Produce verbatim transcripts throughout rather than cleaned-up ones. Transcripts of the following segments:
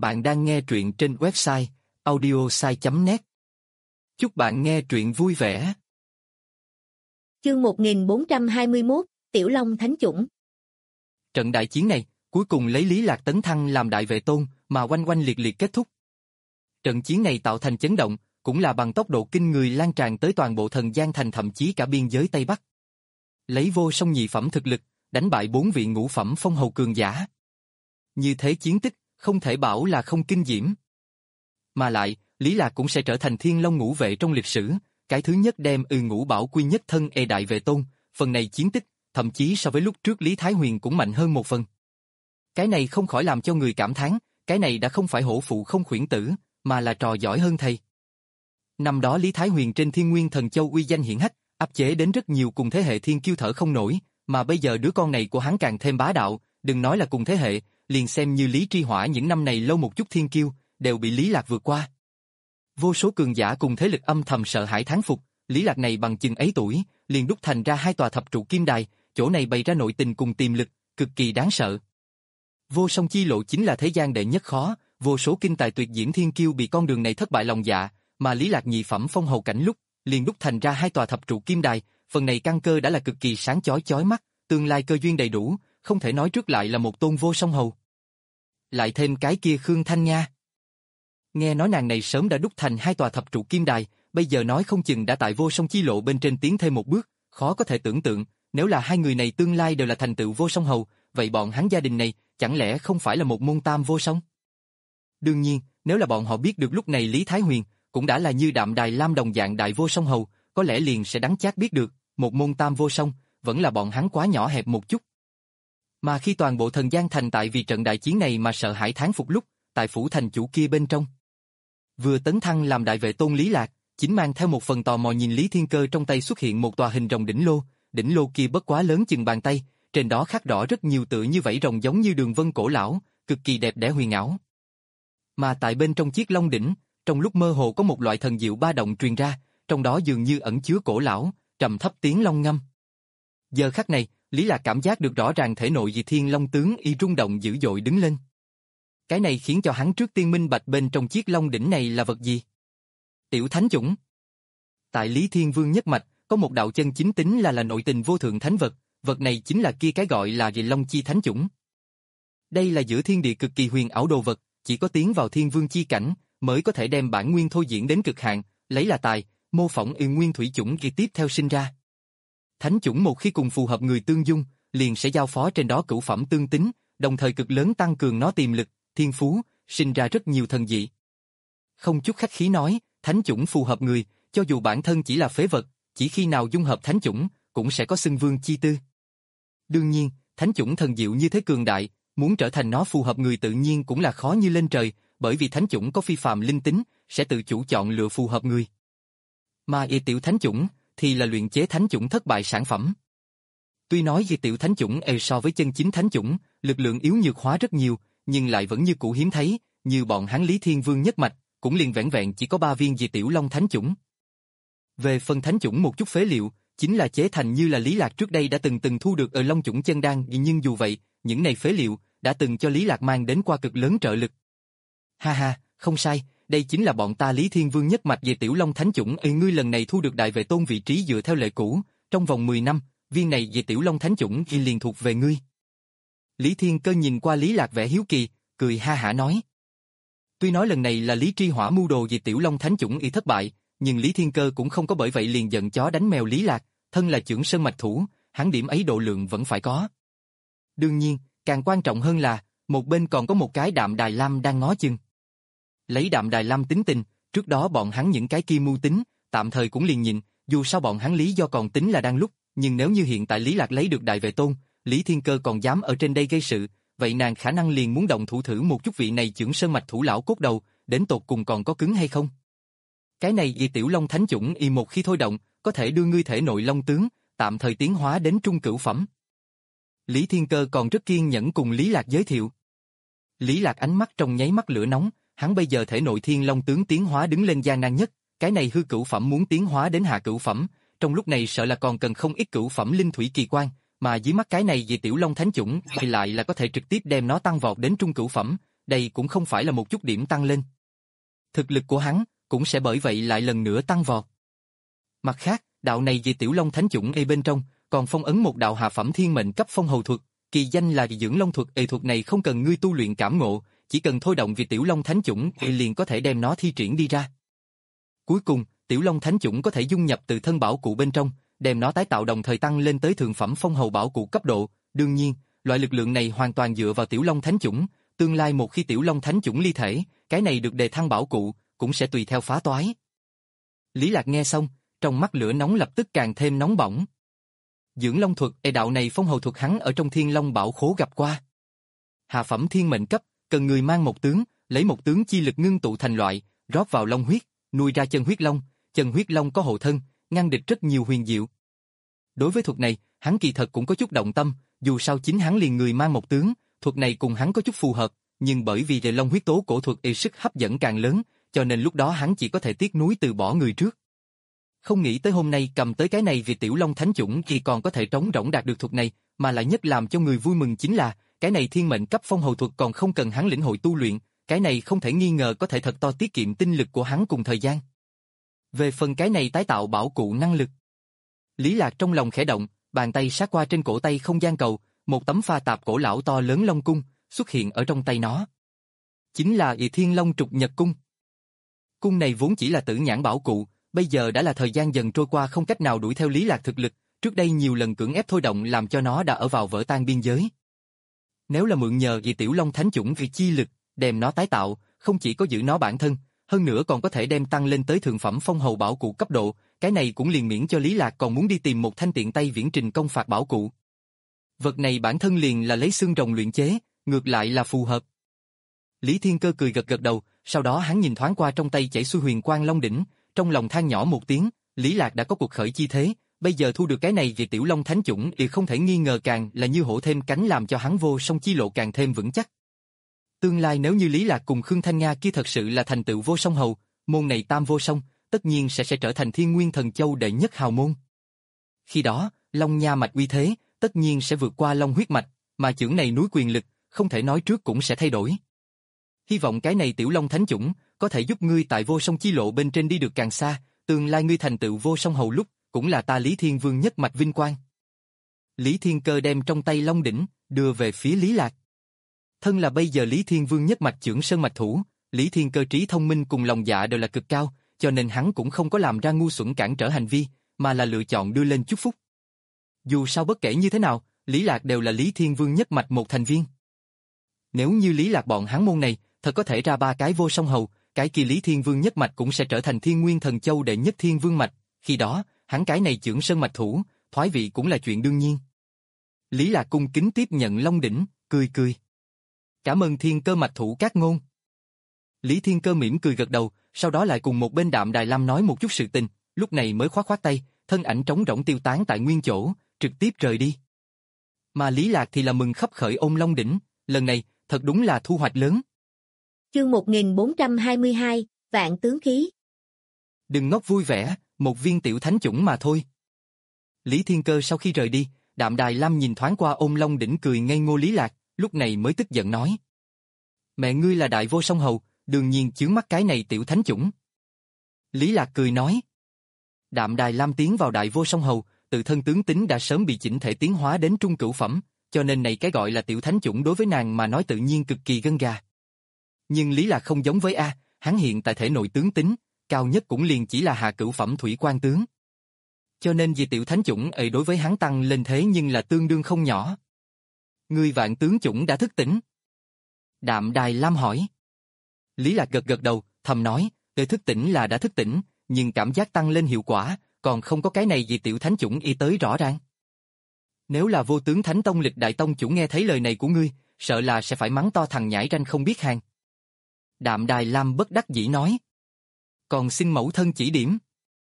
Bạn đang nghe truyện trên website audiosai chấm net. Chúc bạn nghe truyện vui vẻ. Chương một nghìn bốn trăm hai mươi mốt, Tiểu Long Thánh Chủng. Trận đại chiến này, cuối cùng lấy Lý Lạc tấn thăng làm đại vệ tôn, mà oanh oanh liệt liệt kết thúc. Trận chiến này tạo thành chấn động, cũng là bằng tốc độ kinh người lan tràn tới toàn bộ Thần Giang Thành, thậm chí cả biên giới Tây Bắc. Lấy vô song nhị phẩm thực lực, đánh bại bốn vị ngũ phẩm phong hầu cường giả. Như thế chiến tích, không thể bảo là không kinh diễm. Mà lại, Lý Lạc cũng sẽ trở thành Thiên Long ngũ vệ trong lịch sử, cái thứ nhất đem ư ngũ bảo quy nhất thân e đại vệ tôn, phần này chiến tích, thậm chí so với lúc trước Lý Thái Huyền cũng mạnh hơn một phần. Cái này không khỏi làm cho người cảm thán, cái này đã không phải hổ phụ không khuyển tử, mà là trò giỏi hơn thầy. Năm đó Lý Thái Huyền trên Thiên Nguyên Thần Châu uy danh hiển hách, áp chế đến rất nhiều cùng thế hệ thiên kiêu thở không nổi, mà bây giờ đứa con này của hắn càng thêm bá đạo, đừng nói là cùng thế hệ, liền xem như Lý Tri Hỏa những năm này lâu một chút thiên kiêu, đều bị Lý Lạc vượt qua. Vô số cường giả cùng thế lực âm thầm sợ hãi thán phục, Lý Lạc này bằng chừng ấy tuổi, liền đúc thành ra hai tòa thập trụ kim đài, chỗ này bày ra nội tình cùng tiềm lực, cực kỳ đáng sợ. Vô song chi lộ chính là thế gian đệ nhất khó, vô số kinh tài tuyệt diễm thiên kiêu bị con đường này thất bại lòng dạ, mà Lý Lạc nhị phẩm phong hầu cảnh lúc, liền đúc thành ra hai tòa thập trụ kim đài, phần này căn cơ đã là cực kỳ sáng chói chói mắt, tương lai cơ duyên đầy đủ, không thể nói trước lại là một tôn vô song hầu. Lại thêm cái kia Khương Thanh Nha. Nghe nói nàng này sớm đã đúc thành hai tòa thập trụ kim đài, bây giờ nói không chừng đã tại vô song chi lộ bên trên tiến thêm một bước, khó có thể tưởng tượng, nếu là hai người này tương lai đều là thành tựu vô song hầu, vậy bọn hắn gia đình này, chẳng lẽ không phải là một môn tam vô song? Đương nhiên, nếu là bọn họ biết được lúc này Lý Thái Huyền, cũng đã là như Đạm Đài Lam đồng dạng đại vô song hầu, có lẽ liền sẽ đắng chát biết được, một môn tam vô song, vẫn là bọn hắn quá nhỏ hẹp một chút. Mà khi toàn bộ Thần Giang Thành tại vì trận đại chiến này mà sợ hãi thán phục lúc, tại phủ thành chủ kia bên trong. Vừa tấn thăng làm đại vệ tôn Lý Lạc, chính mang theo một phần tò mò nhìn Lý Thiên Cơ trong tay xuất hiện một tòa hình rồng đỉnh lô, đỉnh lô kia bất quá lớn chừng bàn tay, trên đó khắc rõ rất nhiều tự như vảy rồng giống như đường vân cổ lão, cực kỳ đẹp đẽ huyền ảo. Mà tại bên trong chiếc long đỉnh, trong lúc mơ hồ có một loại thần diệu ba động truyền ra, trong đó dường như ẩn chứa cổ lão, trầm thấp tiếng long ngâm. Giờ khắc này, Lý Lạc cảm giác được rõ ràng thể nội dị thiên long tướng y rung động dữ dội đứng lên. Cái này khiến cho hắn trước tiên minh bạch bên trong chiếc long đỉnh này là vật gì. Tiểu thánh chủng. Tại Lý Thiên Vương nhất mạch, có một đạo chân chính tính là là nội tình vô thượng thánh vật, vật này chính là kia cái gọi là dị long chi thánh chủng. Đây là giữa thiên địa cực kỳ huyền ảo đồ vật, chỉ có tiến vào thiên vương chi cảnh, mới có thể đem bản nguyên thôi diễn đến cực hạn, lấy là tài, mô phỏng y nguyên thủy chủng kỳ tiếp theo sinh ra. Thánh chủng một khi cùng phù hợp người tương dung, liền sẽ giao phó trên đó cửu phẩm tương tính, đồng thời cực lớn tăng cường nó tiềm lực, thiên phú, sinh ra rất nhiều thần dị. Không chút khách khí nói, thánh chủng phù hợp người, cho dù bản thân chỉ là phế vật, chỉ khi nào dung hợp thánh chủng, cũng sẽ có xưng vương chi tư. Đương nhiên, thánh chủng thần diệu như thế cường đại, muốn trở thành nó phù hợp người tự nhiên cũng là khó như lên trời, bởi vì thánh chủng có phi phàm linh tính, sẽ tự chủ chọn lựa phù hợp người. Mà y tiểu thánh chủng thì là luyện chế thánh chủng thất bại sản phẩm. Tuy nói y tiểu thánh chủng e so với chân chính thánh chủng, lực lượng yếu nhược hóa rất nhiều, nhưng lại vẫn như cũ hiếm thấy, như bọn hắn Lý Thiên Vương nhất mạch, cũng liền vẻn vẹn chỉ có ba viên dị tiểu long thánh chủng. Về phần thánh chủng một chút phế liệu, chính là chế thành như là Lý Lạc trước đây đã từng từng thu được ở long chủng chân đan, nhưng dù vậy, những này phế liệu đã từng cho Lý Lạc mang đến qua cực lớn trợ lực. Ha ha, không sai, đây chính là bọn ta Lý Thiên Vương nhất mạch về tiểu long thánh chủng. Ê, ngươi lần này thu được đại vệ tôn vị trí dựa theo lệ cũ, trong vòng mười năm, viên này về tiểu long thánh chủng thì liền thuộc về ngươi. Lý Thiên Cơ nhìn qua Lý Lạc vẻ hiếu kỳ, cười ha hả nói. Tuy nói lần này là Lý Tri Hỏa mưu đồ về tiểu long thánh chủng y thất bại, nhưng Lý Thiên Cơ cũng không có bởi vậy liền giận chó đánh mèo Lý Lạc, thân là trưởng sơn mạch thủ, hắn điểm ấy độ lượng vẫn phải có. Đương nhiên, càng quan trọng hơn là, một bên còn có một cái Đạm Đài Lam đang ngó chừng. Lấy Đạm Đài Lam tính tình, trước đó bọn hắn những cái kia mưu tính, tạm thời cũng liền nhịn, dù sao bọn hắn lý do còn tính là đang lúc, nhưng nếu như hiện tại Lý Lạc lấy được đại vệ tôn, Lý Thiên Cơ còn dám ở trên đây gây sự, vậy nàng khả năng liền muốn động thủ thử một chút vị này trưởng sơn mạch thủ lão cốt đầu, đến tột cùng còn có cứng hay không. Cái này vì tiểu long thánh chủng y một khi thôi động, có thể đưa ngươi thể nội long tướng, tạm thời tiến hóa đến trung cửu phẩm. Lý Thiên Cơ còn rất kiên nhẫn cùng Lý Lạc giới thiệu. Lý Lạc ánh mắt trong nháy mắt lửa nóng, hắn bây giờ thể nội thiên long tướng tiến hóa đứng lên gian nan nhất, cái này hư cửu phẩm muốn tiến hóa đến hạ cửu phẩm, trong lúc này sợ là còn cần không ít cửu phẩm linh thủy kỳ quan, mà dưới mắt cái này vì tiểu long thánh chủng thì lại là có thể trực tiếp đem nó tăng vọt đến trung cửu phẩm, đây cũng không phải là một chút điểm tăng lên. Thực lực của hắn cũng sẽ bởi vậy lại lần nữa tăng vọt. Mặt khác, đạo này vì Tiểu Long Thánh chủng y bên trong, còn phong ấn một đạo hạ phẩm thiên mệnh cấp phong hầu thuật, kỳ danh là dưỡng long thuật. Y thuật này không cần ngươi tu luyện cảm ngộ, chỉ cần thôi động vì Tiểu Long Thánh chủng y liền có thể đem nó thi triển đi ra. Cuối cùng, Tiểu Long Thánh chủng có thể dung nhập từ thân bảo cụ bên trong, đem nó tái tạo đồng thời tăng lên tới thượng phẩm phong hầu bảo cụ cấp độ. Đương nhiên, loại lực lượng này hoàn toàn dựa vào Tiểu Long Thánh chủng, tương lai một khi Tiểu Long Thánh chủng ly thể, cái này được đề thăng bảo cụ cũng sẽ tùy theo phá toái. Lý Lạc nghe xong, trong mắt lửa nóng lập tức càng thêm nóng bỏng. Dưỡng long thuật, e đạo này phong hầu thuật hắn ở trong Thiên Long Bảo Khố gặp qua. Hạ phẩm thiên mệnh cấp, cần người mang một tướng, lấy một tướng chi lực ngưng tụ thành loại, rót vào long huyết, nuôi ra chân huyết long, chân huyết long có hộ thân, ngăn địch rất nhiều huyền diệu. Đối với thuật này, hắn kỳ thật cũng có chút động tâm, dù sao chính hắn liền người mang một tướng, thuật này cùng hắn có chút phù hợp, nhưng bởi vì về long huyết tố cổ thuật y sức hấp dẫn càng lớn, cho nên lúc đó hắn chỉ có thể tiếc nuối từ bỏ người trước. Không nghĩ tới hôm nay cầm tới cái này vì Tiểu Long Thánh chủng thì còn có thể trống rỗng đạt được thuật này, mà lại nhất làm cho người vui mừng chính là, cái này thiên mệnh cấp phong hầu thuật còn không cần hắn lĩnh hội tu luyện, cái này không thể nghi ngờ có thể thật to tiết kiệm tinh lực của hắn cùng thời gian. Về phần cái này tái tạo bảo cụ năng lực, Lý Lạc trong lòng khẽ động, bàn tay sát qua trên cổ tay không gian cầu, một tấm pha tạp cổ lão to lớn long cung xuất hiện ở trong tay nó. Chính là Ỷ Thiên Long Trục Nhật Cung. Cung này vốn chỉ là tử nhãn bảo cụ, bây giờ đã là thời gian dần trôi qua không cách nào đuổi theo Lý Lạc thực lực, trước đây nhiều lần cưỡng ép thôi động làm cho nó đã ở vào vỡ tan biên giới. Nếu là mượn nhờ vì Tiểu Long Thánh chủng vì chi lực, đem nó tái tạo, không chỉ có giữ nó bản thân, hơn nữa còn có thể đem tăng lên tới thượng phẩm phong hầu bảo cụ cấp độ, cái này cũng liền miễn cho Lý Lạc còn muốn đi tìm một thanh tiện tay viễn trình công phạt bảo cụ. Vật này bản thân liền là lấy xương rồng luyện chế, ngược lại là phù hợp. Lý Thiên Cơ cười gật gật đầu, sau đó hắn nhìn thoáng qua trong tay chảy xuôi huyền quang long đỉnh, trong lòng than nhỏ một tiếng, Lý Lạc đã có cuộc khởi chi thế, bây giờ thu được cái này vì Tiểu Long Thánh chủng thì không thể nghi ngờ càng là như hổ thêm cánh làm cho hắn vô song chi lộ càng thêm vững chắc. Tương lai nếu như Lý Lạc cùng Khương Thanh Nga kia thật sự là thành tựu vô song hầu, môn này tam vô song, tất nhiên sẽ sẽ trở thành Thiên Nguyên Thần Châu đệ nhất hào môn. Khi đó, Long Nha mạch uy thế, tất nhiên sẽ vượt qua Long huyết mạch, mà chưởng này núi quyền lực, không thể nói trước cũng sẽ thay đổi. Hy vọng cái này Tiểu Long Thánh chủng có thể giúp ngươi tại vô song chi lộ bên trên đi được càng xa, tương lai ngươi thành tựu vô song hầu lúc, cũng là ta Lý Thiên Vương nhất mạch vinh quang. Lý Thiên Cơ đem trong tay long đỉnh, đưa về phía Lý Lạc. Thân là bây giờ Lý Thiên Vương nhất mạch chưởng sơn mạch thủ, Lý Thiên Cơ trí thông minh cùng lòng dạ đều là cực cao, cho nên hắn cũng không có làm ra ngu xuẩn cản trở hành vi, mà là lựa chọn đưa lên chúc phúc. Dù sao bất kể như thế nào, Lý Lạc đều là Lý Thiên Vương nhất mạch một thành viên. Nếu như Lý Lạc bọn hắn môn này, thật có thể ra ba cái vô song hầu, cái kia Lý Thiên Vương nhất mạch cũng sẽ trở thành Thiên Nguyên Thần Châu đệ nhất thiên vương mạch, khi đó, hắn cái này chưởng sơn mạch thủ, thoái vị cũng là chuyện đương nhiên. Lý Lạc cung kính tiếp nhận long đỉnh, cười cười. Cảm ơn Thiên Cơ mạch thủ các ngôn. Lý Thiên Cơ mỉm cười gật đầu, sau đó lại cùng một bên Đạm Đài Lam nói một chút sự tình, lúc này mới khoát khoát tay, thân ảnh trống rỗng tiêu tán tại nguyên chỗ, trực tiếp rời đi. Mà Lý Lạc thì là mừng khấp khởi ôm long đỉnh, lần này, thật đúng là thu hoạch lớn. Chương một nghìn bốn trăm hai mươi hai, Vạn tướng khí. Đừng ngốc vui vẻ, một viên tiểu thánh chủng mà thôi. Lý Thiên Cơ sau khi rời đi, Đạm Đài Lam nhìn thoáng qua ôm long đỉnh cười ngây ngô Lý Lạc, lúc này mới tức giận nói. Mẹ ngươi là đại vô song hầu, đương nhiên chướng mắt cái này tiểu thánh chủng. Lý Lạc cười nói. Đạm Đài Lam tiến vào đại vô song hầu, tự thân tướng tính đã sớm bị chỉnh thể tiến hóa đến trung cửu phẩm, cho nên này cái gọi là tiểu thánh chủng đối với nàng mà nói tự nhiên cực kỳ gân gà. Nhưng Lý Lạc không giống với A, hắn hiện tại thể nội tướng tính, cao nhất cũng liền chỉ là hạ cửu phẩm thủy quan tướng. Cho nên vì tiểu thánh chủng ấy đối với hắn tăng lên thế nhưng là tương đương không nhỏ. Ngươi vạn tướng chủng đã thức tỉnh. Đạm Đài Lam hỏi. Lý Lạc gật gật đầu, thầm nói, để thức tỉnh là đã thức tỉnh, nhưng cảm giác tăng lên hiệu quả, còn không có cái này vì tiểu thánh chủng y tới rõ ràng. Nếu là vô tướng thánh tông lịch đại tông chủ nghe thấy lời này của ngươi, sợ là sẽ phải mắng to thằng nhãi ranh không biết hàng. Đạm Đài Lam bất đắc dĩ nói. Còn xin mẫu thân chỉ điểm.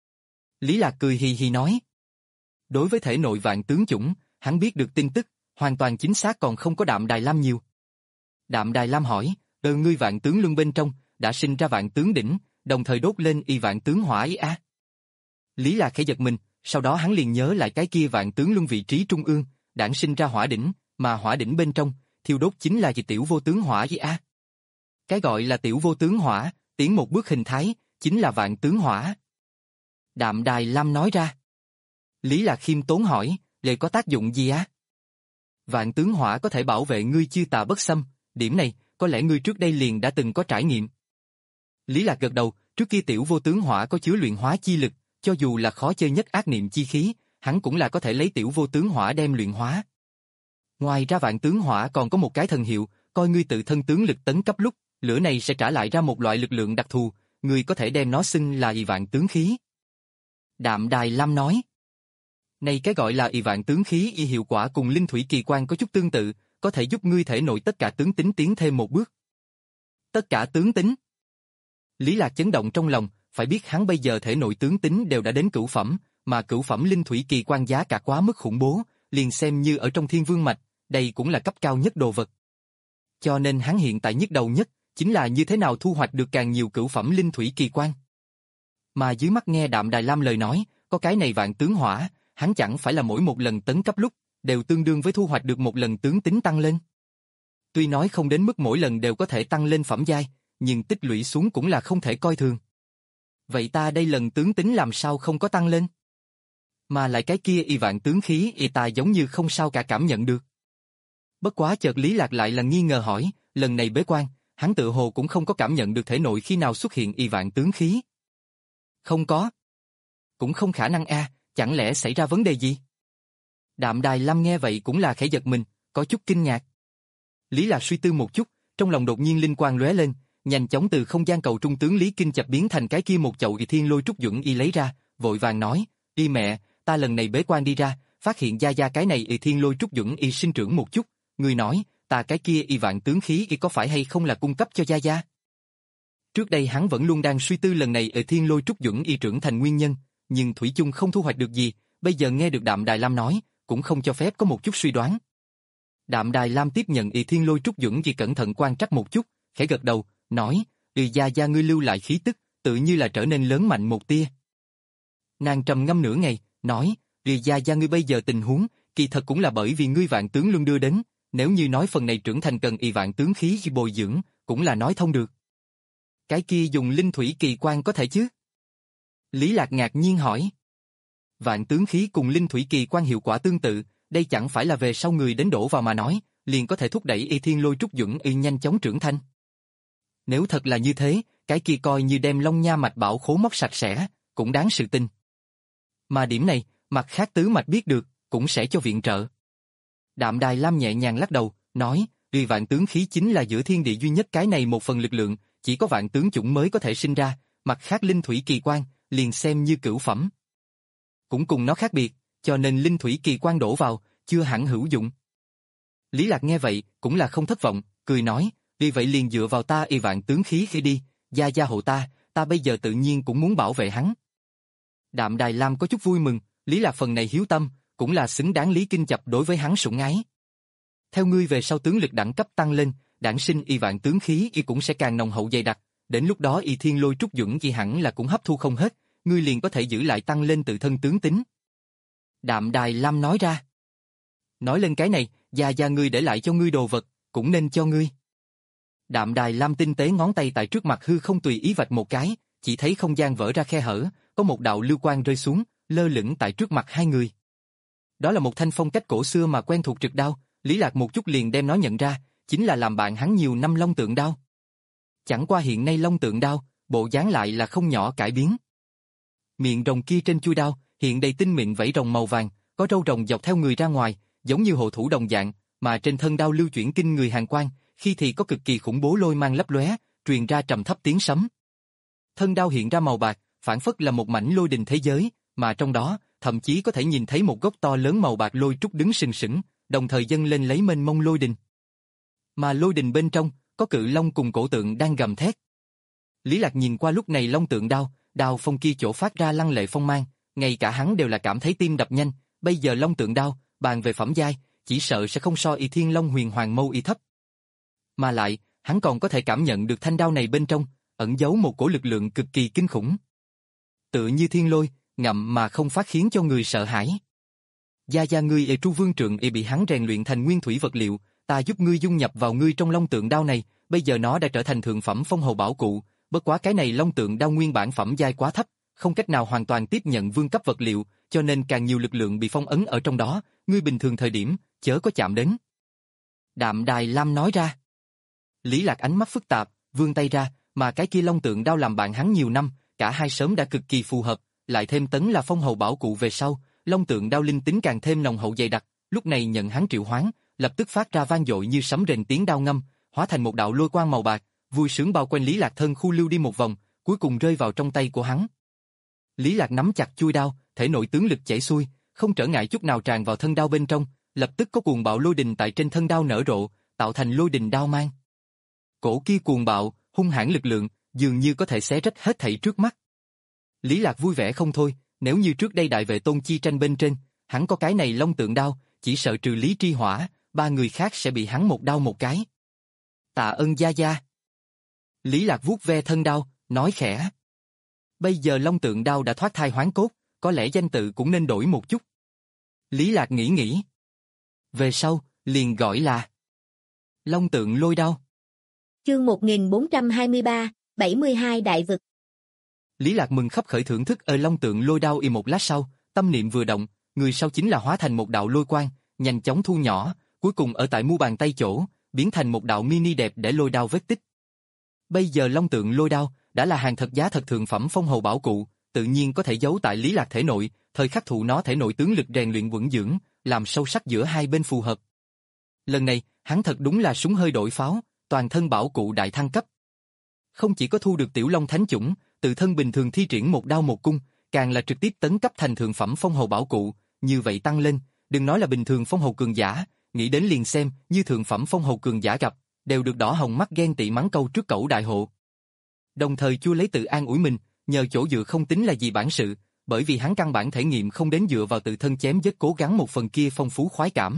Lý Lạc cười hì hì nói. Đối với thể nội vạn tướng chủng, hắn biết được tin tức, hoàn toàn chính xác còn không có Đạm Đài Lam nhiều. Đạm Đài Lam hỏi, đờ ngươi vạn tướng luân bên trong, đã sinh ra vạn tướng đỉnh, đồng thời đốt lên y vạn tướng hỏa ý a. Lý Lạc khẽ giật mình, sau đó hắn liền nhớ lại cái kia vạn tướng luân vị trí trung ương, đản sinh ra hỏa đỉnh, mà hỏa đỉnh bên trong, thiêu đốt chính là dị tiểu vô tướng hỏa ý a. Cái gọi là tiểu vô tướng hỏa, tiến một bước hình thái, chính là vạn tướng hỏa. Đạm Đài Lam nói ra. Lý Lạc khiêm tốn hỏi, liệu có tác dụng gì á? Vạn tướng hỏa có thể bảo vệ ngươi chư tà bất xâm, điểm này, có lẽ ngươi trước đây liền đã từng có trải nghiệm. Lý Lạc gật đầu, trước kia tiểu vô tướng hỏa có chứa luyện hóa chi lực, cho dù là khó chơi nhất ác niệm chi khí, hắn cũng là có thể lấy tiểu vô tướng hỏa đem luyện hóa. Ngoài ra vạn tướng hỏa còn có một cái thần hiệu, coi ngươi tự thân tướng lực tấn cấp lúc, lửa này sẽ trả lại ra một loại lực lượng đặc thù, ngươi có thể đem nó xưng là ỷ vạn tướng khí. Đạm Đài Lam nói. Này cái gọi là ỷ vạn tướng khí y hiệu quả cùng linh thủy kỳ quan có chút tương tự, có thể giúp ngươi thể nội tất cả tướng tính tiến thêm một bước. Tất cả tướng tính. Lý Lạc chấn động trong lòng, phải biết hắn bây giờ thể nội tướng tính đều đã đến cửu phẩm, mà cửu phẩm linh thủy kỳ quan giá cả quá mức khủng bố, liền xem như ở trong thiên vương mạch, đây cũng là cấp cao nhất đồ vật. Cho nên hắn hiện tại nhức đầu nhất, chính là như thế nào thu hoạch được càng nhiều cửu phẩm linh thủy kỳ quan. Mà dưới mắt nghe Đạm Đài Lam lời nói, có cái này vạn tướng hỏa, hắn chẳng phải là mỗi một lần tấn cấp lúc, đều tương đương với thu hoạch được một lần tướng tính tăng lên. Tuy nói không đến mức mỗi lần đều có thể tăng lên phẩm giai, nhưng tích lũy xuống cũng là không thể coi thường. Vậy ta đây lần tướng tính làm sao không có tăng lên? Mà lại cái kia y vạn tướng khí y ta giống như không sao cả cảm nhận được. Bất quá chợt Lý Lạc lại là nghi ngờ hỏi, lần này bế quan, hắn tự hồ cũng không có cảm nhận được thể nội khi nào xuất hiện y vạn tướng khí. Không có. Cũng không khả năng a, chẳng lẽ xảy ra vấn đề gì? Đạm Đài Lam nghe vậy cũng là khẽ giật mình, có chút kinh ngạc. Lý Lạc suy tư một chút, trong lòng đột nhiên linh quang lóe lên, nhanh chóng từ không gian cầu trung tướng Lý Kinh Chập biến thành cái kia một chậu y thiên lôi trúc duẩn y lấy ra, vội vàng nói, y mẹ, ta lần này bế quan đi ra, phát hiện gia gia cái này y thiên lôi trúc duẩn y sinh trưởng một chút, người nói, ta cái kia y vạn tướng khí y có phải hay không là cung cấp cho gia gia? Trước đây hắn vẫn luôn đang suy tư lần này y thiên lôi trúc duẩn y trưởng thành nguyên nhân, nhưng thủy chung không thu hoạch được gì, bây giờ nghe được Đạm Đài Lam nói, cũng không cho phép có một chút suy đoán. Đạm Đài Lam tiếp nhận y thiên lôi trúc duẩn y cẩn thận quan trắc một chút, khẽ gật đầu, nói, y gia gia ngươi lưu lại khí tức, tự như là trở nên lớn mạnh một tia. Nàng trầm ngâm nửa ngày, nói, y gia gia ngươi bây giờ tình huống, kỳ thật cũng là bởi vì ngươi vạn tướng luân đưa đến, nếu như nói phần này trưởng thành cần y vạn tướng khí khi bồi dưỡng, cũng là nói thông được. Cái kia dùng linh thủy kỳ quan có thể chứ? Lý Lạc ngạc nhiên hỏi. Vạn tướng khí cùng linh thủy kỳ quan hiệu quả tương tự, đây chẳng phải là về sau người đến đổ vào mà nói, liền có thể thúc đẩy y thiên lôi trúc duẩn y nhanh chóng trưởng thành. Nếu thật là như thế, cái kia coi như đem Long Nha mạch bảo khố móc sạch sẽ, cũng đáng sự tin. Mà điểm này, mặt khác tứ mạch biết được, cũng sẽ cho viện trợ. Đạm Đài Lam nhẹ nhàng lắc đầu, nói, vì vạn tướng khí chính là giữa thiên địa duy nhất cái này một phần lực lượng, chỉ có vạn tướng chủng mới có thể sinh ra, mặt khác linh thủy kỳ quan, liền xem như cửu phẩm. Cũng cùng nó khác biệt, cho nên linh thủy kỳ quan đổ vào, chưa hẳn hữu dụng. Lý Lạc nghe vậy, cũng là không thất vọng, cười nói, vì vậy liền dựa vào ta y vạn tướng khí khi đi, gia gia hộ ta, ta bây giờ tự nhiên cũng muốn bảo vệ hắn. Đạm Đài Lam có chút vui mừng, Lý Lạc phần này hiếu tâm, cũng là xứng đáng Lý Kinh Chập đối với hắn sủng ái. Theo ngươi về sau tướng lực đẳng cấp tăng lên, đản sinh y vạn tướng khí y cũng sẽ càng nồng hậu dày đặc, đến lúc đó y thiên lôi trúc duẩn y hẳn là cũng hấp thu không hết, ngươi liền có thể giữ lại tăng lên tự thân tướng tính. Đạm Đài Lam nói ra. Nói lên cái này, gia gia ngươi để lại cho ngươi đồ vật, cũng nên cho ngươi. Đạm Đài Lam tinh tế ngón tay tại trước mặt hư không tùy ý vạch một cái, chỉ thấy không gian vỡ ra khe hở, có một đạo lưu quang rơi xuống, lơ lửng tại trước mặt hai người. Đó là một thanh phong cách cổ xưa mà quen thuộc trực đao, Lý Lạc một chút liền đem nó nhận ra, chính là làm bạn hắn nhiều năm long tượng đao. Chẳng qua hiện nay long tượng đao, bộ dáng lại là không nhỏ cải biến. Miệng rồng kia trên chuôi đao, hiện đầy tinh mịn vảy rồng màu vàng, có râu rồng dọc theo người ra ngoài, giống như hộ thủ đồng dạng, mà trên thân đao lưu chuyển kinh người hàn quang, khi thì có cực kỳ khủng bố lôi mang lấp lóe, truyền ra trầm thấp tiếng sấm. Thân đao hiện ra màu bạc, phản phất là một mảnh lôi đình thế giới, mà trong đó, thậm chí có thể nhìn thấy một gốc to lớn màu bạc lôi trúc đứng sừng sững, đồng thời dâng lên lấy mênh mông lôi đình. Mà lôi đình bên trong, có cự long cùng cổ tượng đang gầm thét. Lý Lạc nhìn qua lúc này long tượng đao, đao phong kia chỗ phát ra lăng lệ phong mang, ngay cả hắn đều là cảm thấy tim đập nhanh, bây giờ long tượng đao, bàn về phẩm giai, chỉ sợ sẽ không so y thiên long huyền hoàng mâu y thấp. Mà lại, hắn còn có thể cảm nhận được thanh đao này bên trong, ẩn giấu một cổ lực lượng cực kỳ kinh khủng. Tự như thiên lôi, ngậm mà không phát khiến cho người sợ hãi. Gia gia ngươi ê tru vương trượng ê bị hắn rèn luyện thành nguyên thủy vật liệu, ta giúp ngươi dung nhập vào ngươi trong long tượng đao này, bây giờ nó đã trở thành thượng phẩm phong hầu bảo cụ, bất quá cái này long tượng đao nguyên bản phẩm giai quá thấp, không cách nào hoàn toàn tiếp nhận vương cấp vật liệu, cho nên càng nhiều lực lượng bị phong ấn ở trong đó, ngươi bình thường thời điểm, chớ có chạm đến. Đạm Đài Lam nói ra. Lý Lạc ánh mắt phức tạp, vươn tay ra, mà cái kia long tượng đao làm bạn hắn nhiều năm, cả hai sớm đã cực kỳ phù hợp, lại thêm tấn là phong hầu bảo cụ về sau, long tượng đao linh tính càng thêm nồng hậu dày đặc, lúc này nhận hắn triệu hoán, lập tức phát ra vang dội như sấm rền tiếng đao ngâm, hóa thành một đạo lôi quang màu bạc, vui sướng bao quanh Lý Lạc thân khu lưu đi một vòng, cuối cùng rơi vào trong tay của hắn. Lý Lạc nắm chặt chuôi đao, thể nội tướng lực chảy xuôi, không trở ngại chút nào tràn vào thân đao bên trong, lập tức có cuồng bạo lôi đình tại trên thân đao nở rộ, tạo thành lôi đình đao mang. Cổ kia cuồng bạo, hung hãn lực lượng, dường như có thể xé rách hết thảy trước mắt. Lý Lạc vui vẻ không thôi, nếu như trước đây đại vệ tôn chi tranh bên trên, hắn có cái này long tượng đao, chỉ sợ trừ Lý Tri Hỏa, ba người khác sẽ bị hắn một đao một cái. Tạ ơn gia gia. Lý Lạc vuốt ve thân đao, nói khẽ. Bây giờ long tượng đao đã thoát thai hoán cốt, có lẽ danh tự cũng nên đổi một chút. Lý Lạc nghĩ nghĩ. Về sau, liền gọi là Long tượng lôi đao. Chương một nghìn bốn trăm hai mươi ba, bảy mươi hai đại vực. Lý Lạc mừng khắp khởi thưởng thức ở long tượng lôi đao y một lát sau, tâm niệm vừa động, người sau chính là hóa thành một đạo lôi quang, nhanh chóng thu nhỏ, cuối cùng ở tại mu bàn tay chỗ, biến thành một đạo mini đẹp để lôi đao vết tích. Bây giờ long tượng lôi đao đã là hàng thật giá thật thượng phẩm phong hầu bảo cụ, tự nhiên có thể giấu tại Lý Lạc thể nội, thời khắc thụ nó thể nội tướng lực rèn luyện vững dưỡng, làm sâu sắc giữa hai bên phù hợp. Lần này, hắn thật đúng là súng hơi đổi pháo, toàn thân bảo cụ đại thăng cấp. Không chỉ có thu được tiểu long thánh chủng, tự thân bình thường thi triển một đao một cung, càng là trực tiếp tấn cấp thành thượng phẩm phong hầu bảo cụ, như vậy tăng lên, đừng nói là bình thường phong hầu cường giả, nghĩ đến liền xem như thượng phẩm phong hầu cường giả gặp, đều được đỏ hồng mắt ghen tị mắng câu trước cẩu đại hộ. Đồng thời Chu lấy tự an ủi mình, nhờ chỗ dựa không tính là gì bản sự, bởi vì hắn căn bản thể nghiệm không đến dựa vào tự thân chém giết cố gắng một phần kia phong phú khoái cảm.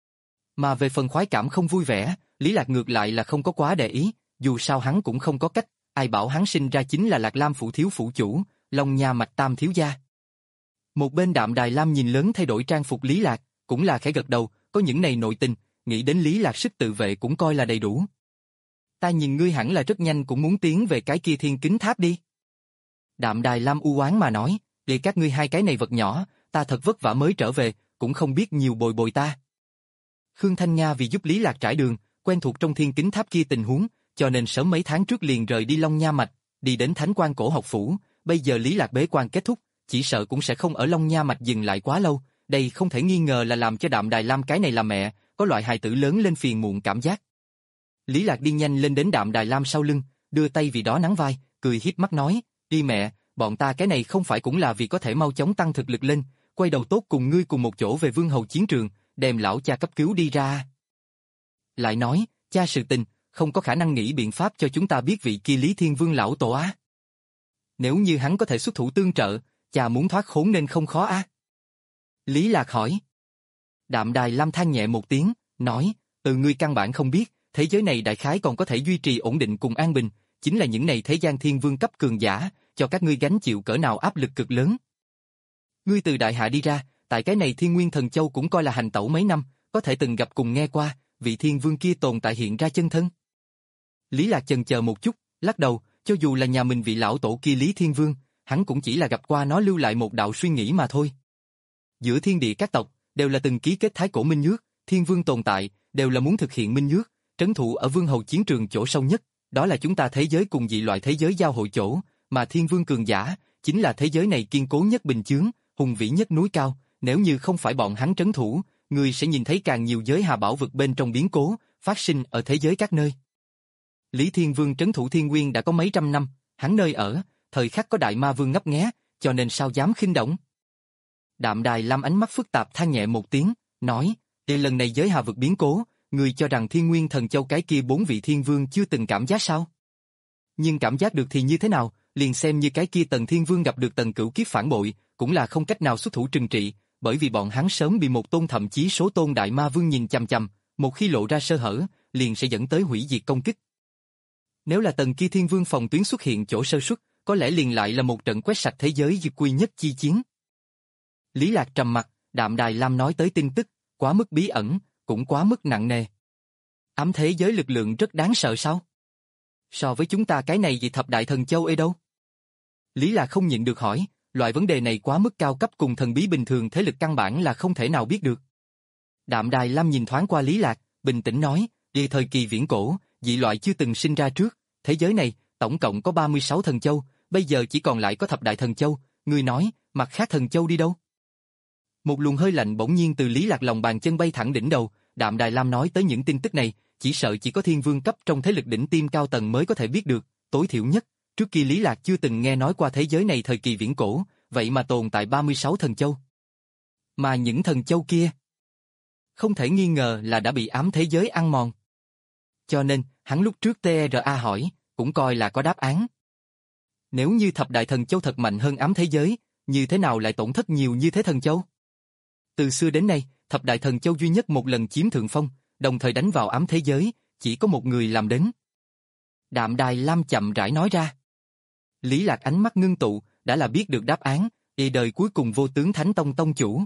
Mà về phần khoái cảm không vui vẻ, Lý Lạc ngược lại là không có quá để ý, dù sao hắn cũng không có cách, ai bảo hắn sinh ra chính là Lạc Lam phủ thiếu phủ chủ, Long Nha Mạch Tam thiếu gia. Một bên Đạm Đài Lam nhìn lớn thay đổi trang phục Lý Lạc, cũng là khẽ gật đầu, có những này nội tình, nghĩ đến Lý Lạc sức tự vệ cũng coi là đầy đủ. Ta nhìn ngươi hẳn là rất nhanh cũng muốn tiến về cái kia thiên kính tháp đi. Đạm Đài Lam u oán mà nói, để các ngươi hai cái này vật nhỏ, ta thật vất vả mới trở về, cũng không biết nhiều bồi bồi ta. Khương Thanh Nga vì giúp Lý Lạc trải đường, quen thuộc trong thiên kính tháp kia tình huống, cho nên sớm mấy tháng trước liền rời đi Long Nha Mạch, đi đến Thánh Quan Cổ học phủ, bây giờ Lý Lạc bế quan kết thúc, chỉ sợ cũng sẽ không ở Long Nha Mạch dừng lại quá lâu, đây không thể nghi ngờ là làm cho Đạm Đài Lam cái này là mẹ, có loại hài tử lớn lên phiền muộn cảm giác. Lý Lạc đi nhanh lên đến Đạm Đài Lam sau lưng, đưa tay vì đó nắng vai, cười hiếp mắt nói, đi mẹ, bọn ta cái này không phải cũng là vì có thể mau chóng tăng thực lực lên, quay đầu tốt cùng ngươi cùng một chỗ về Vương Hầu chiến trường, đem lão cha cấp cứu đi ra. Lại nói, cha sự tình, không có khả năng nghĩ biện pháp cho chúng ta biết vị kia Lý Thiên Vương lão tổ á. Nếu như hắn có thể xuất thủ tương trợ, cha muốn thoát khốn nên không khó á. Lý Lạc hỏi. Đạm Đài Lam than nhẹ một tiếng, nói, từ ngươi căn bản không biết, thế giới này đại khái còn có thể duy trì ổn định cùng an bình, chính là những này thế gian thiên vương cấp cường giả, cho các ngươi gánh chịu cỡ nào áp lực cực lớn. Ngươi từ đại hạ đi ra, tại cái này Thiên Nguyên Thần Châu cũng coi là hành tẩu mấy năm, có thể từng gặp cùng nghe qua, vị thiên vương kia tồn tại hiện ra chân thân. Lý Lạc chần chờ một chút, lắc đầu, cho dù là nhà mình vị lão tổ kia Lý Thiên Vương, hắn cũng chỉ là gặp qua nó lưu lại một đạo suy nghĩ mà thôi. Giữa thiên địa các tộc, đều là từng ký kết thái cổ minh nhước, thiên vương tồn tại, đều là muốn thực hiện minh nhước, trấn thủ ở Vương Hầu chiến trường chỗ sâu nhất, đó là chúng ta thế giới cùng dị loại thế giới giao hội chỗ, mà thiên vương cường giả, chính là thế giới này kiên cố nhất bình chướng, hùng vĩ nhất núi cao, nếu như không phải bọn hắn trấn thủ, người sẽ nhìn thấy càng nhiều giới hà bảo vực bên trong biến cố, phát sinh ở thế giới các nơi. Lý Thiên Vương trấn thủ Thiên Nguyên đã có mấy trăm năm, hắn nơi ở, thời khắc có đại ma vương ngấp nghé, cho nên sao dám khinh động. Đạm Đài Lam ánh mắt phức tạp than nhẹ một tiếng, nói, để lần này giới hà vực biến cố, người cho rằng Thiên Nguyên Thần Châu cái kia bốn vị Thiên Vương chưa từng cảm giác sao? Nhưng cảm giác được thì như thế nào, liền xem như cái kia Tần Thiên Vương gặp được Tần Cửu Kiếp phản bội, cũng là không cách nào xuất thủ trừng trị, bởi vì bọn hắn sớm bị một tôn thậm chí số tôn đại ma vương nhìn chằm chằm, một khi lộ ra sơ hở, liền sẽ dẫn tới hủy diệt công kích. Nếu là Tần kia Thiên Vương phòng tuyến xuất hiện chỗ sơ suất, có lẽ liền lại là một trận quét sạch thế giới diệt quy nhất chi chiến. Lý Lạc trầm mặt, Đạm Đài Lam nói tới tin tức, quá mức bí ẩn, cũng quá mức nặng nề. Ám thế giới lực lượng rất đáng sợ sao? So với chúng ta cái này gì thập đại thần châu ấy đâu? Lý Lạc không nhịn được hỏi, loại vấn đề này quá mức cao cấp cùng thần bí bình thường thế lực căn bản là không thể nào biết được. Đạm Đài Lam nhìn thoáng qua Lý Lạc, bình tĩnh nói, đi thời kỳ viễn cổ, dị loại chưa từng sinh ra trước, thế giới này, tổng cộng có ba mươi sáu thần châu, bây giờ chỉ còn lại có thập đại thần châu, ngươi nói, mặt khác thần châu đi đâu? Một luồng hơi lạnh bỗng nhiên từ Lý Lạc lòng bàn chân bay thẳng đỉnh đầu, Đạm Đài Lam nói tới những tin tức này, chỉ sợ chỉ có thiên vương cấp trong thế lực đỉnh tiêm cao tầng mới có thể biết được, tối thiểu nhất, trước kia Lý Lạc chưa từng nghe nói qua thế giới này thời kỳ viễn cổ, vậy mà tồn tại ba mươi sáu thần châu. Mà những thần châu kia, không thể nghi ngờ là đã bị ám thế giới ăn mòn. Cho nên, hắn lúc trước tê rờ a hỏi, cũng coi là có đáp án. Nếu như thập đại thần châu thật mạnh hơn ám thế giới, như thế nào lại tổn thất nhiều như thế thần châu? Từ xưa đến nay, thập đại thần châu duy nhất một lần chiếm thượng phong, đồng thời đánh vào ám thế giới, chỉ có một người làm đến. Đạm Đài Lam chậm rãi nói ra. Lý Lạc ánh mắt ngưng tụ, đã là biết được đáp án, y đời cuối cùng vô tướng Thánh Tông tông chủ.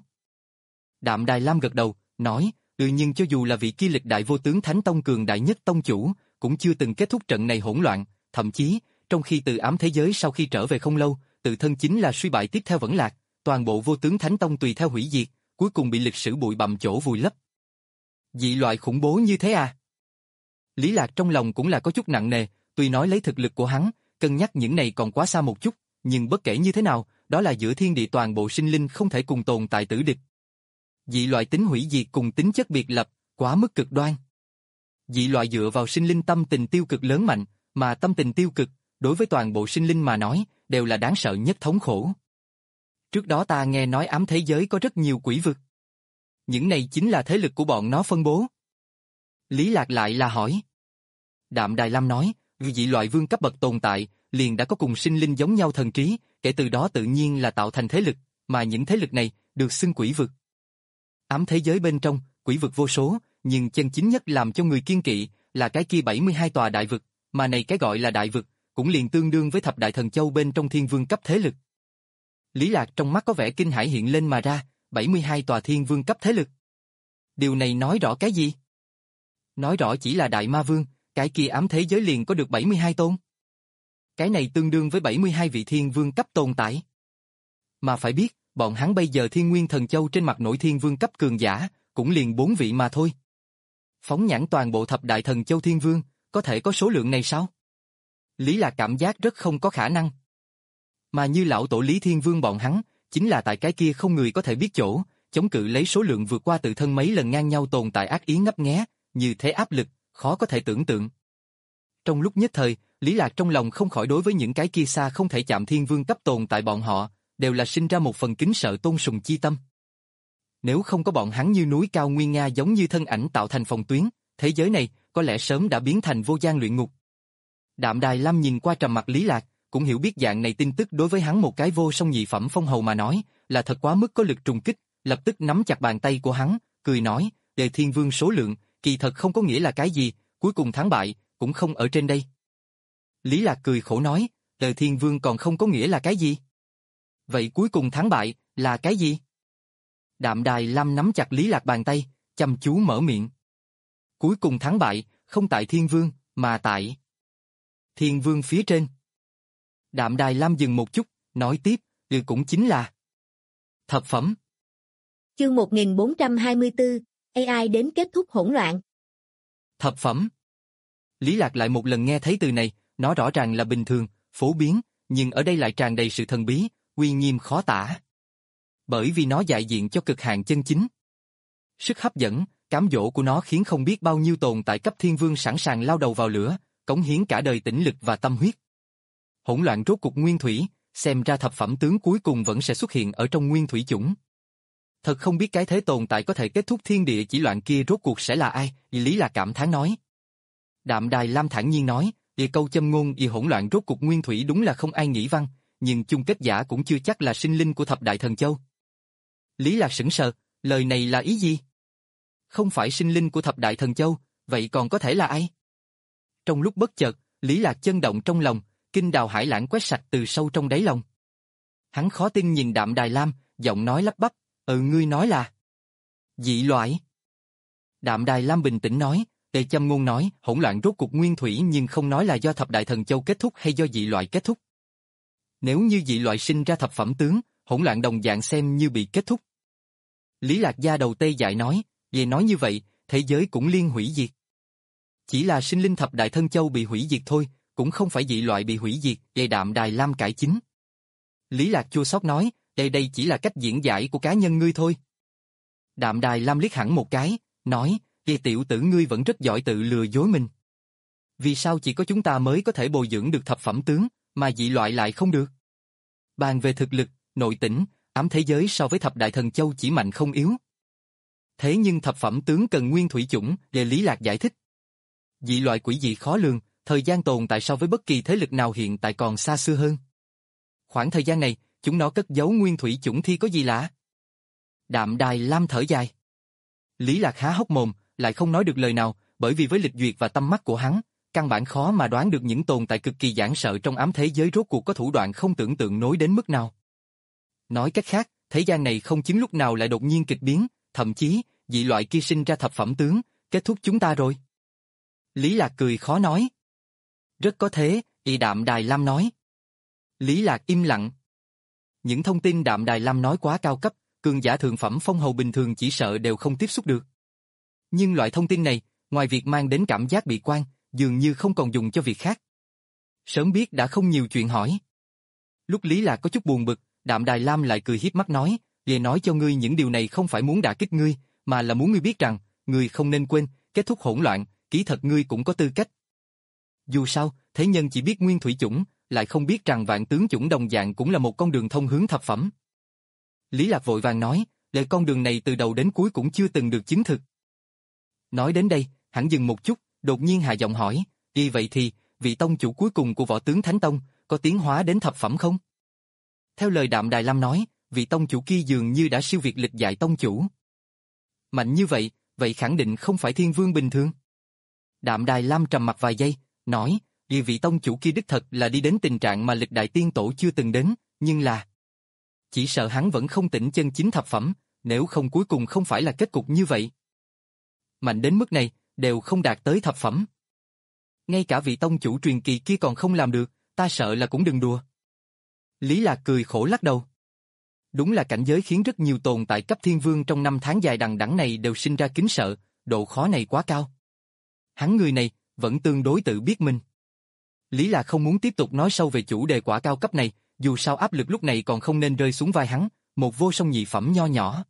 Đạm Đài Lam gật đầu, nói, ừ nhưng cho dù là vị kia lịch đại vô tướng Thánh Tông cường đại nhất tông chủ, cũng chưa từng kết thúc trận này hỗn loạn, thậm chí, trong khi từ ám thế giới sau khi trở về không lâu, tự thân chính là suy bại tiếp theo vẫn lạc, toàn bộ vô tướng Thánh Tông tùy theo hủy diệt, cuối cùng bị lịch sử bụi bặm chỗ vùi lấp. Dị loại khủng bố như thế à? Lý Lạc trong lòng cũng là có chút nặng nề, tuy nói lấy thực lực của hắn, cân nhắc những này còn quá xa một chút, nhưng bất kể như thế nào, đó là giữa thiên địa toàn bộ sinh linh không thể cùng tồn tại tử địch. Dị loại tính hủy diệt cùng tính chất biệt lập, quá mức cực đoan. Dị loại dựa vào sinh linh tâm tình tiêu cực lớn mạnh, mà tâm tình tiêu cực, đối với toàn bộ sinh linh mà nói, đều là đáng sợ nhất thống khổ. Trước đó ta nghe nói ám thế giới có rất nhiều quỷ vực. Những này chính là thế lực của bọn nó phân bố. Lý Lạc lại là hỏi. Đạm Đài Lam nói, dị loại vương cấp bậc tồn tại, liền đã có cùng sinh linh giống nhau thần trí, kể từ đó tự nhiên là tạo thành thế lực, mà những thế lực này được xưng quỷ vực. Ám thế giới bên trong, quỷ vực vô số, nhưng chân chính nhất làm cho người kiên kỵ là cái kia bảy mươi hai tòa đại vực, mà này cái gọi là đại vực, cũng liền tương đương với thập đại thần châu bên trong thiên vương cấp thế lực. Lý Lạc trong mắt có vẻ kinh hãi hiện lên mà ra, bảy mươi hai tòa thiên vương cấp thế lực. Điều này nói rõ cái gì? Nói rõ chỉ là đại ma vương, cái kia ám thế giới liền có được bảy mươi hai tôn. Cái này tương đương với bảy mươi hai vị thiên vương cấp tồn tại. Mà phải biết, bọn hắn bây giờ thiên nguyên thần châu trên mặt nổi thiên vương cấp cường giả, cũng liền bốn vị mà thôi. Phóng nhãn toàn bộ thập đại thần châu thiên vương, có thể có số lượng này sao? Lý Lạc cảm giác rất không có khả năng. Mà như lão tổ Lý Thiên Vương bọn hắn, chính là tại cái kia không người có thể biết chỗ, chống cự lấy số lượng vượt qua tự thân mấy lần ngang nhau tồn tại ác ý ngấp nghé, như thế áp lực, khó có thể tưởng tượng. Trong lúc nhất thời, Lý Lạc trong lòng không khỏi đối với những cái kia xa không thể chạm thiên vương cấp tồn tại bọn họ, đều là sinh ra một phần kính sợ tôn sùng chi tâm. Nếu không có bọn hắn như núi cao nguyên nga giống như thân ảnh tạo thành phòng tuyến, thế giới này có lẽ sớm đã biến thành vô gian luyện ngục. Đạm Đài Lam nhìn qua trầm mặt Lý Lạc, cũng hiểu biết dạng này tin tức đối với hắn một cái vô song nhị phẩm phong hầu mà nói, là thật quá mức có lực trùng kích, lập tức nắm chặt bàn tay của hắn, cười nói, đề thiên vương số lượng, kỳ thật không có nghĩa là cái gì, cuối cùng thắng bại, cũng không ở trên đây. Lý Lạc cười khổ nói, đề thiên vương còn không có nghĩa là cái gì? Vậy cuối cùng thắng bại, là cái gì? Đạm Đài Lam nắm chặt Lý Lạc bàn tay, chăm chú mở miệng. Cuối cùng thắng bại, không tại thiên vương, mà tại thiên vương phía trên. Đạm Đài Lam dừng một chút, nói tiếp, ừ cũng chính là thập phẩm. Chương một nghìn bốn trăm hai mươi tư, a i đến kết thúc hỗn loạn. Thập phẩm. Lý Lạc lại một lần nghe thấy từ này, nó rõ ràng là bình thường, phổ biến, nhưng ở đây lại tràn đầy sự thần bí, uy nghiêm khó tả. Bởi vì nó đại diện cho cực hạn chân chính. Sức hấp dẫn, cám dỗ của nó khiến không biết bao nhiêu tồn tại cấp thiên vương sẵn sàng lao đầu vào lửa, cống hiến cả đời tĩnh lực và tâm huyết. Hỗn loạn rốt cục nguyên thủy, xem ra thập phẩm tướng cuối cùng vẫn sẽ xuất hiện ở trong nguyên thủy chủng. Thật không biết cái thế tồn tại có thể kết thúc thiên địa chỉ loạn kia rốt cuộc sẽ là ai, Lý Lạc cảm thán nói. Đạm Đài Lam thản nhiên nói, y câu châm ngôn y hỗn loạn rốt cục nguyên thủy đúng là không ai nghĩ văn, nhưng chung kết giả cũng chưa chắc là sinh linh của thập đại thần châu. Lý Lạc sững sờ, lời này là ý gì? Không phải sinh linh của thập đại thần châu, vậy còn có thể là ai? Trong lúc bất chợt, Lý Lạc chân động trong lòng, kinh đào hải lãng quét sạch từ sâu trong đáy lòng. Hắn khó tin nhìn Đạm Đài Lam, giọng nói lắp bắp, ừ ngươi nói là dị loại. Đạm Đài Lam bình tĩnh nói, Tề Châm Ngôn nói, hỗn loạn rốt cuộc nguyên thủy nhưng không nói là do thập đại thần châu kết thúc hay do dị loại kết thúc. Nếu như dị loại sinh ra thập phẩm tướng, hỗn loạn đồng dạng xem như bị kết thúc. Lý Lạc Gia đầu tê dại nói, về nói như vậy, thế giới cũng liên hủy diệt. Chỉ là sinh linh thập đại thân châu bị hủy diệt thôi, cũng không phải dị loại bị hủy diệt, về Đạm Đài Lam cải chính. Lý Lạc chua xót nói, đây đây chỉ là cách diễn giải của cá nhân ngươi thôi. Đạm Đài Lam liếc hẳn một cái, nói, về tiểu tử ngươi vẫn rất giỏi tự lừa dối mình. Vì sao chỉ có chúng ta mới có thể bồi dưỡng được thập phẩm tướng, mà dị loại lại không được? Bàn về thực lực, nội tỉnh, ám thế giới so với thập đại thần châu chỉ mạnh không yếu. Thế nhưng thập phẩm tướng cần nguyên thủy chủng, để Lý Lạc giải thích. Dị loại quỷ dị khó lường, thời gian tồn tại so với bất kỳ thế lực nào hiện tại còn xa xưa hơn. Khoảng thời gian này, chúng nó cất giấu nguyên thủy chủng thì có gì lạ? Đạm Đài Lam thở dài. Lý Lạc há hốc mồm, lại không nói được lời nào, bởi vì với lịch duyệt và tâm mắt của hắn, căn bản khó mà đoán được những tồn tại cực kỳ giản sợ trong ám thế giới rốt cuộc có thủ đoạn không tưởng tượng nổi đến mức nào. Nói cách khác, thế gian này không chứng lúc nào lại đột nhiên kịch biến, thậm chí, dị loại kia sinh ra thập phẩm tướng, kết thúc chúng ta rồi. Lý Lạc cười khó nói. Rất có thế, y Đạm Đài Lam nói. Lý Lạc im lặng. Những thông tin Đạm Đài Lam nói quá cao cấp, cường giả thượng phẩm phong hầu bình thường chỉ sợ đều không tiếp xúc được. Nhưng loại thông tin này, ngoài việc mang đến cảm giác bị quan, dường như không còn dùng cho việc khác. Sớm biết đã không nhiều chuyện hỏi. Lúc Lý Lạc có chút buồn bực, Đạm Đài Lam lại cười hiếp mắt nói, về nói cho ngươi những điều này không phải muốn đả kích ngươi, mà là muốn ngươi biết rằng, ngươi không nên quên, kết thúc hỗn loạn, kỹ thật ngươi cũng có tư cách. Dù sao, thế nhân chỉ biết nguyên thủy chủng, lại không biết rằng vạn tướng chủng đồng dạng cũng là một con đường thông hướng thập phẩm. Lý Lạc vội vàng nói, lời con đường này từ đầu đến cuối cũng chưa từng được chứng thực. Nói đến đây, hắn dừng một chút, đột nhiên hạ giọng hỏi, y vậy thì, vị tông chủ cuối cùng của võ tướng Thánh Tông, có tiến hóa đến thập phẩm không? Theo lời Đạm Đài Lam nói, vị tông chủ kia dường như đã siêu việt lịch dạy tông chủ. Mạnh như vậy, vậy khẳng định không phải thiên vương bình thường. Đạm Đài Lam trầm mặt vài giây, nói, vì vị tông chủ kia đích thật là đi đến tình trạng mà lịch đại tiên tổ chưa từng đến, nhưng là... Chỉ sợ hắn vẫn không tỉnh chân chính thập phẩm, nếu không cuối cùng không phải là kết cục như vậy. Mạnh đến mức này, đều không đạt tới thập phẩm. Ngay cả vị tông chủ truyền kỳ kia còn không làm được, ta sợ là cũng đừng đùa. Lý Lạc cười khổ lắc đầu. Đúng là cảnh giới khiến rất nhiều tồn tại cấp thiên vương trong năm tháng dài đằng đẵng này đều sinh ra kính sợ, độ khó này quá cao. Hắn người này, vẫn tương đối tự biết mình. Lý Lạc không muốn tiếp tục nói sâu về chủ đề quả cao cấp này, dù sao áp lực lúc này còn không nên rơi xuống vai hắn, một vô song nhị phẩm nho nhỏ.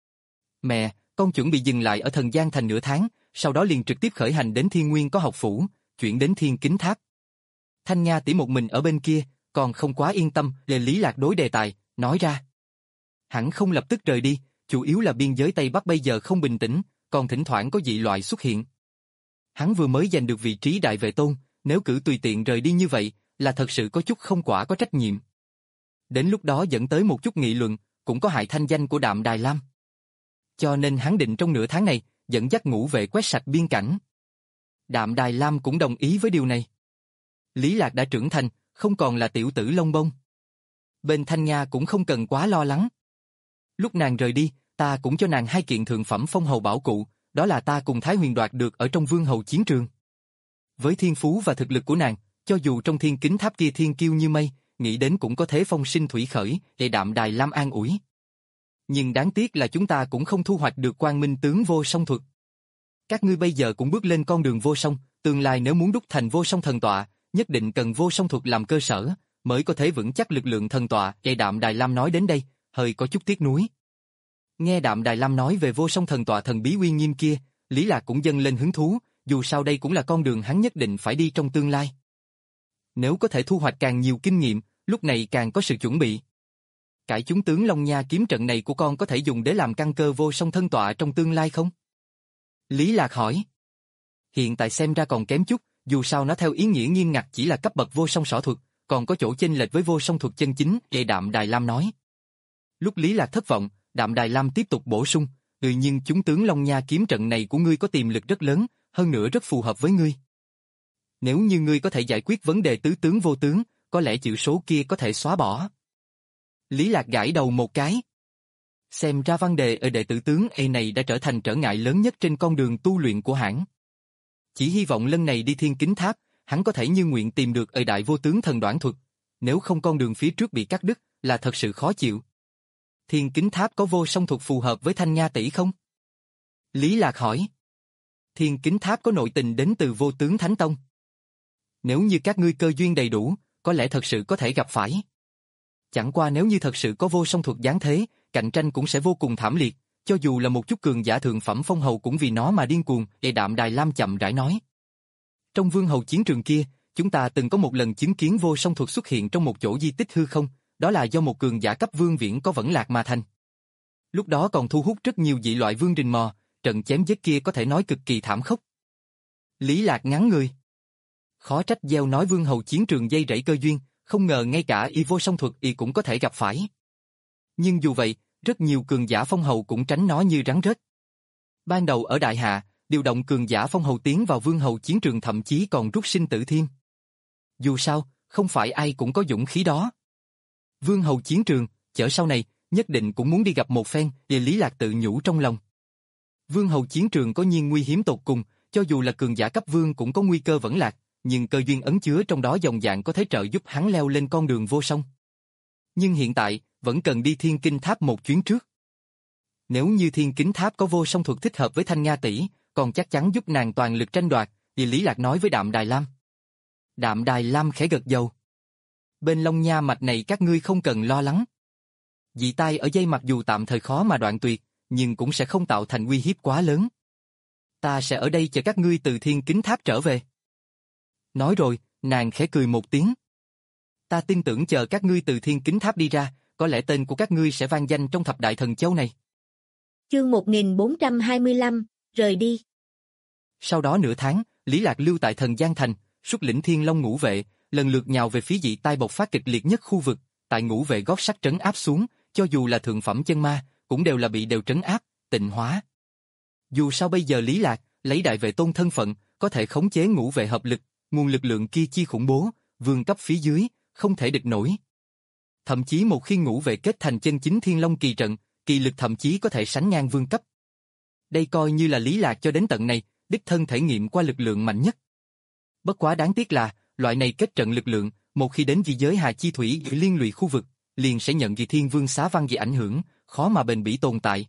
Mẹ, con chuẩn bị dừng lại ở Thần Giang Thành nửa tháng, sau đó liền trực tiếp khởi hành đến Thiên Nguyên có học phủ, chuyển đến Thiên Kính Tháp. Thanh Nga tỷ một mình ở bên kia, còn không quá yên tâm, để Lý Lạc đối đề tài, nói ra. Hẳn không lập tức rời đi, chủ yếu là biên giới Tây Bắc bây giờ không bình tĩnh, còn thỉnh thoảng có dị loại xuất hiện. Hắn vừa mới giành được vị trí đại vệ tôn, nếu cử tùy tiện rời đi như vậy, là thật sự có chút không quả có trách nhiệm. Đến lúc đó dẫn tới một chút nghị luận, cũng có hại thanh danh của Đạm Đài Lam. Cho nên hắn định trong nửa tháng này, dẫn dắt ngũ vệ quét sạch biên cảnh. Đạm Đài Lam cũng đồng ý với điều này. Lý Lạc đã trưởng thành, không còn là tiểu tử lông bông. Bên Thanh Nga cũng không cần quá lo lắng. Lúc nàng rời đi, ta cũng cho nàng hai kiện thượng phẩm phong hầu bảo cụ, đó là ta cùng Thái Huyền đoạt được ở trong vương hầu chiến trường. Với thiên phú và thực lực của nàng, cho dù trong Thiên Kính Tháp kia thiên kiêu như mây, nghĩ đến cũng có thế phong sinh thủy khởi, để Đạm Đài Lam an ủi. Nhưng đáng tiếc là chúng ta cũng không thu hoạch được Quang Minh tướng vô song thuật. Các ngươi bây giờ cũng bước lên con đường vô song, tương lai nếu muốn đúc thành vô song thần tọa, nhất định cần vô song thuật làm cơ sở, mới có thể vững chắc lực lượng thần tọa. Để Đạm Đài Lam nói đến đây, hơi có chút tiếc nuối. Nghe Đạm Đài Lam nói về vô song thần tọa thần bí uy nghiêm kia, Lý Lạc cũng dâng lên hứng thú, dù sao đây cũng là con đường hắn nhất định phải đi trong tương lai. Nếu có thể thu hoạch càng nhiều kinh nghiệm, lúc này càng có sự chuẩn bị. Cải chúng tướng Long Nha kiếm trận này của con có thể dùng để làm căn cơ vô song thân tọa trong tương lai không? Lý Lạc hỏi. Hiện tại xem ra còn kém chút, dù sao nó theo ý nghĩa nghiêm ngặt chỉ là cấp bậc vô song sở thuật, còn có chỗ chênh lệch với vô song thuật chân chính, để Đạm Đài Lam nói. Lúc Lý Lạc thất vọng, Đạm Đài Lam tiếp tục bổ sung, ừ nhưng chúng tướng Long Nha kiếm trận này của ngươi có tiềm lực rất lớn, hơn nữa rất phù hợp với ngươi. Nếu như ngươi có thể giải quyết vấn đề tứ tướng vô tướng, có lẽ chữ số kia có thể xóa bỏ. Lý Lạc gãi đầu một cái. Xem ra vấn đề ở đệ tử tướng A này đã trở thành trở ngại lớn nhất trên con đường tu luyện của hãng. Chỉ hy vọng lần này đi Thiên Kính Tháp, hắn có thể như nguyện tìm được ở Đại Vô Tướng Thần Đoản Thuật, nếu không con đường phía trước bị cắt đứt, là thật sự khó chịu. Thiên Kính Tháp có vô song thuật phù hợp với Thanh Nha tỷ không? Lý Lạc hỏi. Thiên Kính Tháp có nội tình đến từ Vô Tướng Thánh Tông. Nếu như các ngươi cơ duyên đầy đủ, có lẽ thật sự có thể gặp phải. Chẳng qua nếu như thật sự có vô song thuật giáng thế, cạnh tranh cũng sẽ vô cùng thảm liệt, cho dù là một chút cường giả thượng phẩm phong hầu cũng vì nó mà điên cuồng, Đệ Đạm Đài Lam chậm rãi nói. Trong vương hầu chiến trường kia, chúng ta từng có một lần chứng kiến vô song thuật xuất hiện trong một chỗ di tích hư không, đó là do một cường giả cấp vương viễn có vẫn lạc mà thành. Lúc đó còn thu hút rất nhiều dị loại vương rình mò, trận chém giết kia có thể nói cực kỳ thảm khốc. Lý Lạc ngắn người. Khó trách gieo nói vương hầu chiến trường dây rẫy cơ duyên, không ngờ ngay cả y vô song thuật y cũng có thể gặp phải. Nhưng dù vậy, rất nhiều cường giả phong hầu cũng tránh nó như rắn rết. Ban đầu ở Đại Hạ, điều động cường giả phong hầu tiến vào vương hầu chiến trường thậm chí còn rút sinh tử thiên. Dù sao, không phải ai cũng có dũng khí đó. Vương hầu chiến trường, chở sau này, nhất định cũng muốn đi gặp một phen, để Lý Lạc tự nhủ trong lòng. Vương hầu chiến trường có nhiên nguy hiểm tột cùng, cho dù là cường giả cấp vương cũng có nguy cơ vẫn lạc, nhưng cơ duyên ẩn chứa trong đó dòng dạng có thể trợ giúp hắn leo lên con đường vô song. Nhưng hiện tại, vẫn cần đi Thiên Kinh Tháp một chuyến trước. Nếu như Thiên Kính Tháp có vô song thuật thích hợp với Thanh Nga tỷ, còn chắc chắn giúp nàng toàn lực tranh đoạt, thì Lý Lạc nói với Đạm Đài Lam. Đạm Đài Lam khẽ gật đầu. Bên Long Nha mạch này các ngươi không cần lo lắng. Dị tai ở dây mặc dù tạm thời khó mà đoạn tuyệt, nhưng cũng sẽ không tạo thành uy hiếp quá lớn. Ta sẽ ở đây chờ các ngươi từ Thiên Kính Tháp trở về. Nói rồi, nàng khẽ cười một tiếng. Ta tin tưởng chờ các ngươi từ Thiên Kính Tháp đi ra, có lẽ tên của các ngươi sẽ vang danh trong thập đại thần châu này. Chương một nghìn bốn trăm hai mươi lăm, rời đi. Sau đó nửa tháng, Lý Lạc lưu tại Thần Giang Thành, xuất lĩnh Thiên Long Ngũ Vệ, lần lượt nhào về phía dị tai bộc phát kịch liệt nhất khu vực, tại Ngũ Vệ gót sắt trấn áp xuống, cho dù là thượng phẩm chân ma, cũng đều là bị đều trấn áp, tịnh hóa. Dù sao bây giờ Lý Lạc, lấy đại vệ tôn thân phận, có thể khống chế Ngũ Vệ hợp lực, nguồn lực lượng kia chi khủng bố, vương cấp phía dưới, không thể địch nổi. Thậm chí một khi Ngũ Vệ kết thành chân chính Thiên Long kỳ trận, kỳ lực thậm chí có thể sánh ngang vương cấp. Đây coi như là Lý Lạc cho đến tận này, đích thân thể nghiệm qua lực lượng mạnh nhất. Bất quá đáng tiếc là, loại này kết trận lực lượng, một khi đến dị giới Hà Chi Thủy liên lụy khu vực, liền sẽ nhận dị thiên vương xá văn dị ảnh hưởng, khó mà bền bỉ tồn tại.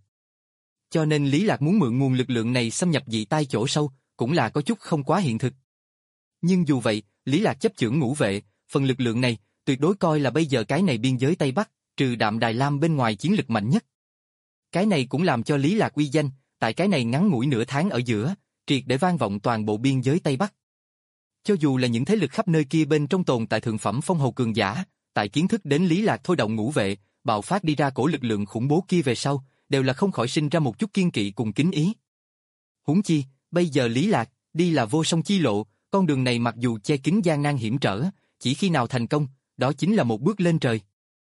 Cho nên Lý Lạc muốn mượn nguồn lực lượng này xâm nhập dị tai chỗ sâu, cũng là có chút không quá hiện thực. Nhưng dù vậy, Lý Lạc chấp chưởng Ngũ Vệ, phần lực lượng này, tuyệt đối coi là bây giờ cái này biên giới Tây Bắc, trừ Đạm Đài Lam bên ngoài chiến lực mạnh nhất. Cái này cũng làm cho Lý Lạc uy danh, tại cái này ngắn ngủi nửa tháng ở giữa, triệt để vang vọng toàn bộ biên giới Tây Bắc. Cho dù là những thế lực khắp nơi kia bên trong tồn tại thượng phẩm phong hầu cường giả, tại kiến thức đến Lý Lạc thôi động Ngũ Vệ, bạo phát đi ra cổ lực lượng khủng bố kia về sau, đều là không khỏi sinh ra một chút kiên kỵ cùng kính ý. Huống chi, bây giờ Lý Lạc, đi là vô song chi lộ, con đường này mặc dù che kín gian nan hiểm trở, chỉ khi nào thành công, đó chính là một bước lên trời.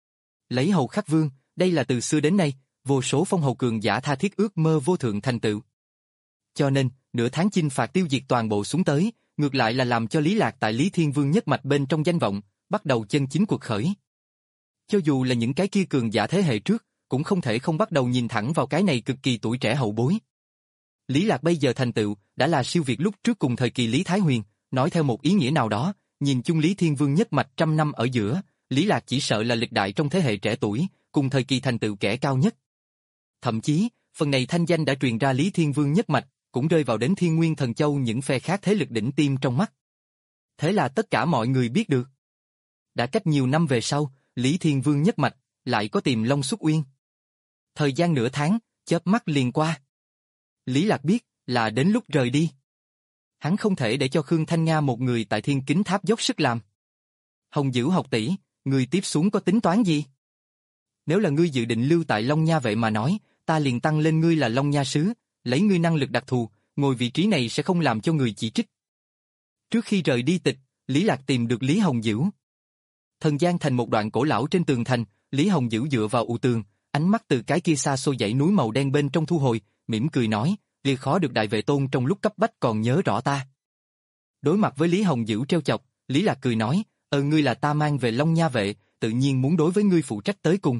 Lấy hầu khắc vương, đây là từ xưa đến nay, vô số phong hầu cường giả tha thiết ước mơ vô thượng thành tựu. Cho nên, nửa tháng chinh phạt tiêu diệt toàn bộ xuống tới, ngược lại là làm cho Lý Lạc tại Lý Thiên Vương nhất mạch bên trong danh vọng, bắt đầu chân chính cuộc khởi. Cho dù là những cái kia cường giả thế hệ trước, cũng không thể không bắt đầu nhìn thẳng vào cái này cực kỳ tuổi trẻ hậu bối. Lý Lạc bây giờ thành tựu, đã là siêu việt lúc trước cùng thời kỳ Lý Thái Huyền, nói theo một ý nghĩa nào đó, nhìn chung Lý Thiên Vương nhất mạch trăm năm ở giữa, Lý Lạc chỉ sợ là lịch đại trong thế hệ trẻ tuổi, cùng thời kỳ thành tựu kẻ cao nhất. Thậm chí, phần này thanh danh đã truyền ra Lý Thiên Vương nhất mạch, cũng rơi vào đến Thiên Nguyên Thần Châu những phe khác thế lực đỉnh tiêm trong mắt. Thế là tất cả mọi người biết được. Đã cách nhiều năm về sau, Lý Thiên Vương nhất mạch, lại có tìm Long xuất uyên. Thời gian nửa tháng, chớp mắt liền qua. Lý Lạc biết, là đến lúc rời đi. Hắn không thể để cho Khương Thanh Nga một người tại Thiên Kính Tháp dốc sức làm. Hồng Dữ học tỷ, ngươi tiếp xuống có tính toán gì? Nếu là ngươi dự định lưu tại Long Nha Vệ mà nói, ta liền tăng lên ngươi là Long Nha Sứ, lấy ngươi năng lực đặc thù, ngồi vị trí này sẽ không làm cho người chỉ trích. Trước khi rời đi tịch, Lý Lạc tìm được Lý Hồng Dữ. Thần Giang Thành một đoạn cổ lão trên tường thành, Lý Hồng Dữ dựa vào ụ tường, ánh mắt từ cái kia xa xôi dãy núi màu đen bên trong thu hồi, mỉm cười nói, việc khó được đại vệ tôn trong lúc cấp bách còn nhớ rõ ta. Đối mặt với Lý Hồng Dữ trêu chọc, Lý Lạc cười nói, ờ ngươi là ta mang về Long Nha Vệ, tự nhiên muốn đối với ngươi phụ trách tới cùng.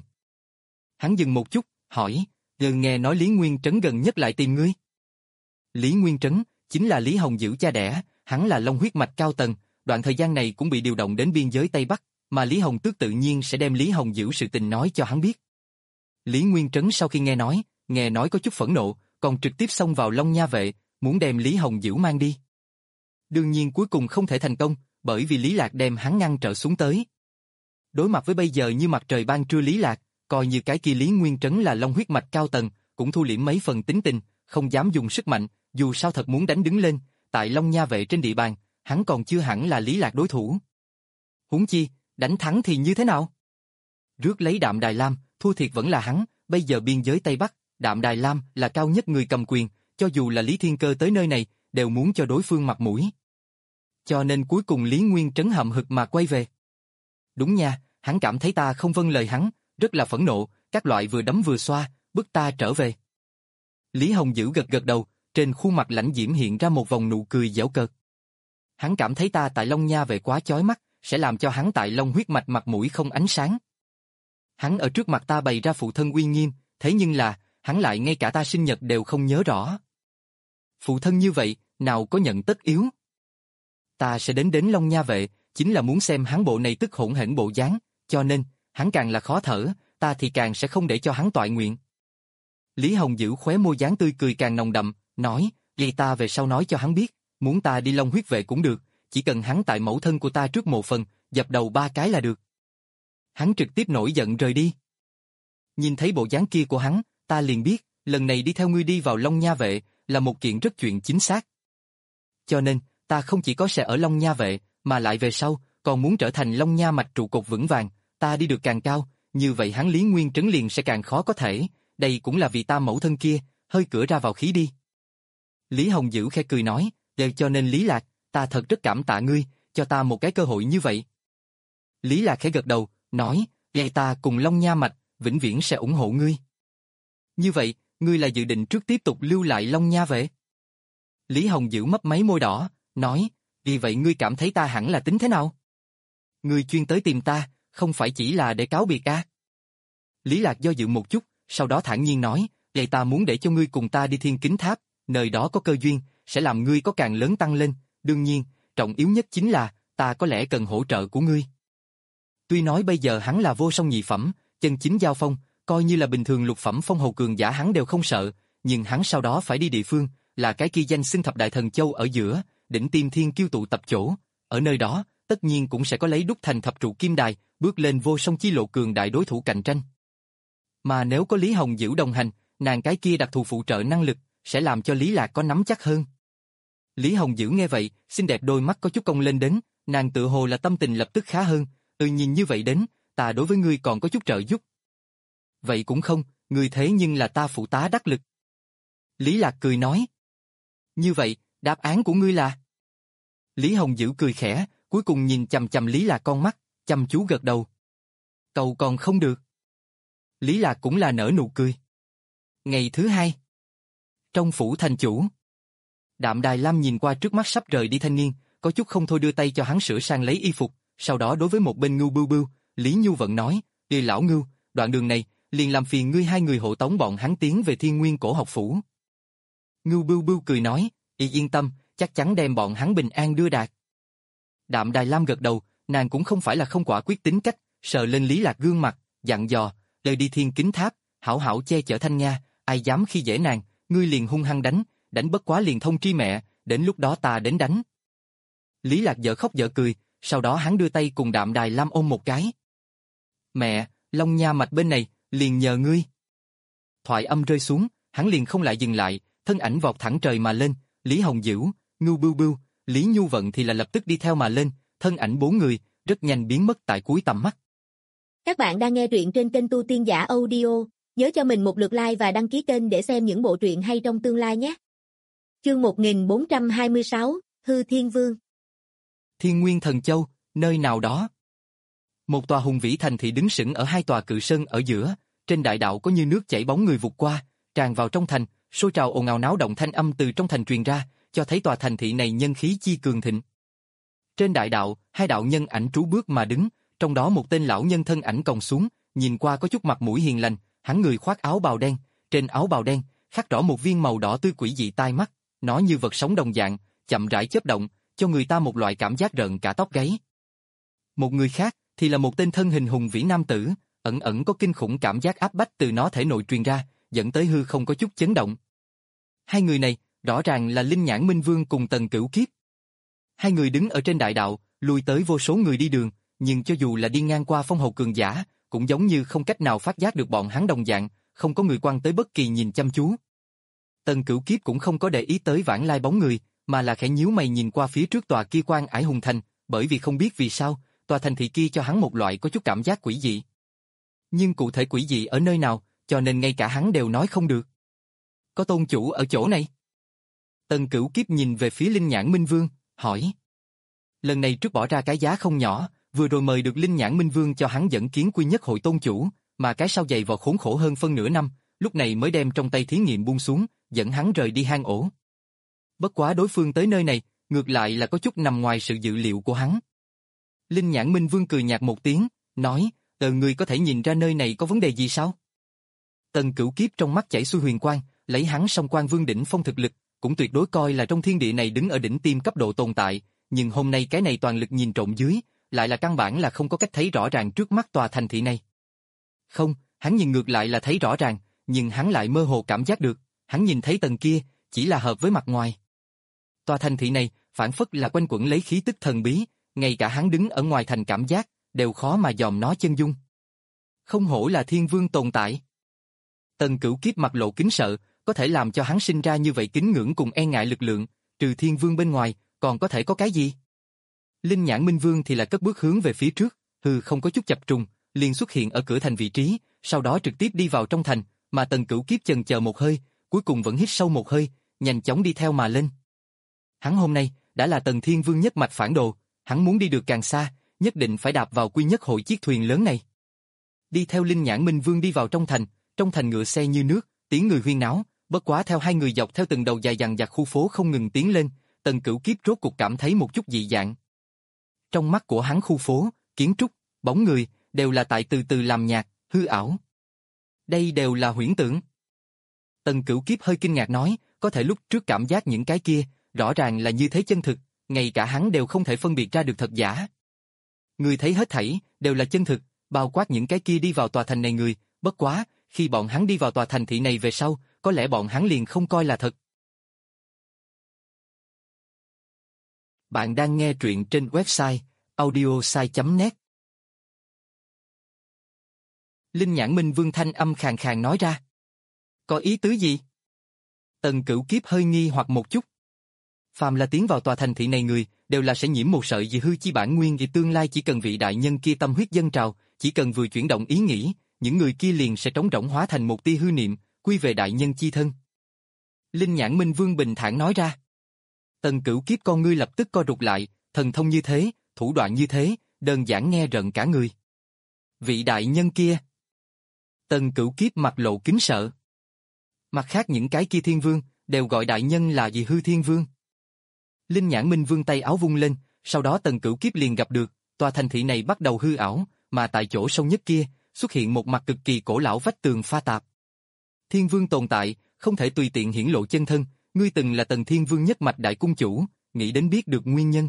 Hắn dừng một chút, hỏi, giờ nghe nói Lý Nguyên Trấn gần nhất lại tìm ngươi. Lý Nguyên Trấn, chính là Lý Hồng Dữ cha đẻ, hắn là long huyết mạch cao tầng, đoạn thời gian này cũng bị điều động đến biên giới Tây Bắc, mà Lý Hồng Tước tự nhiên sẽ đem Lý Hồng Dữ sự tình nói cho hắn biết. Lý Nguyên Trấn sau khi nghe nói, nghe nói có chút phẫn nộ, còn trực tiếp xông vào Long Nha vệ, muốn đem Lý Hồng Dữ mang đi. Đương nhiên cuối cùng không thể thành công, bởi vì Lý Lạc đem hắn ngăn trở xuống tới. Đối mặt với bây giờ như mặt trời ban trưa Lý Lạc, coi như cái kia Lý Nguyên Trấn là long huyết mạch cao tầng, cũng thu liễm mấy phần tính tình, không dám dùng sức mạnh, dù sao thật muốn đánh đứng lên, tại Long Nha vệ trên địa bàn, hắn còn chưa hẳn là Lý Lạc đối thủ. Huống chi, đánh thắng thì như thế nào? Rước lấy Đạm Đài Lam, thua thiệt vẫn là hắn, bây giờ biên giới Tây Bắc, Đạm Đài Lam là cao nhất người cầm quyền, cho dù là Lý Thiên Cơ tới nơi này, đều muốn cho đối phương mặt mũi. Cho nên cuối cùng Lý Nguyên Trấn hậm hực mà quay về. Đúng nha, hắn cảm thấy ta không vâng lời hắn, rất là phẫn nộ, các loại vừa đấm vừa xoa, bức ta trở về. Lý Hồng Dữ gật gật đầu, trên khuôn mặt lãnh diễm hiện ra một vòng nụ cười giễu cợt. Hắn cảm thấy ta tại Long Nha về quá chói mắt, sẽ làm cho hắn tại Long huyết mạch mặt mũi không ánh sáng. Hắn ở trước mặt ta bày ra phụ thân uy nghiêm, thế nhưng là, hắn lại ngay cả ta sinh nhật đều không nhớ rõ. Phụ thân như vậy, nào có nhận tất yếu. Ta sẽ đến đến Long Nha vệ, chính là muốn xem hắn bộ này tức hỗn hển bộ dáng, cho nên, hắn càng là khó thở, ta thì càng sẽ không để cho hắn toại nguyện. Lý Hồng Dữ khóe môi dáng tươi cười càng nồng đậm, nói, vậy ta về sau nói cho hắn biết, muốn ta đi Long huyết vệ cũng được, chỉ cần hắn tại mẫu thân của ta trước mộ phần, dập đầu ba cái là được. Hắn trực tiếp nổi giận rời đi. Nhìn thấy bộ dáng kia của hắn, ta liền biết, lần này đi theo ngươi đi vào Long Nha vệ, là một kiện rất chuyện chính xác. Cho nên, ta không chỉ có sẽ ở Long Nha vệ, mà lại về sau, còn muốn trở thành Long Nha mạch trụ cột vững vàng, ta đi được càng cao, như vậy hắn Lý Nguyên Trấn liền sẽ càng khó có thể, đây cũng là vì ta mẫu thân kia, hơi cửa ra vào khí đi. Lý Hồng Dữ khẽ cười nói, đều cho nên Lý Lạc, ta thật rất cảm tạ ngươi, cho ta một cái cơ hội như vậy. Lý Lạc khẽ gật đầu, nói, vậy ta cùng Long Nha mạch, vĩnh viễn sẽ ủng hộ ngươi. Như vậy, ngươi là dự định trước tiếp tục lưu lại Long Nha vệ? Lý Hồng Dữ mấp máy môi đỏ, nói, vì vậy ngươi cảm thấy ta hẳn là tính thế nào? Ngươi chuyên tới tìm ta, không phải chỉ là để cáo biệt à? Lý Lạc do dự một chút, sau đó thản nhiên nói, vậy ta muốn để cho ngươi cùng ta đi Thiên Kính Tháp, nơi đó có cơ duyên, sẽ làm ngươi có càng lớn tăng lên, đương nhiên, trọng yếu nhất chính là, ta có lẽ cần hỗ trợ của ngươi. Tuy nói bây giờ hắn là vô song nhị phẩm, chân chính giao phong, coi như là bình thường lục phẩm phong hầu cường giả hắn đều không sợ, nhưng hắn sau đó phải đi địa phương, là cái kia danh xưng thập đại thần châu ở giữa, đỉnh Tiên Thiên Kiêu tụ tập chỗ, ở nơi đó, tất nhiên cũng sẽ có lấy đúc thành thập trụ kim đài, bước lên vô song chi lộ cường đại đối thủ cạnh tranh. Mà nếu có Lý Hồng Dữ đồng hành, nàng cái kia đặc thù phụ trợ năng lực, sẽ làm cho Lý Lạc có nắm chắc hơn. Lý Hồng Dữ nghe vậy, xinh đẹp đôi mắt có chút cong lên đến, nàng tự hồ là tâm tình lập tức khá hơn, ừ nhìn như vậy đến, ta đối với ngươi còn có chút trợ giúp. Vậy cũng không, ngươi thế nhưng là ta phụ tá đắc lực. Lý Lạc cười nói. Như vậy, đáp án của ngươi là? Lý Hồng Dữ cười khẽ, cuối cùng nhìn chằm chằm Lý Lạc con mắt, chăm chú gật đầu. Cầu còn không được. Lý Lạc cũng là nở nụ cười. Ngày thứ hai. Trong phủ thành chủ. Đạm Đài Lam nhìn qua trước mắt sắp rời đi thanh niên, có chút không thôi đưa tay cho hắn sửa sang lấy y phục, sau đó đối với một bên Ngưu Bưu Bưu, Lý Nhu Vận nói, "Ê lão Ngưu, đoạn đường này, liền làm phiền ngươi hai người hộ tống bọn hắn tiến về Thiên Nguyên Cổ Học Phủ." Ngưu Bưu Bưu cười nói, "Y yên tâm, chắc chắn đem bọn hắn bình an đưa đạt." Đạm Đài Lam gật đầu, nàng cũng không phải là không quả quyết tính cách, sờ lên Lý Lạc gương mặt, dặn dò, "Lời đi Thiên Kính Tháp, hảo hảo che chở Thanh Nga, ai dám khi dễ nàng, ngươi liền hung hăng đánh, đánh bất quá liền thông tri mẹ, đến lúc đó ta đến đánh." Lý Lạc dở khóc dở cười, sau đó hắn đưa tay cùng Đạm Đài Lam ôm một cái. "Mẹ, Long Nha mạch bên này, liền nhờ ngươi." Thoại âm rơi xuống, hắn liền không lại dừng lại, thân ảnh vọt thẳng trời mà lên, Lý Hồng Dữ, Ngưu Bưu Bưu, Lý Nhu Vận thì là lập tức đi theo mà lên, thân ảnh bốn người, rất nhanh biến mất tại cuối tầm mắt. Các bạn đang nghe truyện trên kênh Tu Tiên Giả Audio, nhớ cho mình một lượt like và đăng ký kênh để xem những bộ truyện hay trong tương lai nhé. Chương một nghìn bốn trăm hai mươi sáu, Hư Thiên Vương. Thiên Nguyên Thần Châu, nơi nào đó. Một tòa hùng vĩ thành thị đứng sững ở hai tòa cự sơn ở giữa, trên đại đạo có như nước chảy bóng người vụt qua, tràn vào trong thành, xôi trào ồn ào náo động thanh âm từ trong thành truyền ra, cho thấy tòa thành thị này nhân khí chi cường thịnh. Trên đại đạo, hai đạo nhân ảnh trú bước mà đứng, trong đó một tên lão nhân thân ảnh còng xuống, nhìn qua có chút mặt mũi hiền lành, hắn người khoác áo bào đen, trên áo bào đen khắc rõ một viên màu đỏ tươi quỷ dị tai mắt, nó như vật sống đồng dạng, chậm rãi chớp động, cho người ta một loại cảm giác rợn cả tóc gáy. Một người khác thì là một tên thân hình hùng vĩ nam tử, ẩn ẩn có kinh khủng cảm giác áp bách từ nó thể nội truyền ra, dẫn tới hư không có chút chấn động. Hai người này, rõ ràng là Linh Nhãn Minh Vương cùng Tần Cửu Kiếp. Hai người đứng ở trên đại đạo, lui tới vô số người đi đường, nhưng cho dù là đi ngang qua phong hầu cường giả, cũng giống như không cách nào phát giác được bọn hắn đồng dạng, không có người quan tới bất kỳ nhìn chăm chú. Tần Cửu Kiếp cũng không có để ý tới vãng lai bóng người, mà là khẽ nhíu mày nhìn qua phía trước tòa kia Quan Ải Hùng Thành, bởi vì không biết vì sao, tòa thành thị kia cho hắn một loại có chút cảm giác quỷ dị. Nhưng cụ thể quỷ dị ở nơi nào, cho nên ngay cả hắn đều nói không được. Có tôn chủ ở chỗ này? Tần Cửu Kiếp nhìn về phía Linh Nhãn Minh Vương, hỏi. Lần này trước bỏ ra cái giá không nhỏ, vừa rồi mời được Linh Nhãn Minh Vương cho hắn dẫn kiến quy nhất hội tôn chủ, mà cái sau dày vò khốn khổ hơn phân nửa năm, lúc này mới đem trong tay thí nghiệm buông xuống, dẫn hắn rời đi hang ổ. Bất quá đối phương tới nơi này, ngược lại là có chút nằm ngoài sự dự liệu của hắn. Linh Nhãn Minh Vương cười nhạt một tiếng, nói, ờ người có thể nhìn ra nơi này có vấn đề gì sao? Tần Cửu Kiếp trong mắt chảy xuôi huyền quang, lấy hắn song quan vương đỉnh phong thực lực, cũng tuyệt đối coi là trong thiên địa này đứng ở đỉnh tiêm cấp độ tồn tại, nhưng hôm nay cái này toàn lực nhìn trộm dưới, lại là căn bản là không có cách thấy rõ ràng trước mắt tòa thành thị này. Không, hắn nhìn ngược lại là thấy rõ ràng, nhưng hắn lại mơ hồ cảm giác được, hắn nhìn thấy tầng kia, chỉ là hợp với mặt ngoài. Tòa thành thị này, phản phất là quanh quẩn lấy khí tức thần bí, ngay cả hắn đứng ở ngoài thành cảm giác, đều khó mà dòm nó chân dung. Không hổ là thiên vương tồn tại. Tần Cửu Kiếp mặt lộ kính sợ, có thể làm cho hắn sinh ra như vậy kính ngưỡng cùng e ngại lực lượng, trừ thiên vương bên ngoài, còn có thể có cái gì? Linh Nhãn Minh Vương thì là cất bước hướng về phía trước, hư không có chút chập trùng, liền xuất hiện ở cửa thành vị trí, sau đó trực tiếp đi vào trong thành, mà Tần Cửu Kiếp chần chờ một hơi, cuối cùng vẫn hít sâu một hơi, nhanh chóng đi theo mà lên. Hắn hôm nay đã là Tần Thiên Vương nhất mạch phản đồ, hắn muốn đi được càng xa, nhất định phải đạp vào quy nhất hội chiếc thuyền lớn này. Đi theo Linh Nhãn Minh Vương đi vào trong thành, trong thành ngựa xe như nước, tiếng người huyên náo, bất quá theo hai người dọc theo từng đầu dài dằng dặc khu phố không ngừng tiến lên, Tần Cửu Kiếp rốt cục cảm thấy một chút dị dạng. Trong mắt của hắn khu phố, kiến trúc, bóng người, đều là tại từ từ làm nhạt, hư ảo. Đây đều là huyễn tưởng. Tần Cửu Kiếp hơi kinh ngạc nói, có thể lúc trước cảm giác những cái kia, rõ ràng là như thế chân thực, ngay cả hắn đều không thể phân biệt ra được thật giả. Người thấy hết thảy, đều là chân thực, bao quát những cái kia đi vào tòa thành này người, bất quá, khi bọn hắn đi vào tòa thành thị này về sau, có lẽ bọn hắn liền không coi là thật. Bạn đang nghe truyện trên website audiosai chấm net. Linh Nhãn Minh Vương thanh âm khàn khàn nói ra. Có ý tứ gì? Tần Cửu Kiếp hơi nghi hoặc một chút. Phàm là tiến vào tòa thành thị này người, đều là sẽ nhiễm một sợi dị hư chi bản nguyên, thì tương lai chỉ cần vị đại nhân kia tâm huyết dâng trào, chỉ cần vừa chuyển động ý nghĩ, những người kia liền sẽ trống rỗng hóa thành một tia hư niệm, quy về đại nhân chi thân. Linh Nhãn Minh Vương bình thản nói ra. Tần Cửu Kiếp con ngươi lập tức co rụt lại, thần thông như thế, thủ đoạn như thế, đơn giản nghe rợn cả người. Vị đại nhân kia. Tần Cửu Kiếp mặt lộ kính sợ. Mặt khác những cái kia thiên vương, đều gọi đại nhân là dị hư thiên vương. Linh Nhãn Minh Vương tay áo vung lên, sau đó Tần Cửu Kiếp liền gặp được, tòa thành thị này bắt đầu hư ảo, mà tại chỗ sâu nhất kia, xuất hiện một mặt cực kỳ cổ lão vách tường pha tạp. Thiên vương tồn tại, không thể tùy tiện hiển lộ chân thân, ngươi từng là Tần Thiên Vương nhất mạch đại cung chủ, nghĩ đến biết được nguyên nhân.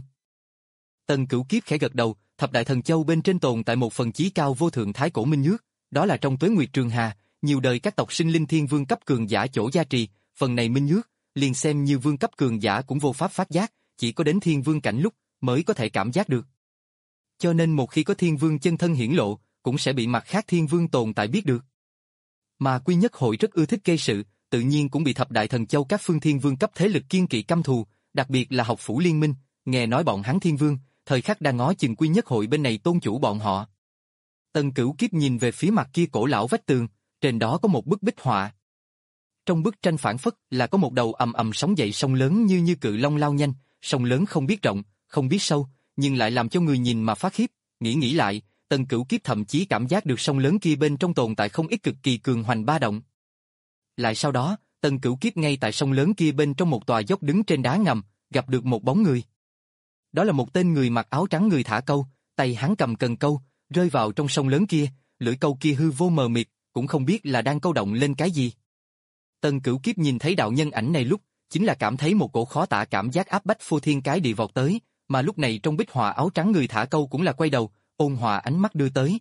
Tần Cửu Kiếp khẽ gật đầu, thập đại thần châu bên trên tồn tại một phần chí cao vô thượng thái cổ minh nước, đó là trong Tuế Nguyệt Trường Hà, nhiều đời các tộc sinh linh thiên vương cấp cường giả chỗ gia trì, phần này minh nước, liền xem như vương cấp cường giả cũng vô pháp phát giác, chỉ có đến thiên vương cảnh lúc mới có thể cảm giác được. Cho nên một khi có thiên vương chân thân hiển lộ, cũng sẽ bị mặt khác thiên vương tồn tại biết được. Mà quy nhất hội rất ưa thích gây sự, tự nhiên cũng bị thập đại thần châu các phương thiên vương cấp thế lực kiên kỵ căm thù, đặc biệt là học phủ liên minh, nghe nói bọn hắn thiên vương, thời khắc đang ngó chừng quy nhất hội bên này tôn chủ bọn họ. Tần Cửu Kiếp nhìn về phía mặt kia cổ lão vách tường, trên đó có một bức bích họa. Trong bức tranh phản phất là có một đầu ầm ầm sóng dậy sông lớn như như cự long lao nhanh, sông lớn không biết rộng, không biết sâu, nhưng lại làm cho người nhìn mà phát khiếp, nghĩ nghĩ lại, Tần Cửu Kiếp thậm chí cảm giác được sông lớn kia bên trong tồn tại không ít cực kỳ cường hoành ba động. Lại sau đó, Tần Cửu Kiếp ngay tại sông lớn kia bên trong một tòa dốc đứng trên đá ngầm, gặp được một bóng người. Đó là một tên người mặc áo trắng người thả câu, tay hắn cầm cần câu, rơi vào trong sông lớn kia, lưỡi câu kia hư vô mờ mịt, cũng không biết là đang câu động lên cái gì. Tần Cửu Kiếp nhìn thấy đạo nhân ảnh này lúc, chính là cảm thấy một cổ khó tả cảm giác áp bách phô thiên cái địa vọt tới, mà lúc này trong bích họa áo trắng người thả câu cũng là quay đầu, ôn hòa ánh mắt đưa tới.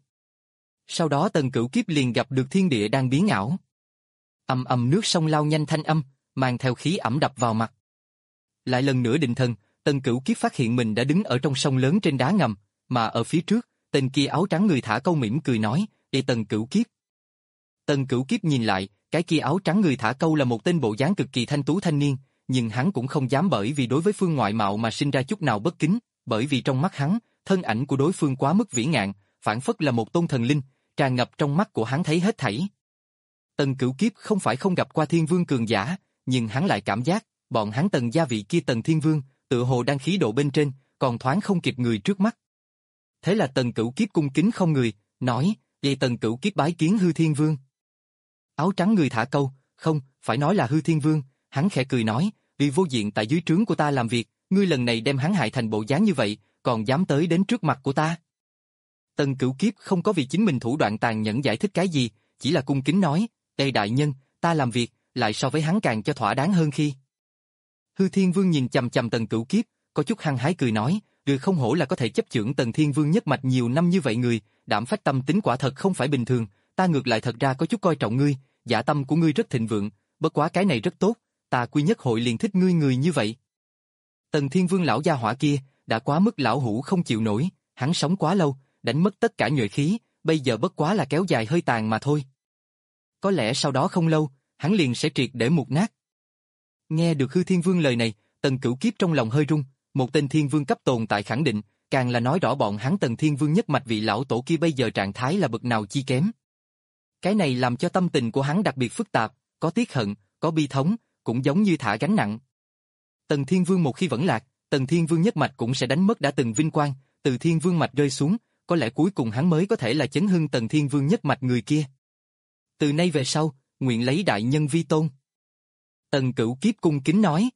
Sau đó Tần Cửu Kiếp liền gặp được thiên địa đang biến ảo. Ầm ầm nước sông lao nhanh thanh âm, mang theo khí ẩm đập vào mặt. Lại lần nữa định thần, Tần Cửu Kiếp phát hiện mình đã đứng ở trong sông lớn trên đá ngầm, mà ở phía trước, tên kia áo trắng người thả câu mỉm cười nói, "Ê Tần Cửu Kiếp." Tần Cửu Kiếp nhìn lại, cái kia áo trắng người thả câu là một tên bộ dáng cực kỳ thanh tú thanh niên, nhưng hắn cũng không dám bởi vì đối với phương ngoại mạo mà sinh ra chút nào bất kính, bởi vì trong mắt hắn, thân ảnh của đối phương quá mức vĩ ngạn, phảng phất là một tôn thần linh, tràn ngập trong mắt của hắn thấy hết thảy. Tần Cửu Kiếp không phải không gặp qua thiên vương cường giả, nhưng hắn lại cảm giác, bọn hắn Tần gia vị kia Tần Thiên Vương, tựa hồ đang khí độ bên trên, còn thoáng không kịp người trước mắt. Thế là Tần Cửu Kiếp cung kính không người, nói, "Vậy Tần Cửu Kiếp bái kiến Hư Thiên Vương." Áo trắng người thả câu, "Không, phải nói là Hư Thiên Vương." Hắn khẽ cười nói, "Vì vô diện tại dưới trướng của ta làm việc, ngươi lần này đem hắn hại thành bộ dáng như vậy, còn dám tới đến trước mặt của ta." Tần Cửu Kiếp không có vì chính mình thủ đoạn tàn nhẫn giải thích cái gì, chỉ là cung kính nói, "Ê đại nhân, ta làm việc, lại so với hắn càng cho thỏa đáng hơn khi." Hư Thiên Vương nhìn chằm chằm Tần Cửu Kiếp, có chút hăng hái cười nói, "Được không hổ là có thể chấp chưởng Tần Thiên Vương nhất mạch nhiều năm như vậy người, đảm phách tâm tính quả thật không phải bình thường, ta ngược lại thật ra có chút coi trọng ngươi, dạ tâm của ngươi rất thịnh vượng, bất quá cái này rất tốt, ta Quy Nhất Hội liền thích ngươi người như vậy." Tần Thiên Vương lão gia hỏa kia, đã quá mức lão hủ không chịu nổi, hắn sống quá lâu, đánh mất tất cả nhuệ khí, bây giờ bất quá là kéo dài hơi tàn mà thôi. Có lẽ sau đó không lâu, hắn liền sẽ triệt để mục nát. Nghe được Hư Thiên Vương lời này, Tần Cửu Kiếp trong lòng hơi rung, một tên thiên vương cấp tồn tại khẳng định, càng là nói rõ bọn hắn Tần Thiên Vương nhất mạch vị lão tổ kia bây giờ trạng thái là bậc nào chi kém. Cái này làm cho tâm tình của hắn đặc biệt phức tạp, có tiếc hận, có bi thống, cũng giống như thả gánh nặng. Tần Thiên Vương một khi vẫn lạc, Tần Thiên Vương nhất mạch cũng sẽ đánh mất đã từng vinh quang, từ Thiên Vương mạch rơi xuống, có lẽ cuối cùng hắn mới có thể là chấn hưng Tần Thiên Vương nhất mạch người kia. Từ nay về sau, nguyện lấy đại nhân vi tôn. Tần Cửu Kiếp cung kính nói.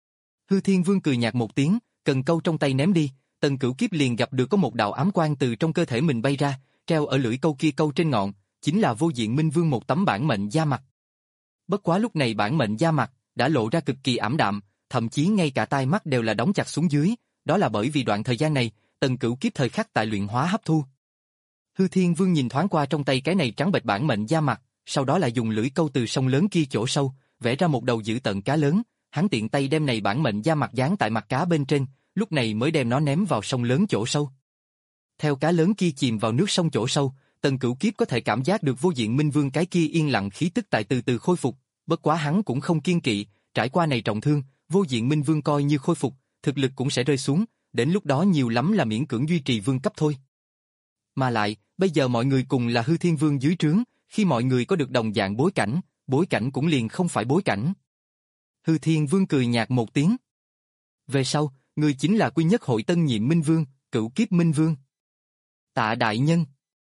Hư Thiên Vương cười nhạt một tiếng, cần câu trong tay ném đi, Tần Cửu Kiếp liền gặp được có một đạo ám quang từ trong cơ thể mình bay ra, treo ở lưỡi câu kia câu trên ngọn, chính là Vô Diện Minh Vương một tấm bản mệnh da mặt. Bất quá lúc này bản mệnh da mặt đã lộ ra cực kỳ ảm đạm, thậm chí ngay cả tai mắt đều là đóng chặt xuống dưới, đó là bởi vì đoạn thời gian này, Tần Cửu Kiếp thời khắc tại luyện hóa hấp thu. Hư Thiên Vương nhìn thoáng qua trong tay cái này trắng bệch bản mệnh da mặt, sau đó lại dùng lưỡi câu từ sông lớn kia chỗ sâu, vẽ ra một đầu dữ tợn cá lớn, hắn tiện tay đem này bản mệnh da mặt dán tại mặt cá bên trên, lúc này mới đem nó ném vào sông lớn chỗ sâu. Theo cá lớn kia chìm vào nước sông chỗ sâu, Tần Cửu Kiếp có thể cảm giác được Vô Diện Minh Vương cái kia yên lặng khí tức tại từ từ khôi phục, bất quá hắn cũng không kiên kỵ, trải qua này trọng thương, Vô Diện Minh Vương coi như khôi phục, thực lực cũng sẽ rơi xuống, đến lúc đó nhiều lắm là miễn cưỡng duy trì vương cấp thôi. Mà lại, bây giờ mọi người cùng là Hư Thiên Vương dưới trướng, khi mọi người có được đồng dạng bối cảnh, bối cảnh cũng liền không phải bối cảnh. Hư Thiên Vương cười nhạt một tiếng. Về sau, người chính là Quy Nhất Hội tân nhiệm Minh Vương, Cửu Kiếp Minh Vương. Tạ đại nhân.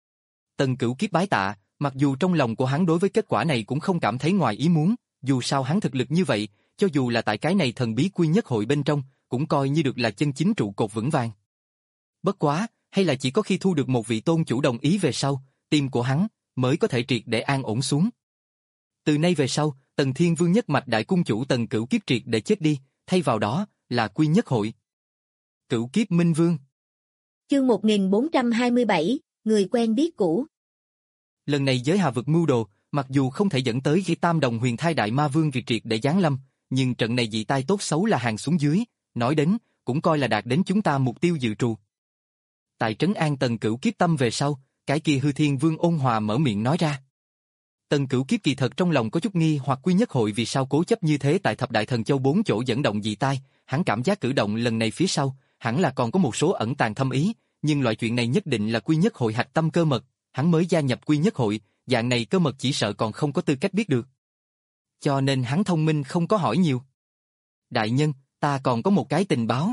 Tần Cửu Kiếp bái tạ, mặc dù trong lòng của hắn đối với kết quả này cũng không cảm thấy ngoài ý muốn, dù sao hắn thực lực như vậy, cho dù là tại cái này thần bí Quy Nhất Hội bên trong, cũng coi như được là chân chính trụ cột vững vàng. Bất quá, hay là chỉ có khi thu được một vị tôn chủ đồng ý về sau, tim của hắn mới có thể triệt để an ổn xuống. Từ nay về sau, Tần Thiên Vương nhất mạch đại cung chủ Tần Cửu Kiếp triệt để chết đi, thay vào đó là Quy Nhất Hội. Cửu Kiếp Minh Vương. Chương một nghìn bốn trăm hai mươi bảy, người quen biết cũ. Lần này giới hà vực mưu đồ, mặc dù không thể dẫn tới khi Tam Đồng Huyền Thai Đại Ma Vương vì triệt để giáng lâm, nhưng trận này dị tai tốt xấu là hàng xuống dưới, nói đến, cũng coi là đạt đến chúng ta mục tiêu dự trù. Tại trấn an Tần Cửu Kiếp tâm về sau, cái kia Hư Thiên Vương ôn hòa mở miệng nói ra. Tần Cửu Kiếp kỳ thật trong lòng có chút nghi hoặc Quy Nhất Hội vì sao cố chấp như thế tại Thập Đại Thần Châu bốn chỗ dẫn động dị tai, hắn cảm giác cử động lần này phía sau, hẳn là còn có một số ẩn tàng thâm ý, nhưng loại chuyện này nhất định là Quy Nhất Hội hạch tâm cơ mật, hắn mới gia nhập Quy Nhất Hội, dạng này cơ mật chỉ sợ còn không có tư cách biết được. Cho nên hắn thông minh không có hỏi nhiều. Đại nhân, ta còn có một cái tình báo.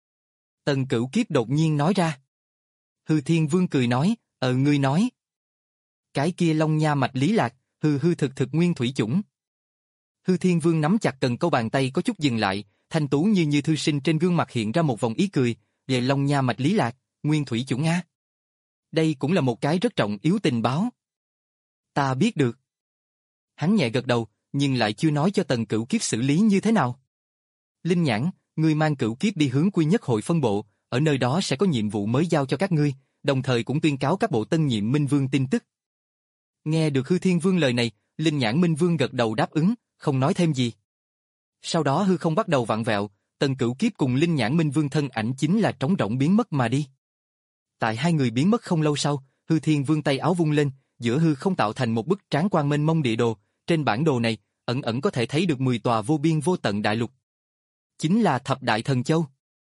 Tần Cửu Kiếp đột nhiên nói ra. Hư Thiên Vương cười nói, ờ ngươi nói. Cái kia Long Nha mạch Lý Lạc, hư hư thực thực nguyên thủy chủng. Hư Thiên Vương nắm chặt cần câu bàn tay có chút dừng lại, thanh tú như như thư sinh trên gương mặt hiện ra một vòng ý cười, về Long Nha mạch Lý Lạc, nguyên thủy chủng a. Đây cũng là một cái rất trọng yếu tình báo. Ta biết được. Hắn nhẹ gật đầu, nhưng lại chưa nói cho Tần Cửu Kiếp xử lý như thế nào. Linh Nhãn, ngươi mang cửu kiếp đi hướng quy nhất hội phân bộ, ở nơi đó sẽ có nhiệm vụ mới giao cho các ngươi, đồng thời cũng tuyên cáo các bộ tân nhiệm Minh Vương tin tức. Nghe được Hư Thiên Vương lời này, Linh Nhãn Minh Vương gật đầu đáp ứng, không nói thêm gì. Sau đó hư không bắt đầu vặn vẹo, Tần Cửu Kiếp cùng Linh Nhãn Minh Vương thân ảnh chính là trống rỗng biến mất mà đi. Tại hai người biến mất không lâu sau, Hư Thiên Vương tay áo vung lên, giữa hư không tạo thành một bức tráng quang mênh mông địa đồ, trên bản đồ này, ẩn ẩn có thể thấy được mười tòa vô biên vô tận đại lục. Chính là Thập Đại Thần Châu.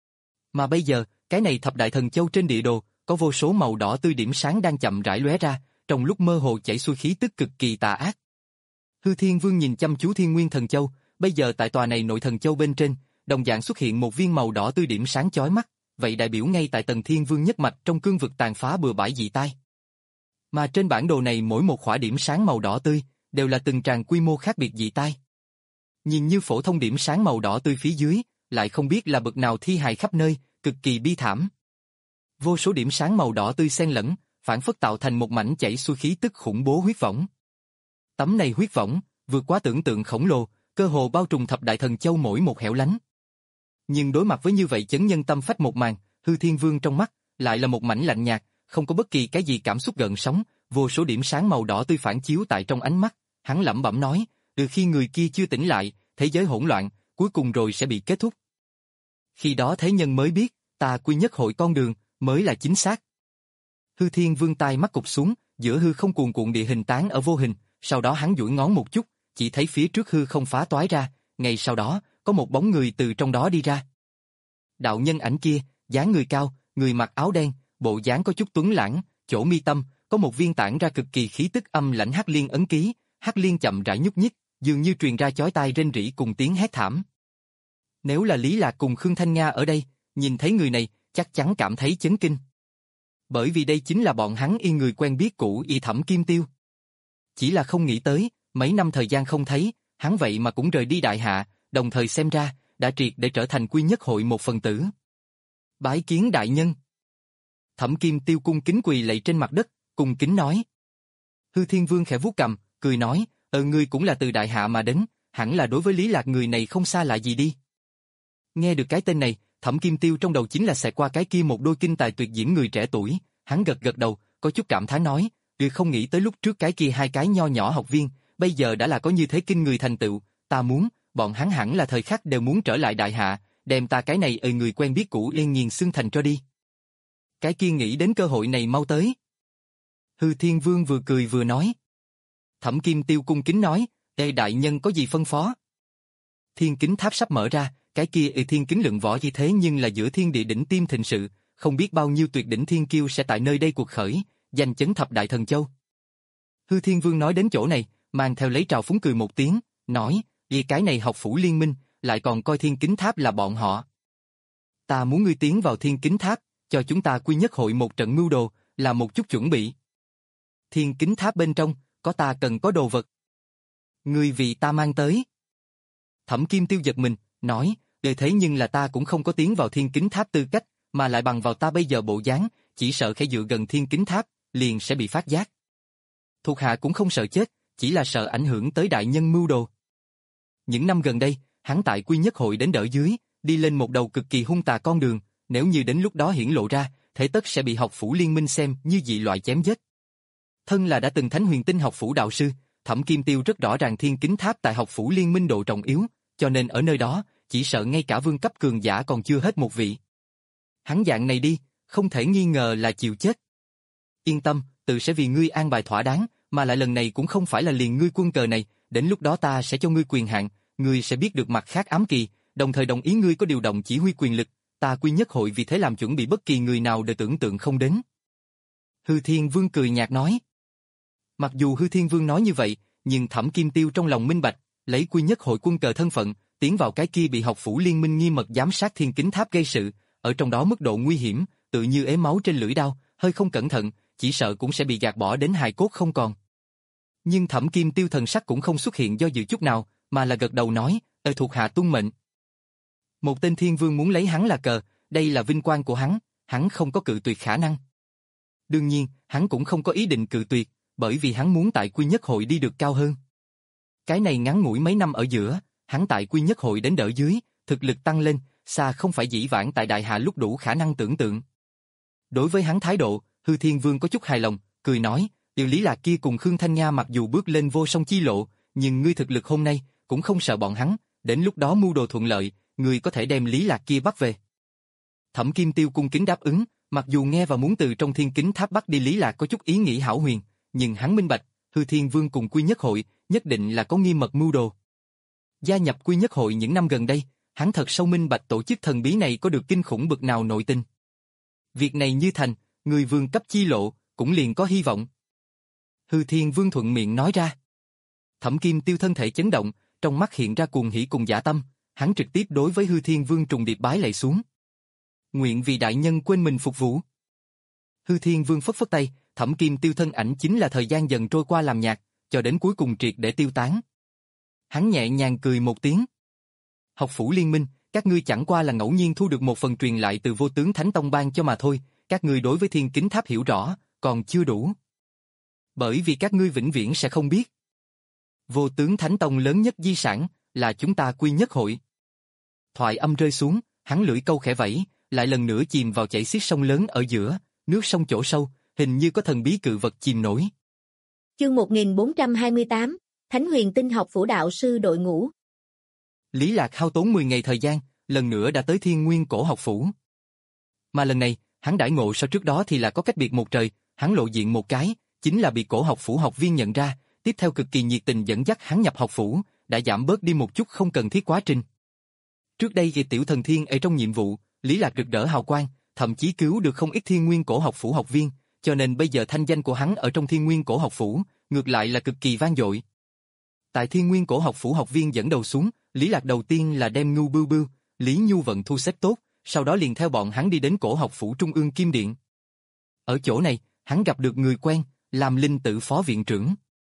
Mà bây giờ, cái này Thập Đại Thần Châu trên địa đồ, có vô số màu đỏ tươi điểm sáng đang chậm rãi lóe ra, trong lúc mơ hồ chảy xuôi khí tức cực kỳ tà ác. Hư Thiên Vương nhìn chăm chú Thiên Nguyên Thần Châu, bây giờ tại tòa này nội thần châu bên trên, đồng dạng xuất hiện một viên màu đỏ tươi điểm sáng chói mắt, vậy đại biểu ngay tại Tần Thiên Vương nhất mạch trong cương vực tàn phá bừa bãi dị tai. Mà trên bản đồ này mỗi một khỏa điểm sáng màu đỏ tươi, đều là từng tràng quy mô khác biệt dị tai. Nhìn như phổ thông điểm sáng màu đỏ tươi phía dưới, lại không biết là bậc nào thi hài khắp nơi, cực kỳ bi thảm. Vô số điểm sáng màu đỏ tươi xen lẫn, phản phất tạo thành một mảnh chảy xuôi khí tức khủng bố huyết võng. Tấm này huyết võng, vượt quá tưởng tượng khổng lồ, cơ hồ bao trùm Thập Đại Thần Châu mỗi một hẻo lánh. Nhưng đối mặt với như vậy chấn nhân tâm phách một màn, Hư Thiên Vương trong mắt, lại là một mảnh lạnh nhạt, không có bất kỳ cái gì cảm xúc gợn sóng, vô số điểm sáng màu đỏ tươi phản chiếu tại trong ánh mắt, hắn lẩm bẩm nói, từ khi người kia chưa tỉnh lại, thế giới hỗn loạn, cuối cùng rồi sẽ bị kết thúc. Khi đó thế nhân mới biết, ta quy nhất hội con đường, mới là chính xác. Hư Thiên Vương tai mắt cụp xuống, giữa hư không cuồn cuộn địa hình tán ở vô hình, sau đó hắn duỗi ngón một chút, chỉ thấy phía trước hư không phá toái ra, ngay sau đó, có một bóng người từ trong đó đi ra. Đạo nhân ảnh kia, dáng người cao, người mặc áo đen, bộ dáng có chút tuấn lãng, chỗ mi tâm, có một viên tản ra cực kỳ khí tức âm lãnh hắc liên ấn ký, hắc liên chậm rãi nhúc nhích, dường như truyền ra chói tai rên rỉ cùng tiếng hét thảm. Nếu là Lý Lạc cùng Khương Thanh Nga ở đây, nhìn thấy người này, chắc chắn cảm thấy chấn kinh. Bởi vì đây chính là bọn hắn y người quen biết cũ y Thẩm Kim Tiêu. Chỉ là không nghĩ tới, mấy năm thời gian không thấy, hắn vậy mà cũng rời đi đại hạ, đồng thời xem ra, đã triệt để trở thành quy nhất hội một phần tử. Bái kiến đại nhân. Thẩm Kim Tiêu cung kính quỳ lạy trên mặt đất, cung kính nói. Hư Thiên Vương khẽ vuốt cằm, cười nói, ờ ngươi cũng là từ đại hạ mà đến, hẳn là đối với Lý Lạc người này không xa lạ gì đi. Nghe được cái tên này, Thẩm Kim Tiêu trong đầu chính là xẹt qua cái kia một đôi kinh tài tuyệt diễm người trẻ tuổi, hắn gật gật đầu, có chút cảm thán nói, ngươi không nghĩ tới lúc trước cái kia hai cái nho nhỏ học viên, bây giờ đã là có như thế kinh người thành tựu, ta muốn, bọn hắn hẳn là thời khắc đều muốn trở lại đại hạ, đem ta cái này ở người quen biết cũ yên nghiền xương thành cho đi. Cái kia nghĩ đến cơ hội này mau tới. Hư Thiên Vương vừa cười vừa nói. Thẩm Kim Tiêu cung kính nói, ê đại nhân có gì phân phó? Thiên kính tháp sắp mở ra, cái kia ở thiên kính lượng võ như thế nhưng là giữa thiên địa đỉnh tim thịnh sự, không biết bao nhiêu tuyệt đỉnh thiên kiêu sẽ tại nơi đây cuộc khởi, giành chấn Thập Đại Thần Châu. Hư Thiên Vương nói đến chỗ này, mang theo lấy trào phúng cười một tiếng, nói, vì cái này học phủ liên minh, lại còn coi thiên kính tháp là bọn họ. Ta muốn ngươi tiến vào thiên kính tháp, cho chúng ta quy nhất hội một trận mưu đồ, là một chút chuẩn bị. Thiên kính tháp bên trong, có ta cần có đồ vật. Ngươi vì ta mang tới. Thẩm Kim Tiêu giật mình, nói, để thế nhưng là ta cũng không có tiến vào thiên kính tháp tư cách, mà lại bằng vào ta bây giờ bộ dáng, chỉ sợ khẽ dựa gần thiên kính tháp, liền sẽ bị phát giác. Thuộc hạ cũng không sợ chết, chỉ là sợ ảnh hưởng tới đại nhân mưu đồ. Những năm gần đây, hắn tại quy nhất hội đến đỡ dưới, đi lên một đầu cực kỳ hung tà con đường, nếu như đến lúc đó hiển lộ ra, thế tất sẽ bị học phủ liên minh xem như dị loại chém giết. Thân là đã từng Thánh Huyền Tinh học phủ đạo sư, Thẩm Kim Tiêu rất rõ ràng thiên kính tháp tại học phủ liên minh độ trọng yếu, cho nên ở nơi đó, chỉ sợ ngay cả vương cấp cường giả còn chưa hết một vị. Hắn dạng này đi, không thể nghi ngờ là chịu chết. Yên tâm, tự sẽ vì ngươi an bài thỏa đáng, mà lại lần này cũng không phải là liền ngươi quân cờ này, đến lúc đó ta sẽ cho ngươi quyền hạn, ngươi sẽ biết được mặt khác ám kỳ, đồng thời đồng ý ngươi có điều động chỉ huy quyền lực, ta quy nhất hội vì thế làm chuẩn bị bất kỳ người nào đều tưởng tượng không đến. Hư Thiên Vương cười nhạt nói. Mặc dù Hư Thiên Vương nói như vậy, nhưng Thẩm Kim Tiêu trong lòng minh bạch, lấy quy nhất hội quân cờ thân phận, tiến vào cái kia bị học phủ liên minh nghiêm mật giám sát thiên kính tháp gây sự, ở trong đó mức độ nguy hiểm, tự như ế máu trên lưỡi đao, hơi không cẩn thận, chỉ sợ cũng sẽ bị gạt bỏ đến hài cốt không còn. Nhưng Thẩm Kim Tiêu thần sắc cũng không xuất hiện do dự chút nào, mà là gật đầu nói, "Ờ thuộc hạ tuân mệnh." Một tên thiên vương muốn lấy hắn là cờ, đây là vinh quang của hắn, hắn không có cự tuyệt khả năng. Đương nhiên, hắn cũng không có ý định cự tuyệt, bởi vì hắn muốn tại quy nhất hội đi được cao hơn. Cái này ngắn ngủi mấy năm ở giữa, hắn tại quy nhất hội đến đỡ dưới, thực lực tăng lên, xa không phải dĩ vãng tại đại hạ lúc đủ khả năng tưởng tượng. Đối với hắn thái độ, Hư Thiên Vương có chút hài lòng, cười nói, điều Lý Lạc kia cùng Khương Thanh Nha mặc dù bước lên vô song chi lộ, nhưng ngươi thực lực hôm nay, cũng không sợ bọn hắn, đến lúc đó mưu đồ thuận lợi, ngươi có thể đem Lý Lạc kia bắt về. Thẩm Kim Tiêu cung kính đáp ứng, mặc dù nghe và muốn từ trong Thiên Kính Tháp bắt đi Lý Lạc có chút ý nghĩ hão huyền, nhưng hắn minh bạch, Hư Thiên Vương cùng Quy Nhất Hội, nhất định là có nghiêm mật mưu đồ. Gia nhập Quy Nhất Hội những năm gần đây, hắn thật sâu minh bạch tổ chức thần bí này có được kinh khủng bực nào nội tình. Việc này như thành, người vương cấp chi lộ, cũng liền có hy vọng. Hư Thiên Vương thuận miệng nói ra. Thẩm Kim Tiêu thân thể chấn động, trong mắt hiện ra cuồng hỉ cùng dã tâm, hắn trực tiếp đối với Hư Thiên Vương trùng điệp bái lạy xuống. Nguyện vì đại nhân quên mình phục vụ. Hư Thiên Vương phất phất tay, Thẩm Kim Tiêu thân ảnh chính là thời gian dần trôi qua làm nhạt, cho đến cuối cùng triệt để tiêu tán. Hắn nhẹ nhàng cười một tiếng. Học phủ liên minh, các ngươi chẳng qua là ngẫu nhiên thu được một phần truyền lại từ Vô Tướng Thánh Tông ban cho mà thôi, các ngươi đối với Thiên Kính Tháp hiểu rõ, còn chưa đủ. Bởi vì các ngươi vĩnh viễn sẽ không biết. Vô Tướng Thánh Tông lớn nhất di sản, là chúng ta Quy Nhất Hội. Thoại âm rơi xuống, hắn lưỡi câu khẽ vẫy, lại lần nữa chìm vào chảy xiết sông lớn ở giữa, nước sông chỗ sâu, hình như có thần bí cự vật chìm nổi. Chương một nghìn bốn trăm hai mươi tám, Thánh Huyền Tinh học phủ đạo sư đội ngũ. Lý Lạc hao tốn mười ngày thời gian, lần nữa đã tới Thiên Nguyên Cổ học phủ. Mà lần này, hắn đãi ngộ so trước đó thì là có cách biệt một trời, hắn lộ diện một cái, chính là bị cổ học phủ học viên nhận ra, tiếp theo cực kỳ nhiệt tình dẫn dắt hắn nhập học phủ, đã giảm bớt đi một chút không cần thiết quá trình. Trước đây vì tiểu thần thiên ở trong nhiệm vụ, Lý Lạc rực rỡ hào quang, thậm chí cứu được không ít Thiên Nguyên Cổ học phủ học viên, cho nên bây giờ thanh danh của hắn ở trong Thiên Nguyên Cổ học phủ, ngược lại là cực kỳ vang dội. Tại Thiên Nguyên Cổ học phủ học viên dẫn đầu xuống, Lý Lạc đầu tiên là đem Ngưu Bưu Bưu, Lý Nhu Vận thu xếp tốt, sau đó liền theo bọn hắn đi đến Cổ học phủ Trung ương Kim Điện. Ở chỗ này, hắn gặp được người quen, Lam Linh Tử phó viện trưởng.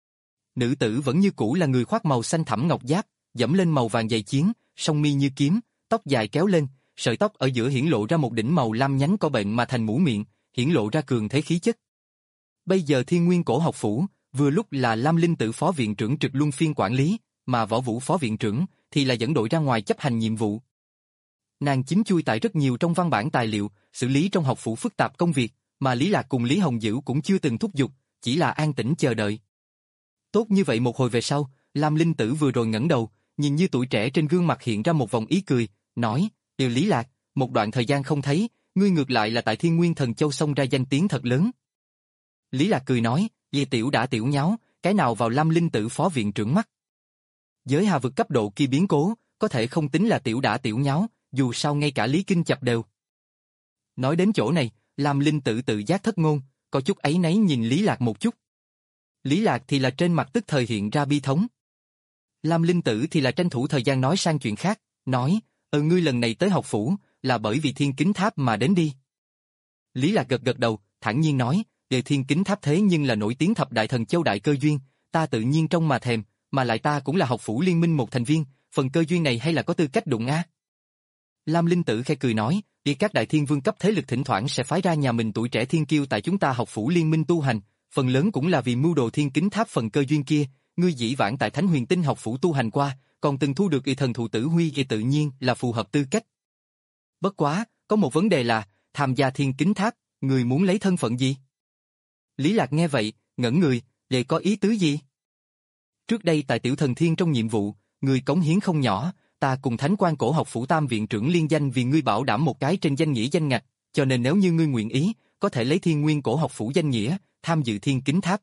Nữ tử vẫn như cũ là người khoác màu xanh thẳm ngọc giáp, dẫm lên màu vàng dày chiến, song mi như kiếm, tóc dài kéo lên, sợi tóc ở giữa hiển lộ ra một đỉnh màu lam nhánh co bệnh mà thành mũ miệng, hiển lộ ra cường thế khí chất. Bây giờ Thiên Nguyên Cổ học phủ, vừa lúc là Lam Linh Tử phó viện trưởng trực luân phiên quản lý, mà Võ Vũ phó viện trưởng thì là dẫn đội ra ngoài chấp hành nhiệm vụ. Nàng chính chui tại rất nhiều trong văn bản tài liệu, xử lý trong học phủ phức tạp công việc, mà Lý Lạc cùng Lý Hồng Dữ cũng chưa từng thúc giục, chỉ là an tĩnh chờ đợi. Tốt như vậy một hồi về sau, Lam Linh Tử vừa rồi ngẩng đầu, nhìn như tuổi trẻ trên gương mặt hiện ra một vòng ý cười, nói, điều Lý Lạc, một đoạn thời gian không thấy, ngươi ngược lại là tại Thiên Nguyên Thần Châu xông ra danh tiếng thật lớn. Lý Lạc cười nói, vì tiểu đã tiểu nháo, cái nào vào Lam Linh Tử phó viện trưởng mắt. Giới hà vực cấp độ kia biến cố, có thể không tính là tiểu đã tiểu nháo, dù sao ngay cả Lý Kinh chập đều. Nói đến chỗ này, Lam Linh Tử tự giác thất ngôn, có chút áy náy nhìn Lý Lạc một chút. Lý Lạc thì là trên mặt tức thời hiện ra bi thống. Lam Linh Tử thì là tranh thủ thời gian nói sang chuyện khác, nói, ừ ngươi lần này tới học phủ, là bởi vì Thiên Kính Tháp mà đến đi. Lý Lạc gật gật đầu, thản nhiên nói, đề Thiên Kính Tháp thế nhưng là nổi tiếng thập đại thần châu đại cơ duyên, ta tự nhiên trong mà thèm, mà lại ta cũng là học phủ liên minh một thành viên, phần cơ duyên này hay là có tư cách đụng a. Lam Linh Tử khẽ cười nói, đi các đại thiên vương cấp thế lực thỉnh thoảng sẽ phái ra nhà mình tuổi trẻ thiên kiêu tại chúng ta học phủ liên minh tu hành, phần lớn cũng là vì mưu đồ Thiên Kính Tháp phần cơ duyên kia, ngươi dĩ vãng tại Thánh Huyền Tinh học phủ tu hành qua, còn từng thu được y thần thụ tử huy thì tự nhiên là phù hợp tư cách. Bất quá, có một vấn đề là, tham gia Thiên Kính Tháp, người muốn lấy thân phận gì? Lý Lạc nghe vậy, ngẩn người, vậy có ý tứ gì? Trước đây tại Tiểu Thần Thiên trong nhiệm vụ, người cống hiến không nhỏ, ta cùng Thánh Quan Cổ học phủ tam viện trưởng liên danh vì ngươi bảo đảm một cái trên danh nghĩa danh ngạch, cho nên nếu như ngươi nguyện ý, có thể lấy Thiên Nguyên Cổ học phủ danh nghĩa, tham dự Thiên Kính Tháp.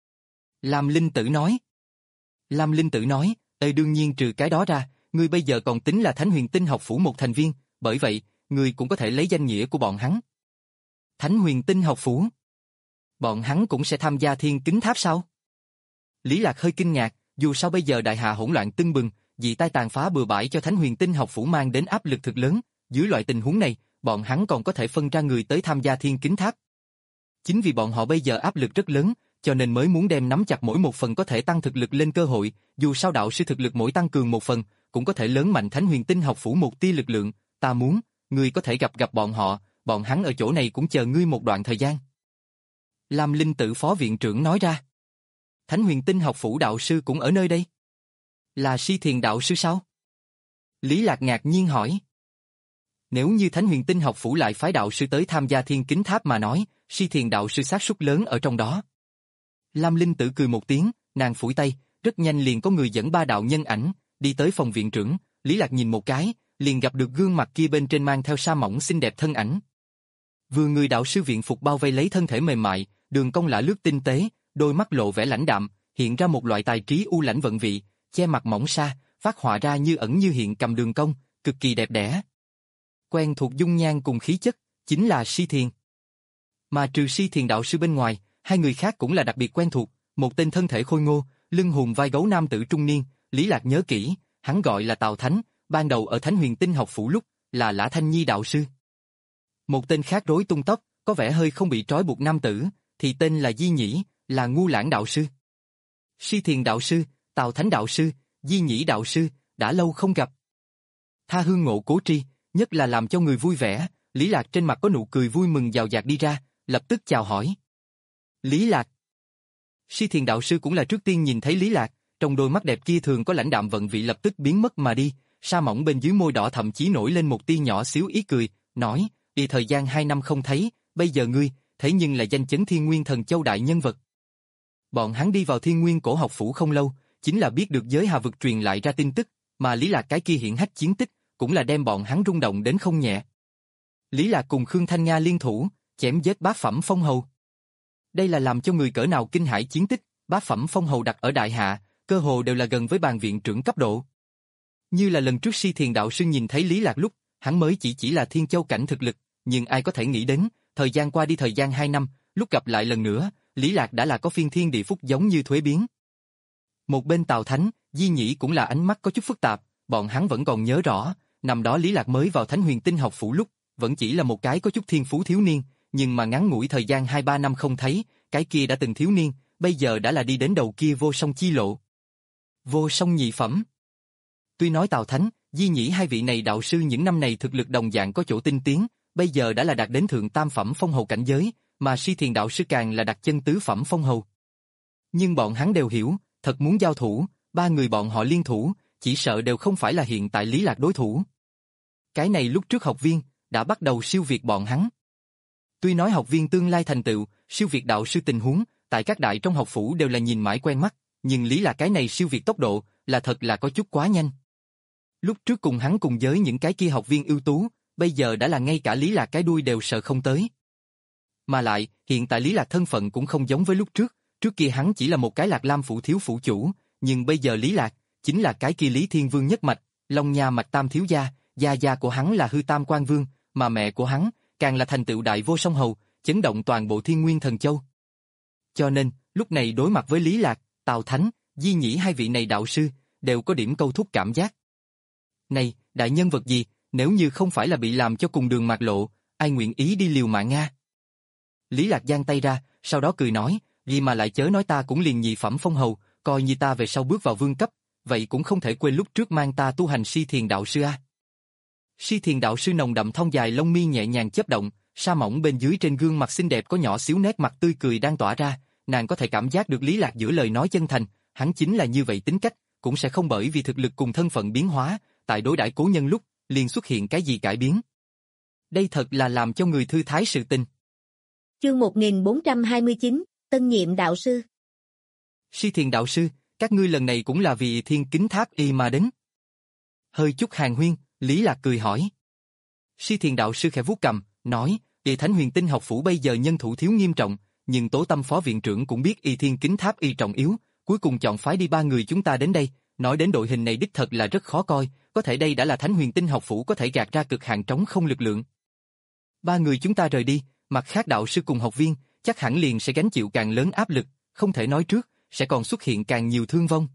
Lam Linh Tử nói. Lam Linh Tử nói, ê đương nhiên trừ cái đó ra, ngươi bây giờ còn tính là Thánh Huyền Tinh học phủ một thành viên, bởi vậy, ngươi cũng có thể lấy danh nghĩa của bọn hắn. Thánh Huyền Tinh học phủ? Bọn hắn cũng sẽ tham gia Thiên Kính Tháp sao? Lý Lạc hơi kinh ngạc, dù sao bây giờ đại hạ hỗn loạn tưng bừng, dị tai tàn phá bừa bãi cho Thánh Huyền Tinh học phủ mang đến áp lực thực lớn, dưới loại tình huống này, bọn hắn còn có thể phân ra người tới tham gia Thiên Kính Tháp. Chính vì bọn họ bây giờ áp lực rất lớn, cho nên mới muốn đem nắm chặt mỗi một phần có thể tăng thực lực lên cơ hội, dù sao đạo sư thực lực mỗi tăng cường một phần, cũng có thể lớn mạnh Thánh Huyền Tinh học phủ một tia lực lượng, ta muốn, ngươi có thể gặp gặp bọn họ, bọn hắn ở chỗ này cũng chờ ngươi một đoạn thời gian. Lam Linh Tử phó viện trưởng nói ra. Thánh Huyền Tinh học phủ đạo sư cũng ở nơi đây. Là Si Thiền đạo sư sao? Lý Lạc ngạc nhiên hỏi. Nếu như Thánh Huyền Tinh học phủ lại phái đạo sư tới tham gia Thiên Kính Tháp mà nói, Si Thiền đạo sư xác suất lớn ở trong đó. Lam Linh Tử cười một tiếng, nàng phủi tay, rất nhanh liền có người dẫn ba đạo nhân ảnh, đi tới phòng viện trưởng. Lý Lạc nhìn một cái, liền gặp được gương mặt kia bên trên mang theo sa mỏng xinh đẹp thân ảnh. Vừa người đạo sư viện phục bao vây lấy thân thể mềm mại, đường cong lả lướt tinh tế, đôi mắt lộ vẻ lãnh đạm, hiện ra một loại tài trí u lãnh vận vị, che mặt mỏng sa, phát họa ra như ẩn như hiện cầm đường cong, cực kỳ đẹp đẽ. Quen thuộc dung nhan cùng khí chất, chính là Si Thiền. Mà trừ Si Thiền đạo sư bên ngoài, hai người khác cũng là đặc biệt quen thuộc, một tên thân thể khôi ngô, lưng hùm vai gấu nam tử trung niên, Lý Lạc nhớ kỹ, hắn gọi là Tào Thánh, ban đầu ở Thánh Huyền Tinh học phủ lúc, là Lã Thanh Nhi đạo sư. Một tên khác rối tung tóc, có vẻ hơi không bị trói buộc nam tử, thì tên là Di Nhĩ, là Ngu Lãng đạo sư. Si Thiền đạo sư, Tào Thánh đạo sư, Di Nhĩ đạo sư, đã lâu không gặp. Tha hương ngộ cố tri, nhất là làm cho người vui vẻ, Lý Lạc trên mặt có nụ cười vui mừng dào dạt đi ra, lập tức chào hỏi. Lý Lạc. Si Thiền đạo sư cũng là trước tiên nhìn thấy Lý Lạc, trong đôi mắt đẹp kia thường có lãnh đạm vận vị lập tức biến mất mà đi, sa mỏng bên dưới môi đỏ thậm chí nổi lên một tia nhỏ xíu ý cười, nói, đi thời gian hai năm không thấy, bây giờ ngươi, thế nhưng là danh chấn Thiên Nguyên Thần Châu đại nhân vật. Bọn hắn đi vào Thiên Nguyên cổ học phủ không lâu, chính là biết được giới hà vực truyền lại ra tin tức, mà Lý Lạc cái kia hiển hách chiến tích, cũng là đem bọn hắn rung động đến không nhẹ. Lý Lạc cùng Khương Thanh Nga liên thủ, chém giết bát phẩm phong hầu. Đây là làm cho người cỡ nào kinh hãi chiến tích, bát phẩm phong hầu đặt ở đại hạ, cơ hồ đều là gần với bàn viện trưởng cấp độ. Như là lần trước Si Thiền đạo sư nhìn thấy Lý Lạc lúc, hắn mới chỉ chỉ là Thiên Châu cảnh thực lực, nhưng ai có thể nghĩ đến, thời gian qua đi thời gian hai năm, lúc gặp lại lần nữa, Lý Lạc đã là có phiên thiên địa phúc giống như thuế biến. Một bên Tào Thánh, Di Nhĩ cũng là ánh mắt có chút phức tạp, bọn hắn vẫn còn nhớ rõ, năm đó Lý Lạc mới vào Thánh Huyền Tinh học phủ lúc, vẫn chỉ là một cái có chút thiên phú thiếu niên, nhưng mà ngắn ngủi thời gian hai ba năm không thấy, cái kia đã từng thiếu niên, bây giờ đã là đi đến đầu kia vô song chi lộ. Vô song nhị phẩm. Tuy nói Tào Thánh, Di Nhĩ hai vị này đạo sư những năm này thực lực đồng dạng có chỗ tinh tiến, bây giờ đã là đạt đến thượng tam phẩm phong hầu cảnh giới, mà Si Thiền đạo sư càng là đặt chân tứ phẩm phong hầu. Nhưng bọn hắn đều hiểu, thật muốn giao thủ, ba người bọn họ liên thủ, chỉ sợ đều không phải là hiện tại Lý Lạc đối thủ. Cái này lúc trước học viên, đã bắt đầu siêu việt bọn hắn. Tuy nói học viên tương lai thành tựu, siêu việt đạo sư tình huống, tại các đại trong học phủ đều là nhìn mãi quen mắt, nhưng Lý Lạc cái này siêu việt tốc độ, là thật là có chút quá nhanh. Lúc trước cùng hắn cùng với những cái kia học viên ưu tú, bây giờ đã là ngay cả Lý Lạc cái đuôi đều sợ không tới. Mà lại, hiện tại Lý Lạc thân phận cũng không giống với lúc trước, trước kia hắn chỉ là một cái Lạc Lam phủ thiếu phủ chủ, nhưng bây giờ Lý Lạc, chính là cái kia Lý Thiên Vương nhất mạch, Long Nha mạch tam thiếu gia, gia gia của hắn là Hư Tam Quan Vương, mà mẹ của hắn, càng là thành tựu đại vô song hầu, chấn động toàn bộ Thiên Nguyên Thần Châu. Cho nên, lúc này đối mặt với Lý Lạc, Tào Thánh, Di Nhĩ hai vị này đạo sư, đều có điểm câu thúc cảm giác. Này, đại nhân vật gì, nếu như không phải là bị làm cho cùng đường mạt lộ, ai nguyện ý đi liều mạng Nga? Lý Lạc giang tay ra, sau đó cười nói, vì mà lại chớ nói ta cũng liền nhị phẩm phong hầu, coi như ta về sau bước vào vương cấp, vậy cũng không thể quên lúc trước mang ta tu hành Si Thiền đạo sư a. Si Thiền đạo sư nồng đậm thon dài lông mi nhẹ nhàng chớp động, sa mỏng bên dưới trên gương mặt xinh đẹp có nhỏ xíu nét mặt tươi cười đang tỏa ra, nàng có thể cảm giác được Lý Lạc giữa lời nói chân thành, hắn chính là như vậy tính cách, cũng sẽ không bởi vì thực lực cùng thân phận biến hóa, tại đối đãi cố nhân lúc, liền xuất hiện cái gì cải biến. Đây thật là làm cho người thư thái sự tình. Chương một nghìn bốn trăm hai mươi chín, tân nhiệm đạo sư. Si Thiền đạo sư, các ngươi lần này cũng là vì Thiên Kính Tháp y mà đến. Hơi chút hàn huyên, Lý Lạc cười hỏi. Si Thiền đạo sư khẽ vuốt cằm, nói, Y Thánh Huyền Tinh học phủ bây giờ nhân thủ thiếu nghiêm trọng, nhưng Tố Tâm phó viện trưởng cũng biết Y Thiên Kính Tháp y trọng yếu, cuối cùng chọn phái đi ba người chúng ta đến đây, nói đến đội hình này đích thật là rất khó coi, có thể đây đã là Thánh Huyền Tinh học phủ có thể gạt ra cực hạn trống không lực lượng. Ba người chúng ta rời đi, mặt khác đạo sư cùng học viên, chắc hẳn liền sẽ gánh chịu càng lớn áp lực, không thể nói trước, sẽ còn xuất hiện càng nhiều thương vong.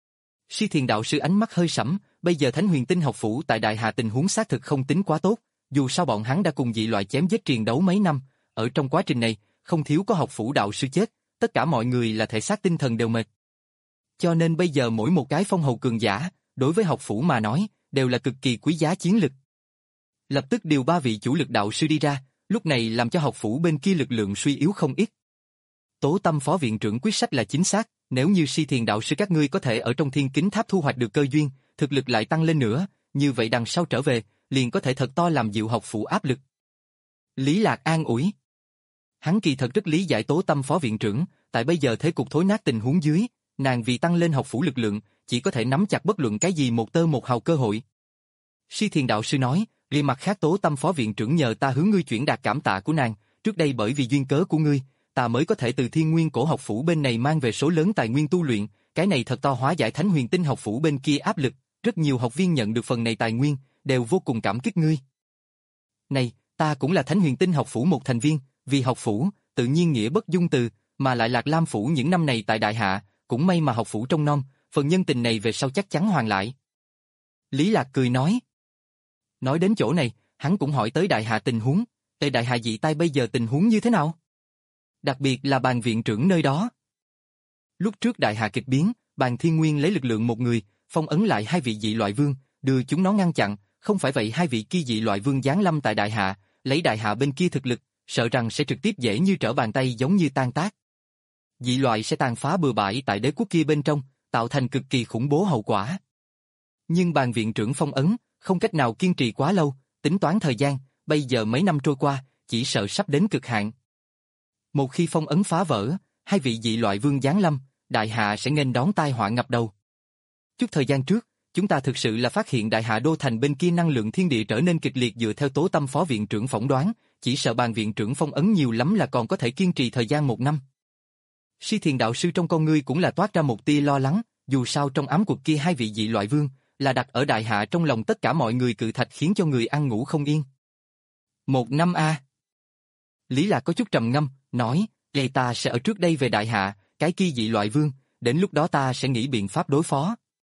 Si Thiền đạo sư ánh mắt hơi sẫm, bây giờ Thánh Huyền Tinh học phủ tại Đại Hà tình huống xác thực không tính quá tốt, dù sao bọn hắn đã cùng dị loại chém giết triền đấu mấy năm, ở trong quá trình này, không thiếu có học phủ đạo sư chết, tất cả mọi người là thể xác tinh thần đều mệt. Cho nên bây giờ mỗi một cái phong hầu cường giả, đối với học phủ mà nói, đều là cực kỳ quý giá chiến lực. Lập tức điều ba vị chủ lực đạo sư đi ra, lúc này làm cho học phủ bên kia lực lượng suy yếu không ít. Tố Tâm phó viện trưởng quyết sách là chính xác, nếu như Si Thiền đạo sư các ngươi có thể ở trong Thiên Kính Tháp thu hoạch được cơ duyên, thực lực lại tăng lên nữa, như vậy đằng sau trở về, liền có thể thật to làm dịu học phủ áp lực. Lý Lạc an ủi. Hắn kỳ thật rất lý giải Tố Tâm phó viện trưởng, tại bây giờ thế cục thối nát tình huống dưới, nàng vì tăng lên học phủ lực lượng, chỉ có thể nắm chặt bất luận cái gì một tơ một hào cơ hội. Si Thiền đạo sư nói, về mặt khác Tố Tâm phó viện trưởng nhờ ta hướng ngươi chuyển đạt cảm tạ của nàng, trước đây bởi vì duyên cớ của ngươi, ta mới có thể từ Thiên Nguyên Cổ học phủ bên này mang về số lớn tài nguyên tu luyện, cái này thật to hóa giải Thánh Huyền Tinh học phủ bên kia áp lực, rất nhiều học viên nhận được phần này tài nguyên, đều vô cùng cảm kích ngươi. Này, ta cũng là Thánh Huyền Tinh học phủ một thành viên, vì học phủ, tự nhiên nghĩa bất dung từ, mà lại Lạc Lam phủ những năm này tại Đại Hạ, cũng may mà học phủ trong non, phần nhân tình này về sau chắc chắn hoàn lại. Lý Lạc cười nói. Nói đến chỗ này, hắn cũng hỏi tới Đại Hạ tình huống, tại Đại Hạ dị tai bây giờ tình huống như thế nào? Đặc biệt là Bàn viện trưởng nơi đó. Lúc trước Đại Hạ kịch biến, Bàn Thiên Nguyên lấy lực lượng một người, phong ấn lại hai vị dị loại vương, đưa chúng nó ngăn chặn, không phải vậy hai vị kia dị loại vương giáng lâm tại Đại Hạ, lấy Đại Hạ bên kia thực lực, sợ rằng sẽ trực tiếp dễ như trở bàn tay giống như tan tác. Dị loại sẽ tàn phá bừa bãi tại đế quốc kia bên trong, tạo thành cực kỳ khủng bố hậu quả. Nhưng Bàn viện trưởng phong ấn, không cách nào kiên trì quá lâu, tính toán thời gian, bây giờ mấy năm trôi qua, chỉ sợ sắp đến cực hạn. Một khi phong ấn phá vỡ, hai vị dị loại vương giáng lâm, Đại Hạ sẽ nghênh đón tai họa ngập đầu. Chút thời gian trước, chúng ta thực sự là phát hiện Đại Hạ đô thành bên kia năng lượng thiên địa trở nên kịch liệt dựa theo Tố Tâm phó viện trưởng phỏng đoán, chỉ sợ Bàn viện trưởng phong ấn nhiều lắm là còn có thể kiên trì thời gian một năm. Si Thiền đạo sư trong con ngươi cũng là toát ra một tia lo lắng, dù sao trong ám cuộc kia hai vị dị loại vương, là đặt ở Đại Hạ trong lòng tất cả mọi người cự thạch khiến cho người ăn ngủ không yên. Một năm a. Lý Lạc có chút trầm ngâm, nói, vậy ta sẽ ở trước đây về Đại Hạ, cái kia dị loại vương, đến lúc đó ta sẽ nghĩ biện pháp đối phó.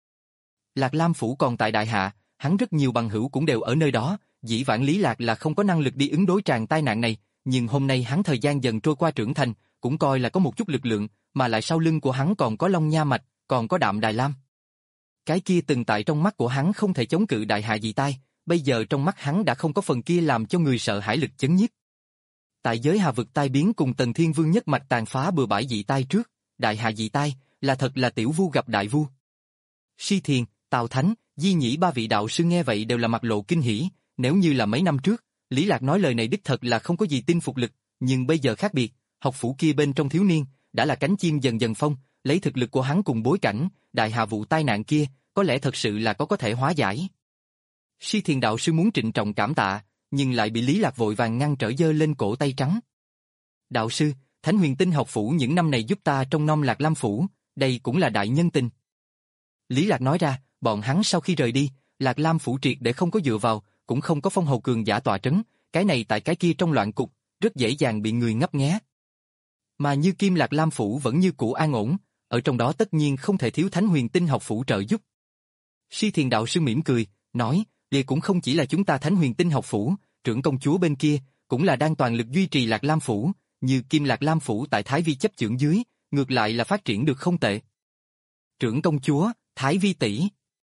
Lạc Lam phủ còn tại Đại Hạ, hắn rất nhiều bằng hữu cũng đều ở nơi đó, dĩ vãng Lý Lạc là không có năng lực đi ứng đối tràn tai nạn này, nhưng hôm nay hắn thời gian dần trôi qua trưởng thành, cũng coi là có một chút lực lượng, mà lại sau lưng của hắn còn có Long Nha Mạch, còn có Đạm Đài Lam. Cái kia từng tại trong mắt của hắn không thể chống cự Đại Hạ dị tai, bây giờ trong mắt hắn đã không có phần kia làm cho người sợ hãi lực chấn nhiếp. Tại giới Hà vực tai biến cùng Tần Thiên Vương nhất mạch tàn phá bừa bãi dị tai trước, Đại Hạ dị tai là thật là tiểu vu gặp đại vu. Si Thiền, Tào Thánh, Di Nhĩ ba vị đạo sư nghe vậy đều là mặt lộ kinh hỉ, nếu như là mấy năm trước, Lý Lạc nói lời này đích thật là không có gì tin phục lực, nhưng bây giờ khác biệt, học phủ kia bên trong thiếu niên, đã là cánh chim dần dần phong, lấy thực lực của hắn cùng bối cảnh, Đại Hạ vụ tai nạn kia, có lẽ thật sự là có có thể hóa giải. Si Thiền đạo sư muốn trịnh trọng cảm tạ, nhưng lại bị Lý Lạc vội vàng ngăn trở giơ lên cổ tay trắng. Đạo sư, Thánh Huyền Tinh học phủ những năm này giúp ta trong nom Lạc Lam phủ, đây cũng là đại nhân tình. Lý Lạc nói ra, bọn hắn sau khi rời đi, Lạc Lam phủ triệt để không có dựa vào, cũng không có phong hầu cường giả tọa trấn, cái này tại cái kia trong loạn cục, rất dễ dàng bị người ngấp nghé. Mà như Kim Lạc Lam phủ vẫn như cũ an ổn, ở trong đó tất nhiên không thể thiếu Thánh Huyền Tinh học phủ trợ giúp. Si Thiền đạo sư mỉm cười, nói, đây cũng không chỉ là chúng ta Thánh Huyền Tinh học phủ, trưởng công chúa bên kia, cũng là đang toàn lực duy trì Lạc Lam phủ, như Kim Lạc Lam phủ tại Thái Vi chấp chưởng dưới, ngược lại là phát triển được không tệ. Trưởng công chúa, Thái Vi tỷ.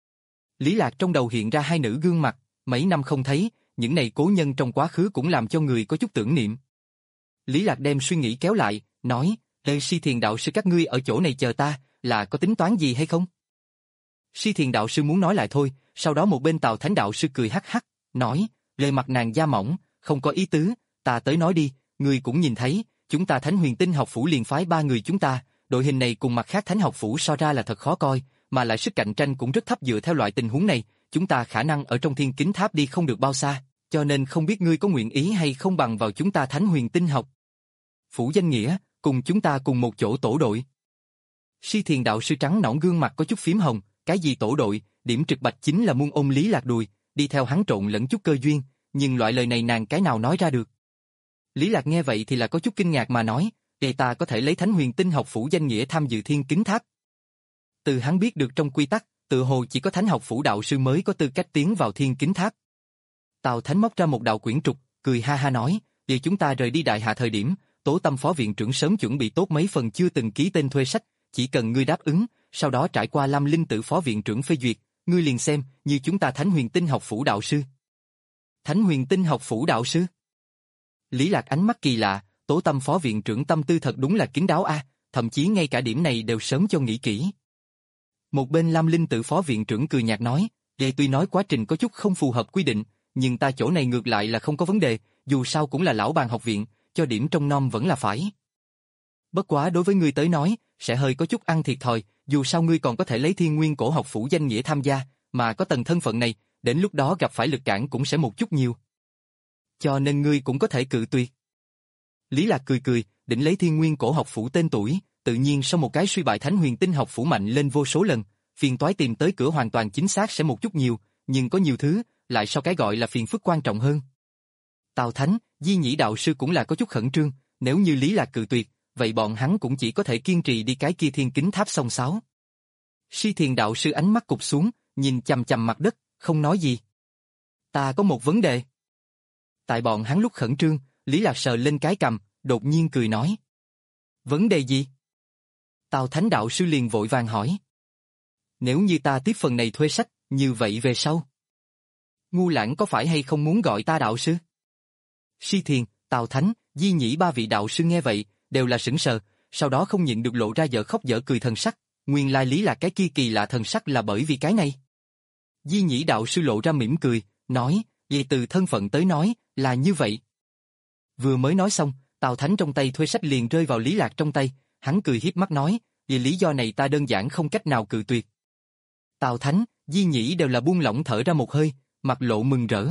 Lý Lạc trong đầu hiện ra hai nữ gương mặt, mấy năm không thấy, những này cố nhân trong quá khứ cũng làm cho người có chút tưởng niệm. Lý Lạc đem suy nghĩ kéo lại, nói, Ê Si Thiền đạo sư các ngươi ở chỗ này chờ ta, là có tính toán gì hay không? Si Thiền đạo sư muốn nói lại thôi, sau đó một bên Tào Thánh đạo sư cười hắc hắc, nói, lề mặt nàng da mỏng, không có ý tứ, ta tới nói đi, ngươi cũng nhìn thấy, chúng ta Thánh Huyền Tinh học phủ liền phái ba người chúng ta, đội hình này cùng mặt khác Thánh học phủ so ra là thật khó coi, mà lại sức cạnh tranh cũng rất thấp dựa theo loại tình huống này, chúng ta khả năng ở trong Thiên Kính Tháp đi không được bao xa, cho nên không biết ngươi có nguyện ý hay không bằng vào chúng ta Thánh Huyền Tinh học phủ danh nghĩa, cùng chúng ta cùng một chỗ tổ đội. Si Thiền đạo sư trắng nõn gương mặt có chút phím hồng, cái gì tổ đội, điểm trực bạch chính là muốn ôm Lý Lạc đùi, đi theo hắn trộn lẫn chút cơ duyên, nhưng loại lời này nàng cái nào nói ra được. Lý Lạc nghe vậy thì là có chút kinh ngạc mà nói, để ta có thể lấy Thánh Huyền Tinh học phủ danh nghĩa tham dự Thiên Kính Tháp. Từ hắn biết được trong quy tắc, tự hồ chỉ có Thánh học phủ đạo sư mới có tư cách tiến vào Thiên Kính Tháp. Tào Thánh móc ra một đạo quyển trục, cười ha ha nói, vì chúng ta rời đi Đại Hạ thời điểm, Tố Tâm phó viện trưởng sớm chuẩn bị tốt mấy phần chưa từng ký tên thuê sách, chỉ cần ngươi đáp ứng, sau đó trải qua Lam Linh Tử phó viện trưởng phê duyệt, ngươi liền xem như chúng ta Thánh Huyền Tinh học phủ đạo sư. Thánh Huyền Tinh học phủ đạo sư? Lý Lạc ánh mắt kỳ lạ, Tố Tâm phó viện trưởng tâm tư thật đúng là kín đáo a, thậm chí ngay cả điểm này đều sớm cho nghĩ kỹ. Một bên Lam Linh Tử phó viện trưởng cười nhạt nói, Ghê tuy nói quá trình có chút không phù hợp quy định, nhưng ta chỗ này ngược lại là không có vấn đề, dù sao cũng là lão bàn học viện, cho điểm trong nom vẫn là phải. Bất quá đối với ngươi tới nói, sẽ hơi có chút ăn thiệt thòi, dù sao ngươi còn có thể lấy Thiên Nguyên Cổ Học Phủ danh nghĩa tham gia, mà có tầng thân phận này, đến lúc đó gặp phải lực cản cũng sẽ một chút nhiều. Cho nên ngươi cũng có thể cự tuyệt. Lý Lạc cười cười, định lấy Thiên Nguyên Cổ Học Phủ tên tuổi, tự nhiên sau một cái suy bại Thánh Huyền Tinh Học Phủ mạnh lên vô số lần, phiền toái tìm tới cửa hoàn toàn chính xác sẽ một chút nhiều, nhưng có nhiều thứ, lại sau cái gọi là phiền phức quan trọng hơn. Tào Thánh, Di Nhĩ đạo sư cũng là có chút khẩn trương, nếu như Lý Lạc cự tuyệt, vậy bọn hắn cũng chỉ có thể kiên trì đi cái kia Thiên Kính Tháp sông sáo. Si Thiền đạo sư ánh mắt cụp xuống, nhìn chằm chằm mặt đất, không nói gì. Ta có một vấn đề. Tại bọn hắn lúc khẩn trương, Lý Lạc sờ lên cái cằm, đột nhiên cười nói. Vấn đề gì? Tào Thánh đạo sư liền vội vàng hỏi. Nếu như ta tiếp phần này thuê sách, như vậy về sau. Ngu Lãng có phải hay không muốn gọi ta đạo sư? Si Thiền, Tào Thánh, Di Nhĩ ba vị đạo sư nghe vậy, đều là sững sờ, sau đó không nhịn được lộ ra dở khóc dở cười thần sắc, nguyên lai Lý Lạc cái kia kỳ lạ thần sắc là bởi vì cái này. Di Nhĩ đạo sư lộ ra mỉm cười, nói, vì từ thân phận tới nói, là như vậy. Vừa mới nói xong, Tào Thánh trong tay thuê sách liền rơi vào Lý Lạc trong tay, hắn cười hiếp mắt nói, vì lý do này ta đơn giản không cách nào cự tuyệt. Tào Thánh, Di Nhĩ đều là buông lỏng thở ra một hơi, mặt lộ mừng rỡ.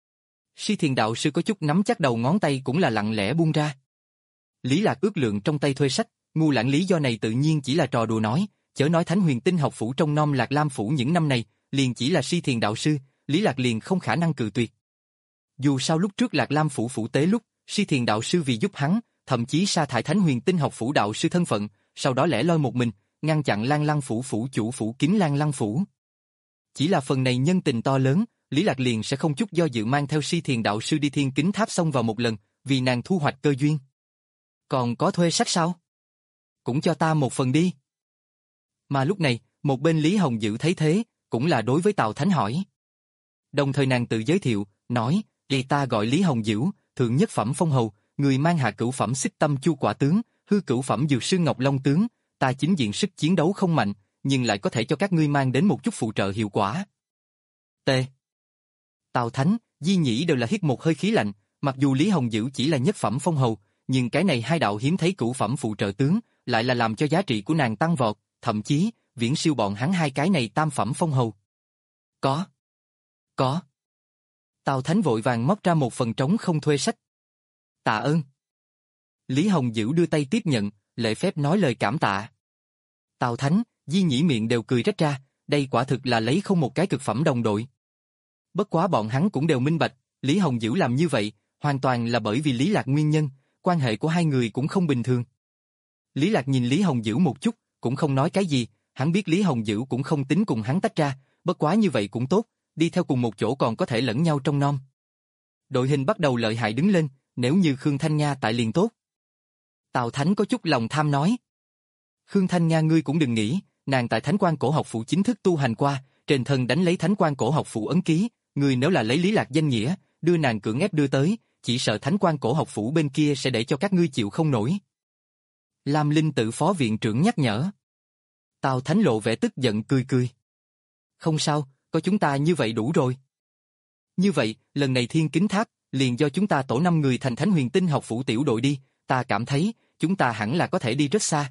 Si Thiền đạo sư có chút nắm chắc đầu ngón tay cũng là lặng lẽ buông ra. Lý Lạc ước lượng trong tay thuê sách, Ngu Lãng lý do này tự nhiên chỉ là trò đùa nói, chớ nói Thánh Huyền Tinh Học Phủ trong nom Lạc Lam Phủ những năm này, liền chỉ là Si Thiền đạo sư, Lý Lạc liền không khả năng cự tuyệt. Dù sao lúc trước Lạc Lam Phủ phủ tế lúc, Si Thiền đạo sư vì giúp hắn, thậm chí sa thải Thánh Huyền Tinh Học Phủ đạo sư thân phận, sau đó lẻ loi một mình, ngăn chặn Lan Lăng Phủ phủ chủ phủ kín Lan Lăng Phủ. Chỉ là phần này nhân tình to lớn, Lý Lạc liền sẽ không chút do dự mang theo Si Thiền đạo sư đi Thiên Kính Tháp xông vào một lần, vì nàng thu hoạch cơ duyên. Còn có thuê sách sao? Cũng cho ta một phần đi. Mà lúc này, một bên Lý Hồng Dữ thấy thế, cũng là đối với Tào Thánh hỏi. Đồng thời nàng tự giới thiệu, nói, vì ta gọi Lý Hồng Dữ, thượng nhất phẩm phong hầu, người mang hạ cửu phẩm xích tâm chu quả tướng, hư cửu phẩm dược sư Ngọc Long tướng, ta chính diện sức chiến đấu không mạnh, nhưng lại có thể cho các ngươi mang đến một chút phụ trợ hiệu quả. T. Tào Thánh, Di Nhĩ đều là hít một hơi khí lạnh, mặc dù Lý Hồng Dữ chỉ là nhất phẩm phong hầu, nhưng cái này hai đạo hiếm thấy cửu phẩm phụ trợ tướng, lại là làm cho giá trị của nàng tăng vọt, thậm chí, viễn siêu bọn hắn hai cái này tam phẩm phong hầu. Có. Có. Tào Thánh vội vàng móc ra một phần trống không thuê sách. Tạ ơn. Lý Hồng Dữ đưa tay tiếp nhận, lễ phép nói lời cảm tạ. Tào Thánh, Di Nhĩ miệng đều cười rách ra, đây quả thực là lấy không một cái cực phẩm đồng đội. Bất quá bọn hắn cũng đều minh bạch, Lý Hồng Dữ làm như vậy, hoàn toàn là bởi vì Lý Lạc nguyên nhân, quan hệ của hai người cũng không bình thường. Lý Lạc nhìn Lý Hồng Dữ một chút, cũng không nói cái gì, hắn biết Lý Hồng Dữ cũng không tính cùng hắn tách ra, bất quá như vậy cũng tốt, đi theo cùng một chỗ còn có thể lẫn nhau trong nom. Đội hình bắt đầu lợi hại đứng lên, nếu như Khương Thanh Nha tại liền tốt. Tào Thánh có chút lòng tham nói. Khương Thanh Nha ngươi cũng đừng nghĩ, nàng tại Thánh Quan Cổ Học Phủ chính thức tu hành qua, trên thân đánh lấy Thánh Quan Cổ Học Phủ ấn ký, ngươi nếu là lấy Lý Lạc danh nghĩa, đưa nàng cưỡng ép đưa tới, chỉ sợ Thánh Quan Cổ Học Phủ bên kia sẽ để cho các ngươi chịu không nổi. Lam Linh tự phó viện trưởng nhắc nhở. Tào Thánh lộ vẻ tức giận cười cười. Không sao, có chúng ta như vậy đủ rồi. Như vậy, lần này Thiên Kính Tháp, liền do chúng ta tổ năm người thành Thánh Huyền Tinh Học Phủ tiểu đội đi, ta cảm thấy, chúng ta hẳn là có thể đi rất xa.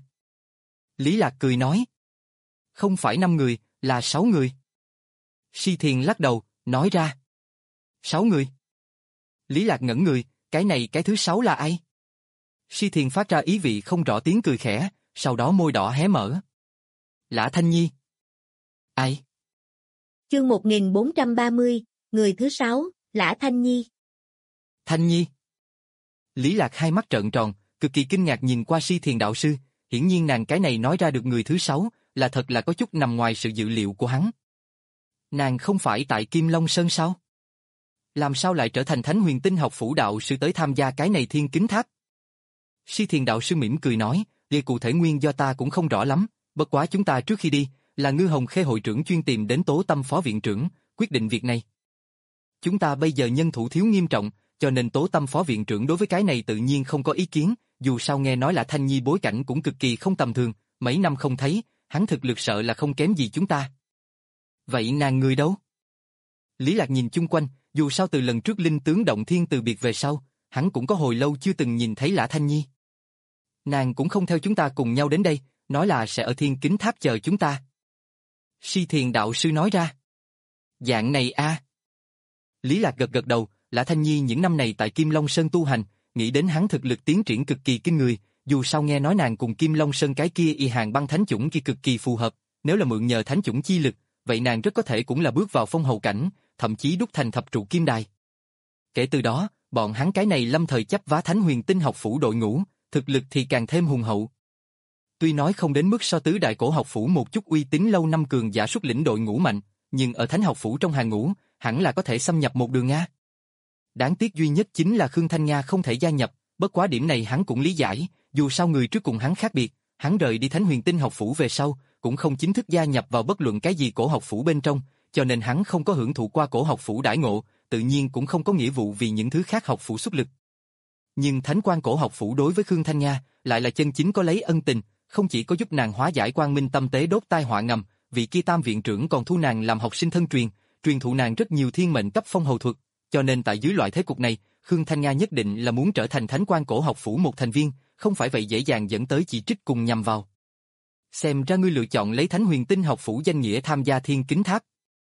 Lý Lạc cười nói. Không phải năm người, là sáu người. Si Thiền lắc đầu, nói ra. Sáu người. Lý Lạc ngẩn người, cái này cái thứ sáu là ai? Si Thiền phát ra ý vị không rõ tiếng cười khẽ, sau đó môi đỏ hé mở. Lã Thanh Nhi. Ai? Chương một nghìn bốn trăm ba mươi, người thứ sáu, Lã Thanh Nhi. Thanh Nhi. Lý Lạc hai mắt trợn tròn, cực kỳ kinh ngạc nhìn qua Si Thiền đạo sư, hiển nhiên nàng cái này nói ra được người thứ sáu, là thật là có chút nằm ngoài sự dự liệu của hắn. Nàng không phải tại Kim Long Sơn sao? Làm sao lại trở thành Thánh Huyền Tinh Học Phủ đạo sư tới tham gia cái này Thiên Kính Tháp? Si Thiền đạo sư mỉm cười nói, về cụ thể nguyên do ta cũng không rõ lắm, bất quá chúng ta trước khi đi, là Ngư Hồng Khê hội trưởng chuyên tìm đến Tố Tâm phó viện trưởng, quyết định việc này. Chúng ta bây giờ nhân thủ thiếu nghiêm trọng, cho nên Tố Tâm phó viện trưởng đối với cái này tự nhiên không có ý kiến, dù sao nghe nói là Thanh Nhi bối cảnh cũng cực kỳ không tầm thường, mấy năm không thấy, hắn thực lực sợ là không kém gì chúng ta. Vậy nàng người đâu? Lý Lạc nhìn chung quanh, dù sao từ lần trước linh tướng động thiên từ biệt về sau, hắn cũng có hồi lâu chưa từng nhìn thấy Lã Thanh Nhi. Nàng cũng không theo chúng ta cùng nhau đến đây, nói là sẽ ở Thiên Kính Tháp chờ chúng ta. Si Thiền đạo sư nói ra. Dạng này a. À. Lý Lạc gật gật đầu, Lã Thanh Nhi những năm này tại Kim Long Sơn tu hành, nghĩ đến hắn thực lực tiến triển cực kỳ kinh người, dù sao nghe nói nàng cùng Kim Long Sơn cái kia y hàng băng thánh chủng kia cực kỳ phù hợp, nếu là mượn nhờ thánh chủng chi lực, vậy nàng rất có thể cũng là bước vào phong hầu cảnh, thậm chí đúc thành thập trụ kim đài. Kể từ đó, bọn hắn cái này lâm thời chấp vá Thánh Huyền Tinh học phủ đội ngũ, thực lực thì càng thêm hùng hậu. Tuy nói không đến mức so tứ đại cổ học phủ một chút uy tín lâu năm cường giả xuất lĩnh đội ngũ mạnh, nhưng ở Thánh học phủ trong hàng ngũ, hẳn là có thể xâm nhập một đường Nga. Đáng tiếc duy nhất chính là Khương Thanh Nga không thể gia nhập, bất quá điểm này hắn cũng lý giải, dù sao người trước cùng hắn khác biệt, hắn rời đi Thánh Huyền Tinh học phủ về sau, cũng không chính thức gia nhập vào bất luận cái gì cổ học phủ bên trong, cho nên hắn không có hưởng thụ qua cổ học phủ đãi ngộ, tự nhiên cũng không có nghĩa vụ vì những thứ khác học phủ xuất lực. Nhưng Thánh Quan cổ học phủ đối với Khương Thanh Nga lại là chân chính có lấy ân tình, không chỉ có giúp nàng hóa giải quang minh tâm tế đốt tai họa ngầm, vị kia tam viện trưởng còn thu nàng làm học sinh thân truyền, truyền thụ nàng rất nhiều thiên mệnh cấp phong hầu thuật, cho nên tại dưới loại thế cục này, Khương Thanh Nga nhất định là muốn trở thành Thánh Quan cổ học phủ một thành viên, không phải vậy dễ dàng dẫn tới chỉ trích cùng nhằm vào. Xem ra ngươi lựa chọn lấy Thánh Huyền Tinh học phủ danh nghĩa tham gia Thiên Kính Tháp.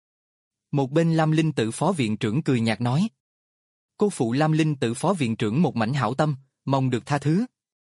Một bên Lam Linh Tự phó viện trưởng cười nhạt nói. Cô phụ Lam Linh Tự phó viện trưởng một mảnh hảo tâm, mong được tha thứ.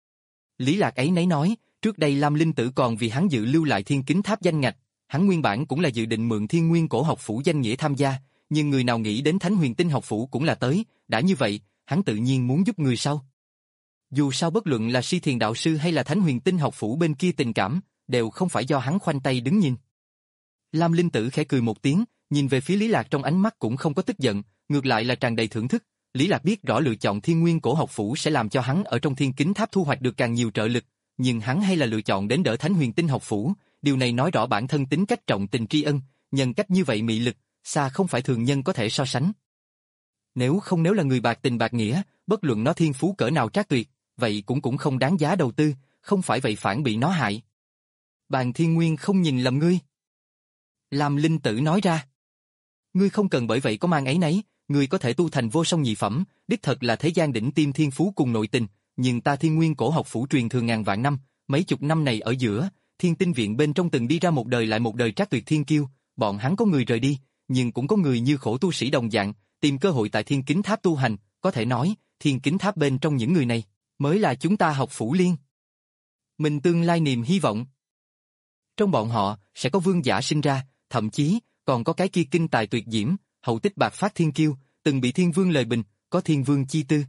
Lý Lạc ấy nấy nói, trước đây Lam Linh Tự còn vì hắn dự lưu lại Thiên Kính Tháp danh ngạch, hắn nguyên bản cũng là dự định mượn Thiên Nguyên cổ học phủ danh nghĩa tham gia, nhưng người nào nghĩ đến Thánh Huyền Tinh học phủ cũng là tới, đã như vậy, hắn tự nhiên muốn giúp người sau. Dù sao bất luận là Si Thiền đạo sư hay là Thánh Huyền Tinh học phủ bên kia tình cảm, đều không phải do hắn khoanh tay đứng nhìn. Lam Linh Tử khẽ cười một tiếng, nhìn về phía Lý Lạc trong ánh mắt cũng không có tức giận, ngược lại là tràn đầy thưởng thức. Lý Lạc biết rõ lựa chọn Thiên Nguyên cổ học phủ sẽ làm cho hắn ở trong Thiên Kính Tháp thu hoạch được càng nhiều trợ lực, nhưng hắn hay là lựa chọn đến đỡ Thánh Huyền Tinh học phủ, điều này nói rõ bản thân tính cách trọng tình tri ân, nhân cách như vậy mị lực, xa không phải thường nhân có thể so sánh. Nếu không nếu là người bạc tình bạc nghĩa, bất luận nó thiên phú cỡ nào trác tuyệt, vậy cũng cũng không đáng giá đầu tư, không phải vậy phản bị nó hại. Bàn Thiên Nguyên không nhìn lầm ngươi. Lam Linh Tử nói ra. Ngươi không cần bởi vậy có mang ấy nấy, ngươi có thể tu thành vô song nhị phẩm, đích thật là thế gian đỉnh tiêm thiên phú cùng nội tình, nhưng ta Thiên Nguyên cổ học phủ truyền thừa ngàn vạn năm, mấy chục năm này ở giữa, Thiên Tinh viện bên trong từng đi ra một đời lại một đời trác tuyệt thiên kiêu, bọn hắn có người rời đi, nhưng cũng có người như khổ tu sĩ đồng dạng, tìm cơ hội tại Thiên Kính Tháp tu hành, có thể nói, Thiên Kính Tháp bên trong những người này, mới là chúng ta học phủ liên. Mình tương lai niềm hy vọng. Trong bọn họ, sẽ có vương giả sinh ra, thậm chí, còn có cái kia kinh tài tuyệt diễm, hậu tích bạc phát thiên kiêu, từng bị thiên vương lời bình, có thiên vương chi tư.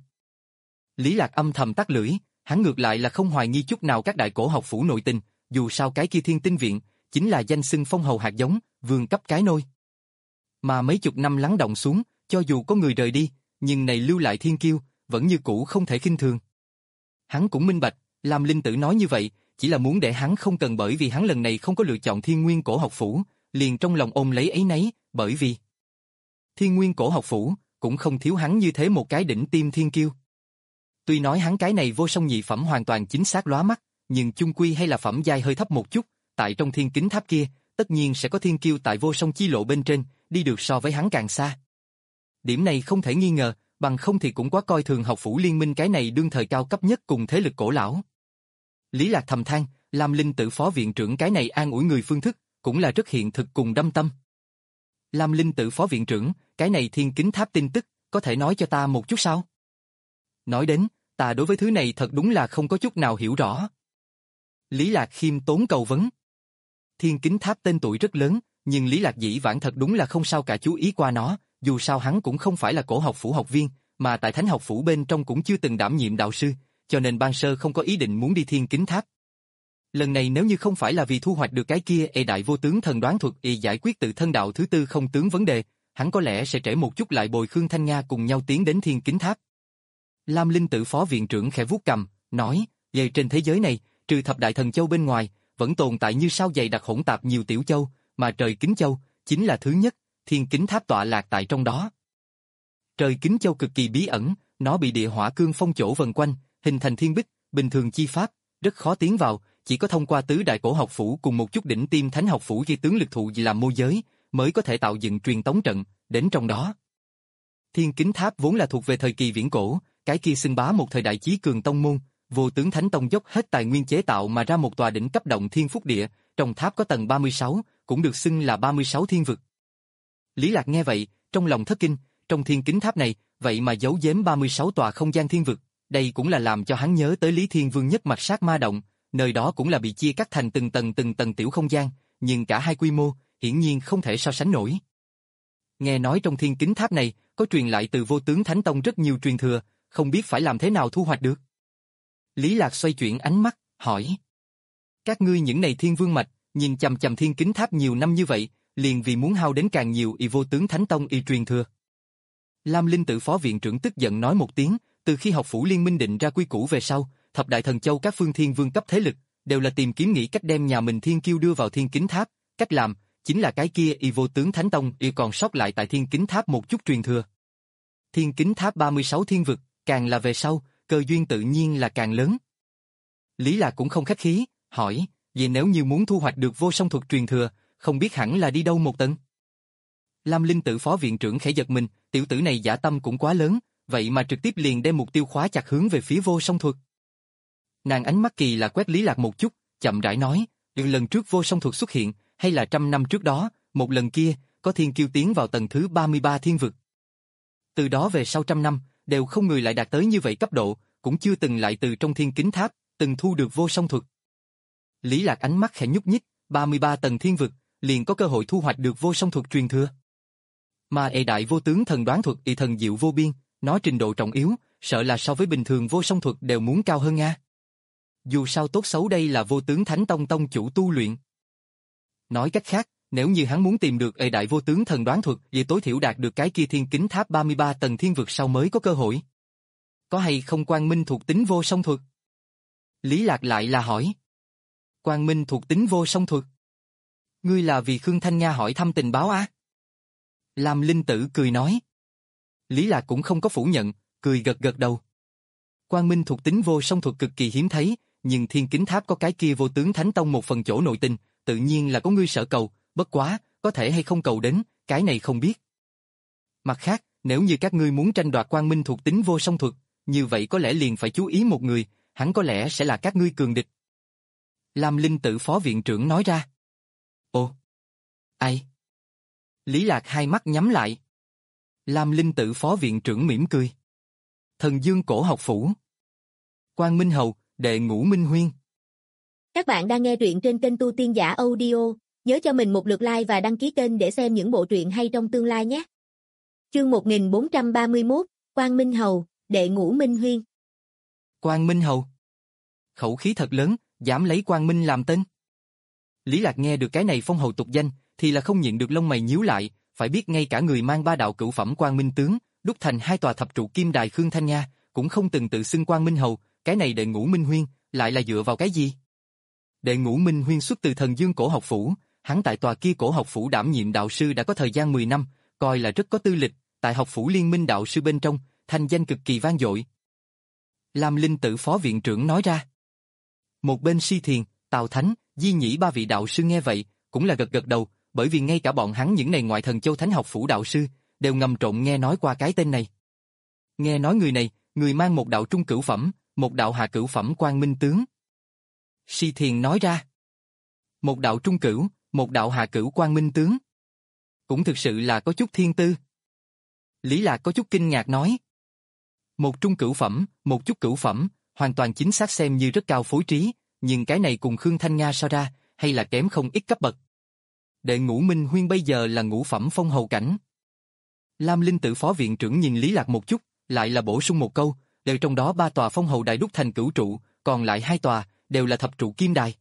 Lý Lạc âm thầm tắt lưỡi, hắn ngược lại là không hoài nghi chút nào các đại cổ học phủ nội tình, dù sao cái kia Thiên Tinh viện, chính là danh xưng phong hầu hạt giống, vương cấp cái nôi. Mà mấy chục năm lắng động xuống, cho dù có người rời đi, nhưng này lưu lại thiên kiêu, vẫn như cũ không thể khinh thường. Hắn cũng minh bạch, Lam Linh Tử nói như vậy, chỉ là muốn để hắn không cần bởi vì hắn lần này không có lựa chọn Thiên Nguyên cổ học phủ, liền trong lòng ôm lấy ấy nấy, bởi vì Thiên Nguyên cổ học phủ cũng không thiếu hắn như thế một cái đỉnh tim thiên kiêu. Tuy nói hắn cái này vô song nhị phẩm hoàn toàn chính xác lóa mắt, nhưng chung quy hay là phẩm giai hơi thấp một chút, tại trong Thiên Kính Tháp kia, tất nhiên sẽ có thiên kiêu tại vô song chi lộ bên trên, đi được so với hắn càng xa. Điểm này không thể nghi ngờ, bằng không thì cũng quá coi thường học phủ liên minh cái này đương thời cao cấp nhất cùng thế lực cổ lão. Lý Lạc thầm than, Lam Linh Tự phó viện trưởng cái này an ủi người phương thức, cũng là rất hiện thực cùng đâm tâm. Lam Linh Tự phó viện trưởng, cái này Thiên Kính Tháp tin tức, có thể nói cho ta một chút sao? Nói đến, ta đối với thứ này thật đúng là không có chút nào hiểu rõ. Lý Lạc khiêm tốn cầu vấn. Thiên Kính Tháp tên tuổi rất lớn, nhưng Lý Lạc dĩ vãng thật đúng là không sao cả chú ý qua nó, dù sao hắn cũng không phải là cổ học phủ học viên, mà tại Thánh học phủ bên trong cũng chưa từng đảm nhiệm đạo sư, cho nên ban sơ không có ý định muốn đi Thiên Kính Tháp. Lần này nếu như không phải là vì thu hoạch được cái kia ê đại vô tướng thần đoán thuật y giải quyết tự thân đạo thứ tư không tướng vấn đề, hắn có lẽ sẽ trễ một chút lại bồi Khương Thanh Nga cùng nhau tiến đến Thiên Kính Tháp. Lam Linh Tự phó viện trưởng khẽ vuốt cằm, nói, về trên thế giới này, trừ thập đại thần châu bên ngoài, vẫn tồn tại như sao dày đặc hỗn tạp nhiều tiểu châu, mà trời Kính Châu chính là thứ nhất, Thiên Kính Tháp tọa lạc tại trong đó. Trời Kính Châu cực kỳ bí ẩn, nó bị địa hỏa cương phong chỗ vần quanh, hình thành thiên bích, bình thường chi pháp, rất khó tiến vào, chỉ có thông qua tứ đại cổ học phủ cùng một chút đỉnh tiêm thánh học phủ ghi tướng lực thụ làm môi giới, mới có thể tạo dựng truyền tống trận, đến trong đó. Thiên Kính Tháp vốn là thuộc về thời kỳ viễn cổ, cái kia xưng bá một thời đại chí cường tông môn, Vô Tướng Thánh Tông dốc hết tài nguyên chế tạo mà ra một tòa đỉnh cấp động thiên phúc địa, trong tháp có tầng ba mươi sáu, cũng được xưng là ba mươi sáu thiên vực. Lý Lạc nghe vậy, trong lòng thất kinh, trong Thiên Kính Tháp này, vậy mà giấu giếm ba mươi sáu tòa không gian thiên vực, đây cũng là làm cho hắn nhớ tới Lý Thiên Vương nhất mặt sát ma động, nơi đó cũng là bị chia cắt thành từng tầng từng tầng tiểu không gian, nhưng cả hai quy mô, hiển nhiên không thể so sánh nổi. Nghe nói trong Thiên Kính Tháp này, có truyền lại từ Vô Tướng Thánh Tông rất nhiều truyền thừa, không biết phải làm thế nào thu hoạch được. Lý Lạc xoay chuyển ánh mắt, hỏi. Các ngươi những này thiên vương mạch, nhìn chằm chằm Thiên Kính Tháp nhiều năm như vậy, liền vì muốn hao đến càng nhiều y Vô Tướng Thánh Tông y truyền thừa. Lam Linh Tự phó viện trưởng tức giận nói một tiếng, từ khi học phủ liên minh định ra quy củ về sau, thập đại thần châu các phương thiên vương cấp thế lực, đều là tìm kiếm nghĩ cách đem nhà mình thiên kiêu đưa vào Thiên Kính Tháp, cách làm, chính là cái kia y Vô Tướng Thánh Tông y còn sót lại tại Thiên Kính Tháp một chút truyền thừa. Thiên Kính Tháp ba mươi sáu thiên vực, càng là về sau, cơ duyên tự nhiên là càng lớn. Lý Lạc cũng không khách khí, hỏi, vậy nếu như muốn thu hoạch được vô song thuật truyền thừa, không biết hẳn là đi đâu một tầng? Lam Linh Tự phó viện trưởng khẽ giật mình, tiểu tử này dã tâm cũng quá lớn, vậy mà trực tiếp liền đem mục tiêu khóa chặt hướng về phía vô song thuật. Nàng ánh mắt kỳ là quét Lý Lạc một chút, chậm rãi nói, lần trước vô song thuật xuất hiện, hay là trăm năm trước đó, một lần kia, có thiên kiêu tiến vào tầng thứ ba mươi ba thiên vực. Từ đó về sau trăm năm, đều không người lại đạt tới như vậy cấp độ, cũng chưa từng lại từ trong Thiên Kính Tháp, từng thu được vô song thuật. Lý Lạc ánh mắt khẽ nhúc nhích, ba mươi ba tầng thiên vực, liền có cơ hội thu hoạch được vô song thuật truyền thừa. Mà ệ đại vô tướng thần đoán thuật y thần diệu vô biên, nó trình độ trọng yếu, sợ là so với bình thường vô song thuật đều muốn cao hơn nga. Dù sao tốt xấu đây là Vô Tướng Thánh Tông tông chủ tu luyện. Nói cách khác, nếu như hắn muốn tìm được ệ đại vô tướng thần đoán thuật, vậy tối thiểu đạt được cái kia Thiên Kính Tháp ba mươi ba tầng thiên vực sau mới có cơ hội. Có hay không Quang Minh thuộc tính vô song thuật? Lý Lạc lại là hỏi. Quang Minh thuộc tính vô song thuật? Ngươi là vì Khương Thanh Nga hỏi thăm tình báo á? Lam Linh Tử cười nói. Lý Lạc cũng không có phủ nhận, cười gật gật đầu. Quang Minh thuộc tính vô song thuật cực kỳ hiếm thấy, nhưng Thiên Kính Tháp có cái kia Vô Tướng Thánh Tông một phần chỗ nội tình, tự nhiên là có ngươi sở cầu, bất quá, có thể hay không cầu đến, cái này không biết. Mặt khác, nếu như các ngươi muốn tranh đoạt Quang Minh thuộc tính vô song thuật, như vậy có lẽ liền phải chú ý một người, hắn có lẽ sẽ là các ngươi cường địch. Lam Linh Tự phó viện trưởng nói ra. Ồ! Ai? Lý Lạc hai mắt nhắm lại. Lam Linh Tự phó viện trưởng mỉm cười. Thần Dương Cổ Học Phủ. Quang Minh Hầu, đệ ngũ Minh Huyên. Các bạn đang nghe truyện trên kênh Tu Tiên Giả Audio, nhớ cho mình một lượt like và đăng ký kênh để xem những bộ truyện hay trong tương lai nhé. Chương một nghìn bốn trăm ba mươi mốt, Quang Minh Hầu, đệ ngũ Minh Huyên. Quang Minh Hầu. Khẩu khí thật lớn, dám lấy Quang Minh làm tên. Lý Lạc nghe được cái này phong hầu tục danh, thì là không nhịn được lông mày nhíu lại, phải biết ngay cả người mang ba đạo cửu phẩm Quang Minh tướng, đúc thành hai tòa thập trụ kim đài Khương Thanh Nga, cũng không từng tự xưng Quang Minh Hầu, cái này đệ ngũ Minh Huyên, lại là dựa vào cái gì? Đệ ngũ Minh Huyên xuất từ Thần Dương Cổ Học Phủ, hắn tại tòa kia cổ học phủ đảm nhiệm đạo sư đã có thời gian mười năm, coi là rất có tư lịch, tại học phủ liên minh đạo sư bên trong, thanh danh cực kỳ vang dội. Lam Linh Tự phó viện trưởng nói ra. Một bên Si Thiền, Tào Thánh, Di Nhĩ ba vị đạo sư nghe vậy, cũng là gật gật đầu, bởi vì ngay cả bọn hắn những này ngoại thần châu thánh học phủ đạo sư, đều ngầm trộn nghe nói qua cái tên này. Nghe nói người này, người mang một đạo trung cửu phẩm, một đạo hạ cửu phẩm Quang Minh tướng. Si Thiền nói ra. Một đạo trung cửu, một đạo hạ cửu Quang Minh tướng. Cũng thực sự là có chút thiên tư. Lý Lạc có chút kinh ngạc nói. Một trung cửu phẩm, một chút cửu phẩm, hoàn toàn chính xác xem như rất cao phối trí, nhưng cái này cùng Khương Thanh Nga so ra, hay là kém không ít cấp bậc. Đệ ngũ Minh Huyên bây giờ là ngũ phẩm phong hầu cảnh. Lam Linh Tự phó viện trưởng nhìn Lý Lạc một chút, lại là bổ sung một câu, đều trong đó ba tòa phong hầu đài đúc thành cửu trụ, còn lại hai tòa, đều là thập trụ kim đài.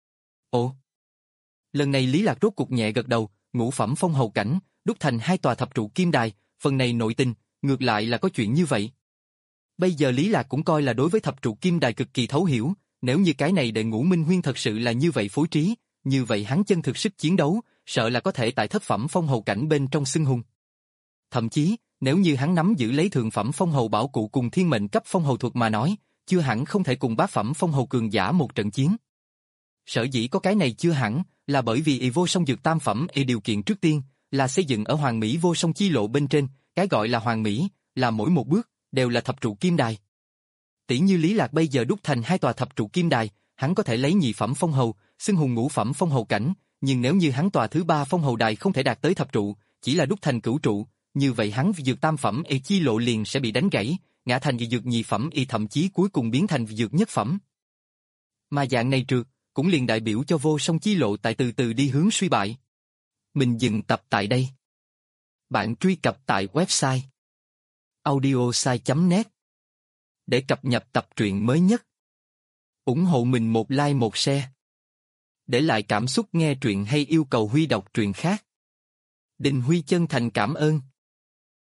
Ồ! Lần này Lý Lạc rốt cục nhẹ gật đầu, ngũ phẩm phong hầu cảnh, đúc thành hai tòa thập trụ kim đài, phần này nội tình, ngược lại là có chuyện như vậy. Bây giờ Lý Lạc cũng coi là đối với thập trụ kim đài cực kỳ thấu hiểu, nếu như cái này đệ ngũ Minh Huyên thật sự là như vậy phối trí, như vậy hắn chân thực sức chiến đấu, sợ là có thể tại thất phẩm phong hầu cảnh bên trong xưng hùng. Thậm chí, nếu như hắn nắm giữ lấy thượng phẩm phong hầu bảo cụ cùng thiên mệnh cấp phong hầu thuật mà nói, chưa hẳn không thể cùng bát phẩm phong hầu cường giả một trận chiến. Sở dĩ có cái này chưa hẳn, là bởi vì y vô song dược tam phẩm y điều kiện trước tiên, là xây dựng ở Hoàng Mỹ vô song chi lộ bên trên, cái gọi là Hoàng Mỹ, là mỗi một bước, đều là thập trụ kim đài. Tỷ như Lý Lạc bây giờ đúc thành hai tòa thập trụ kim đài, hắn có thể lấy nhị phẩm phong hầu, xưng hùng ngũ phẩm phong hầu cảnh, nhưng nếu như hắn tòa thứ ba phong hầu đài không thể đạt tới thập trụ, chỉ là đúc thành cửu trụ, như vậy hắn dược tam phẩm y chi lộ liền sẽ bị đánh gãy, ngã thành dược nhị phẩm y thậm chí cuối cùng biến thành dược nhất phẩm. Mà dạng này trượt, cũng liền đại biểu cho vô song chi lộ tại từ từ đi hướng suy bại. Mình dừng tập tại đây. Bạn truy cập tại website audiosai chấm net để cập nhật tập truyện mới nhất. Ủng hộ mình một like một share. Để lại cảm xúc nghe truyện hay yêu cầu Huy đọc truyện khác. Đình Huy chân thành cảm ơn.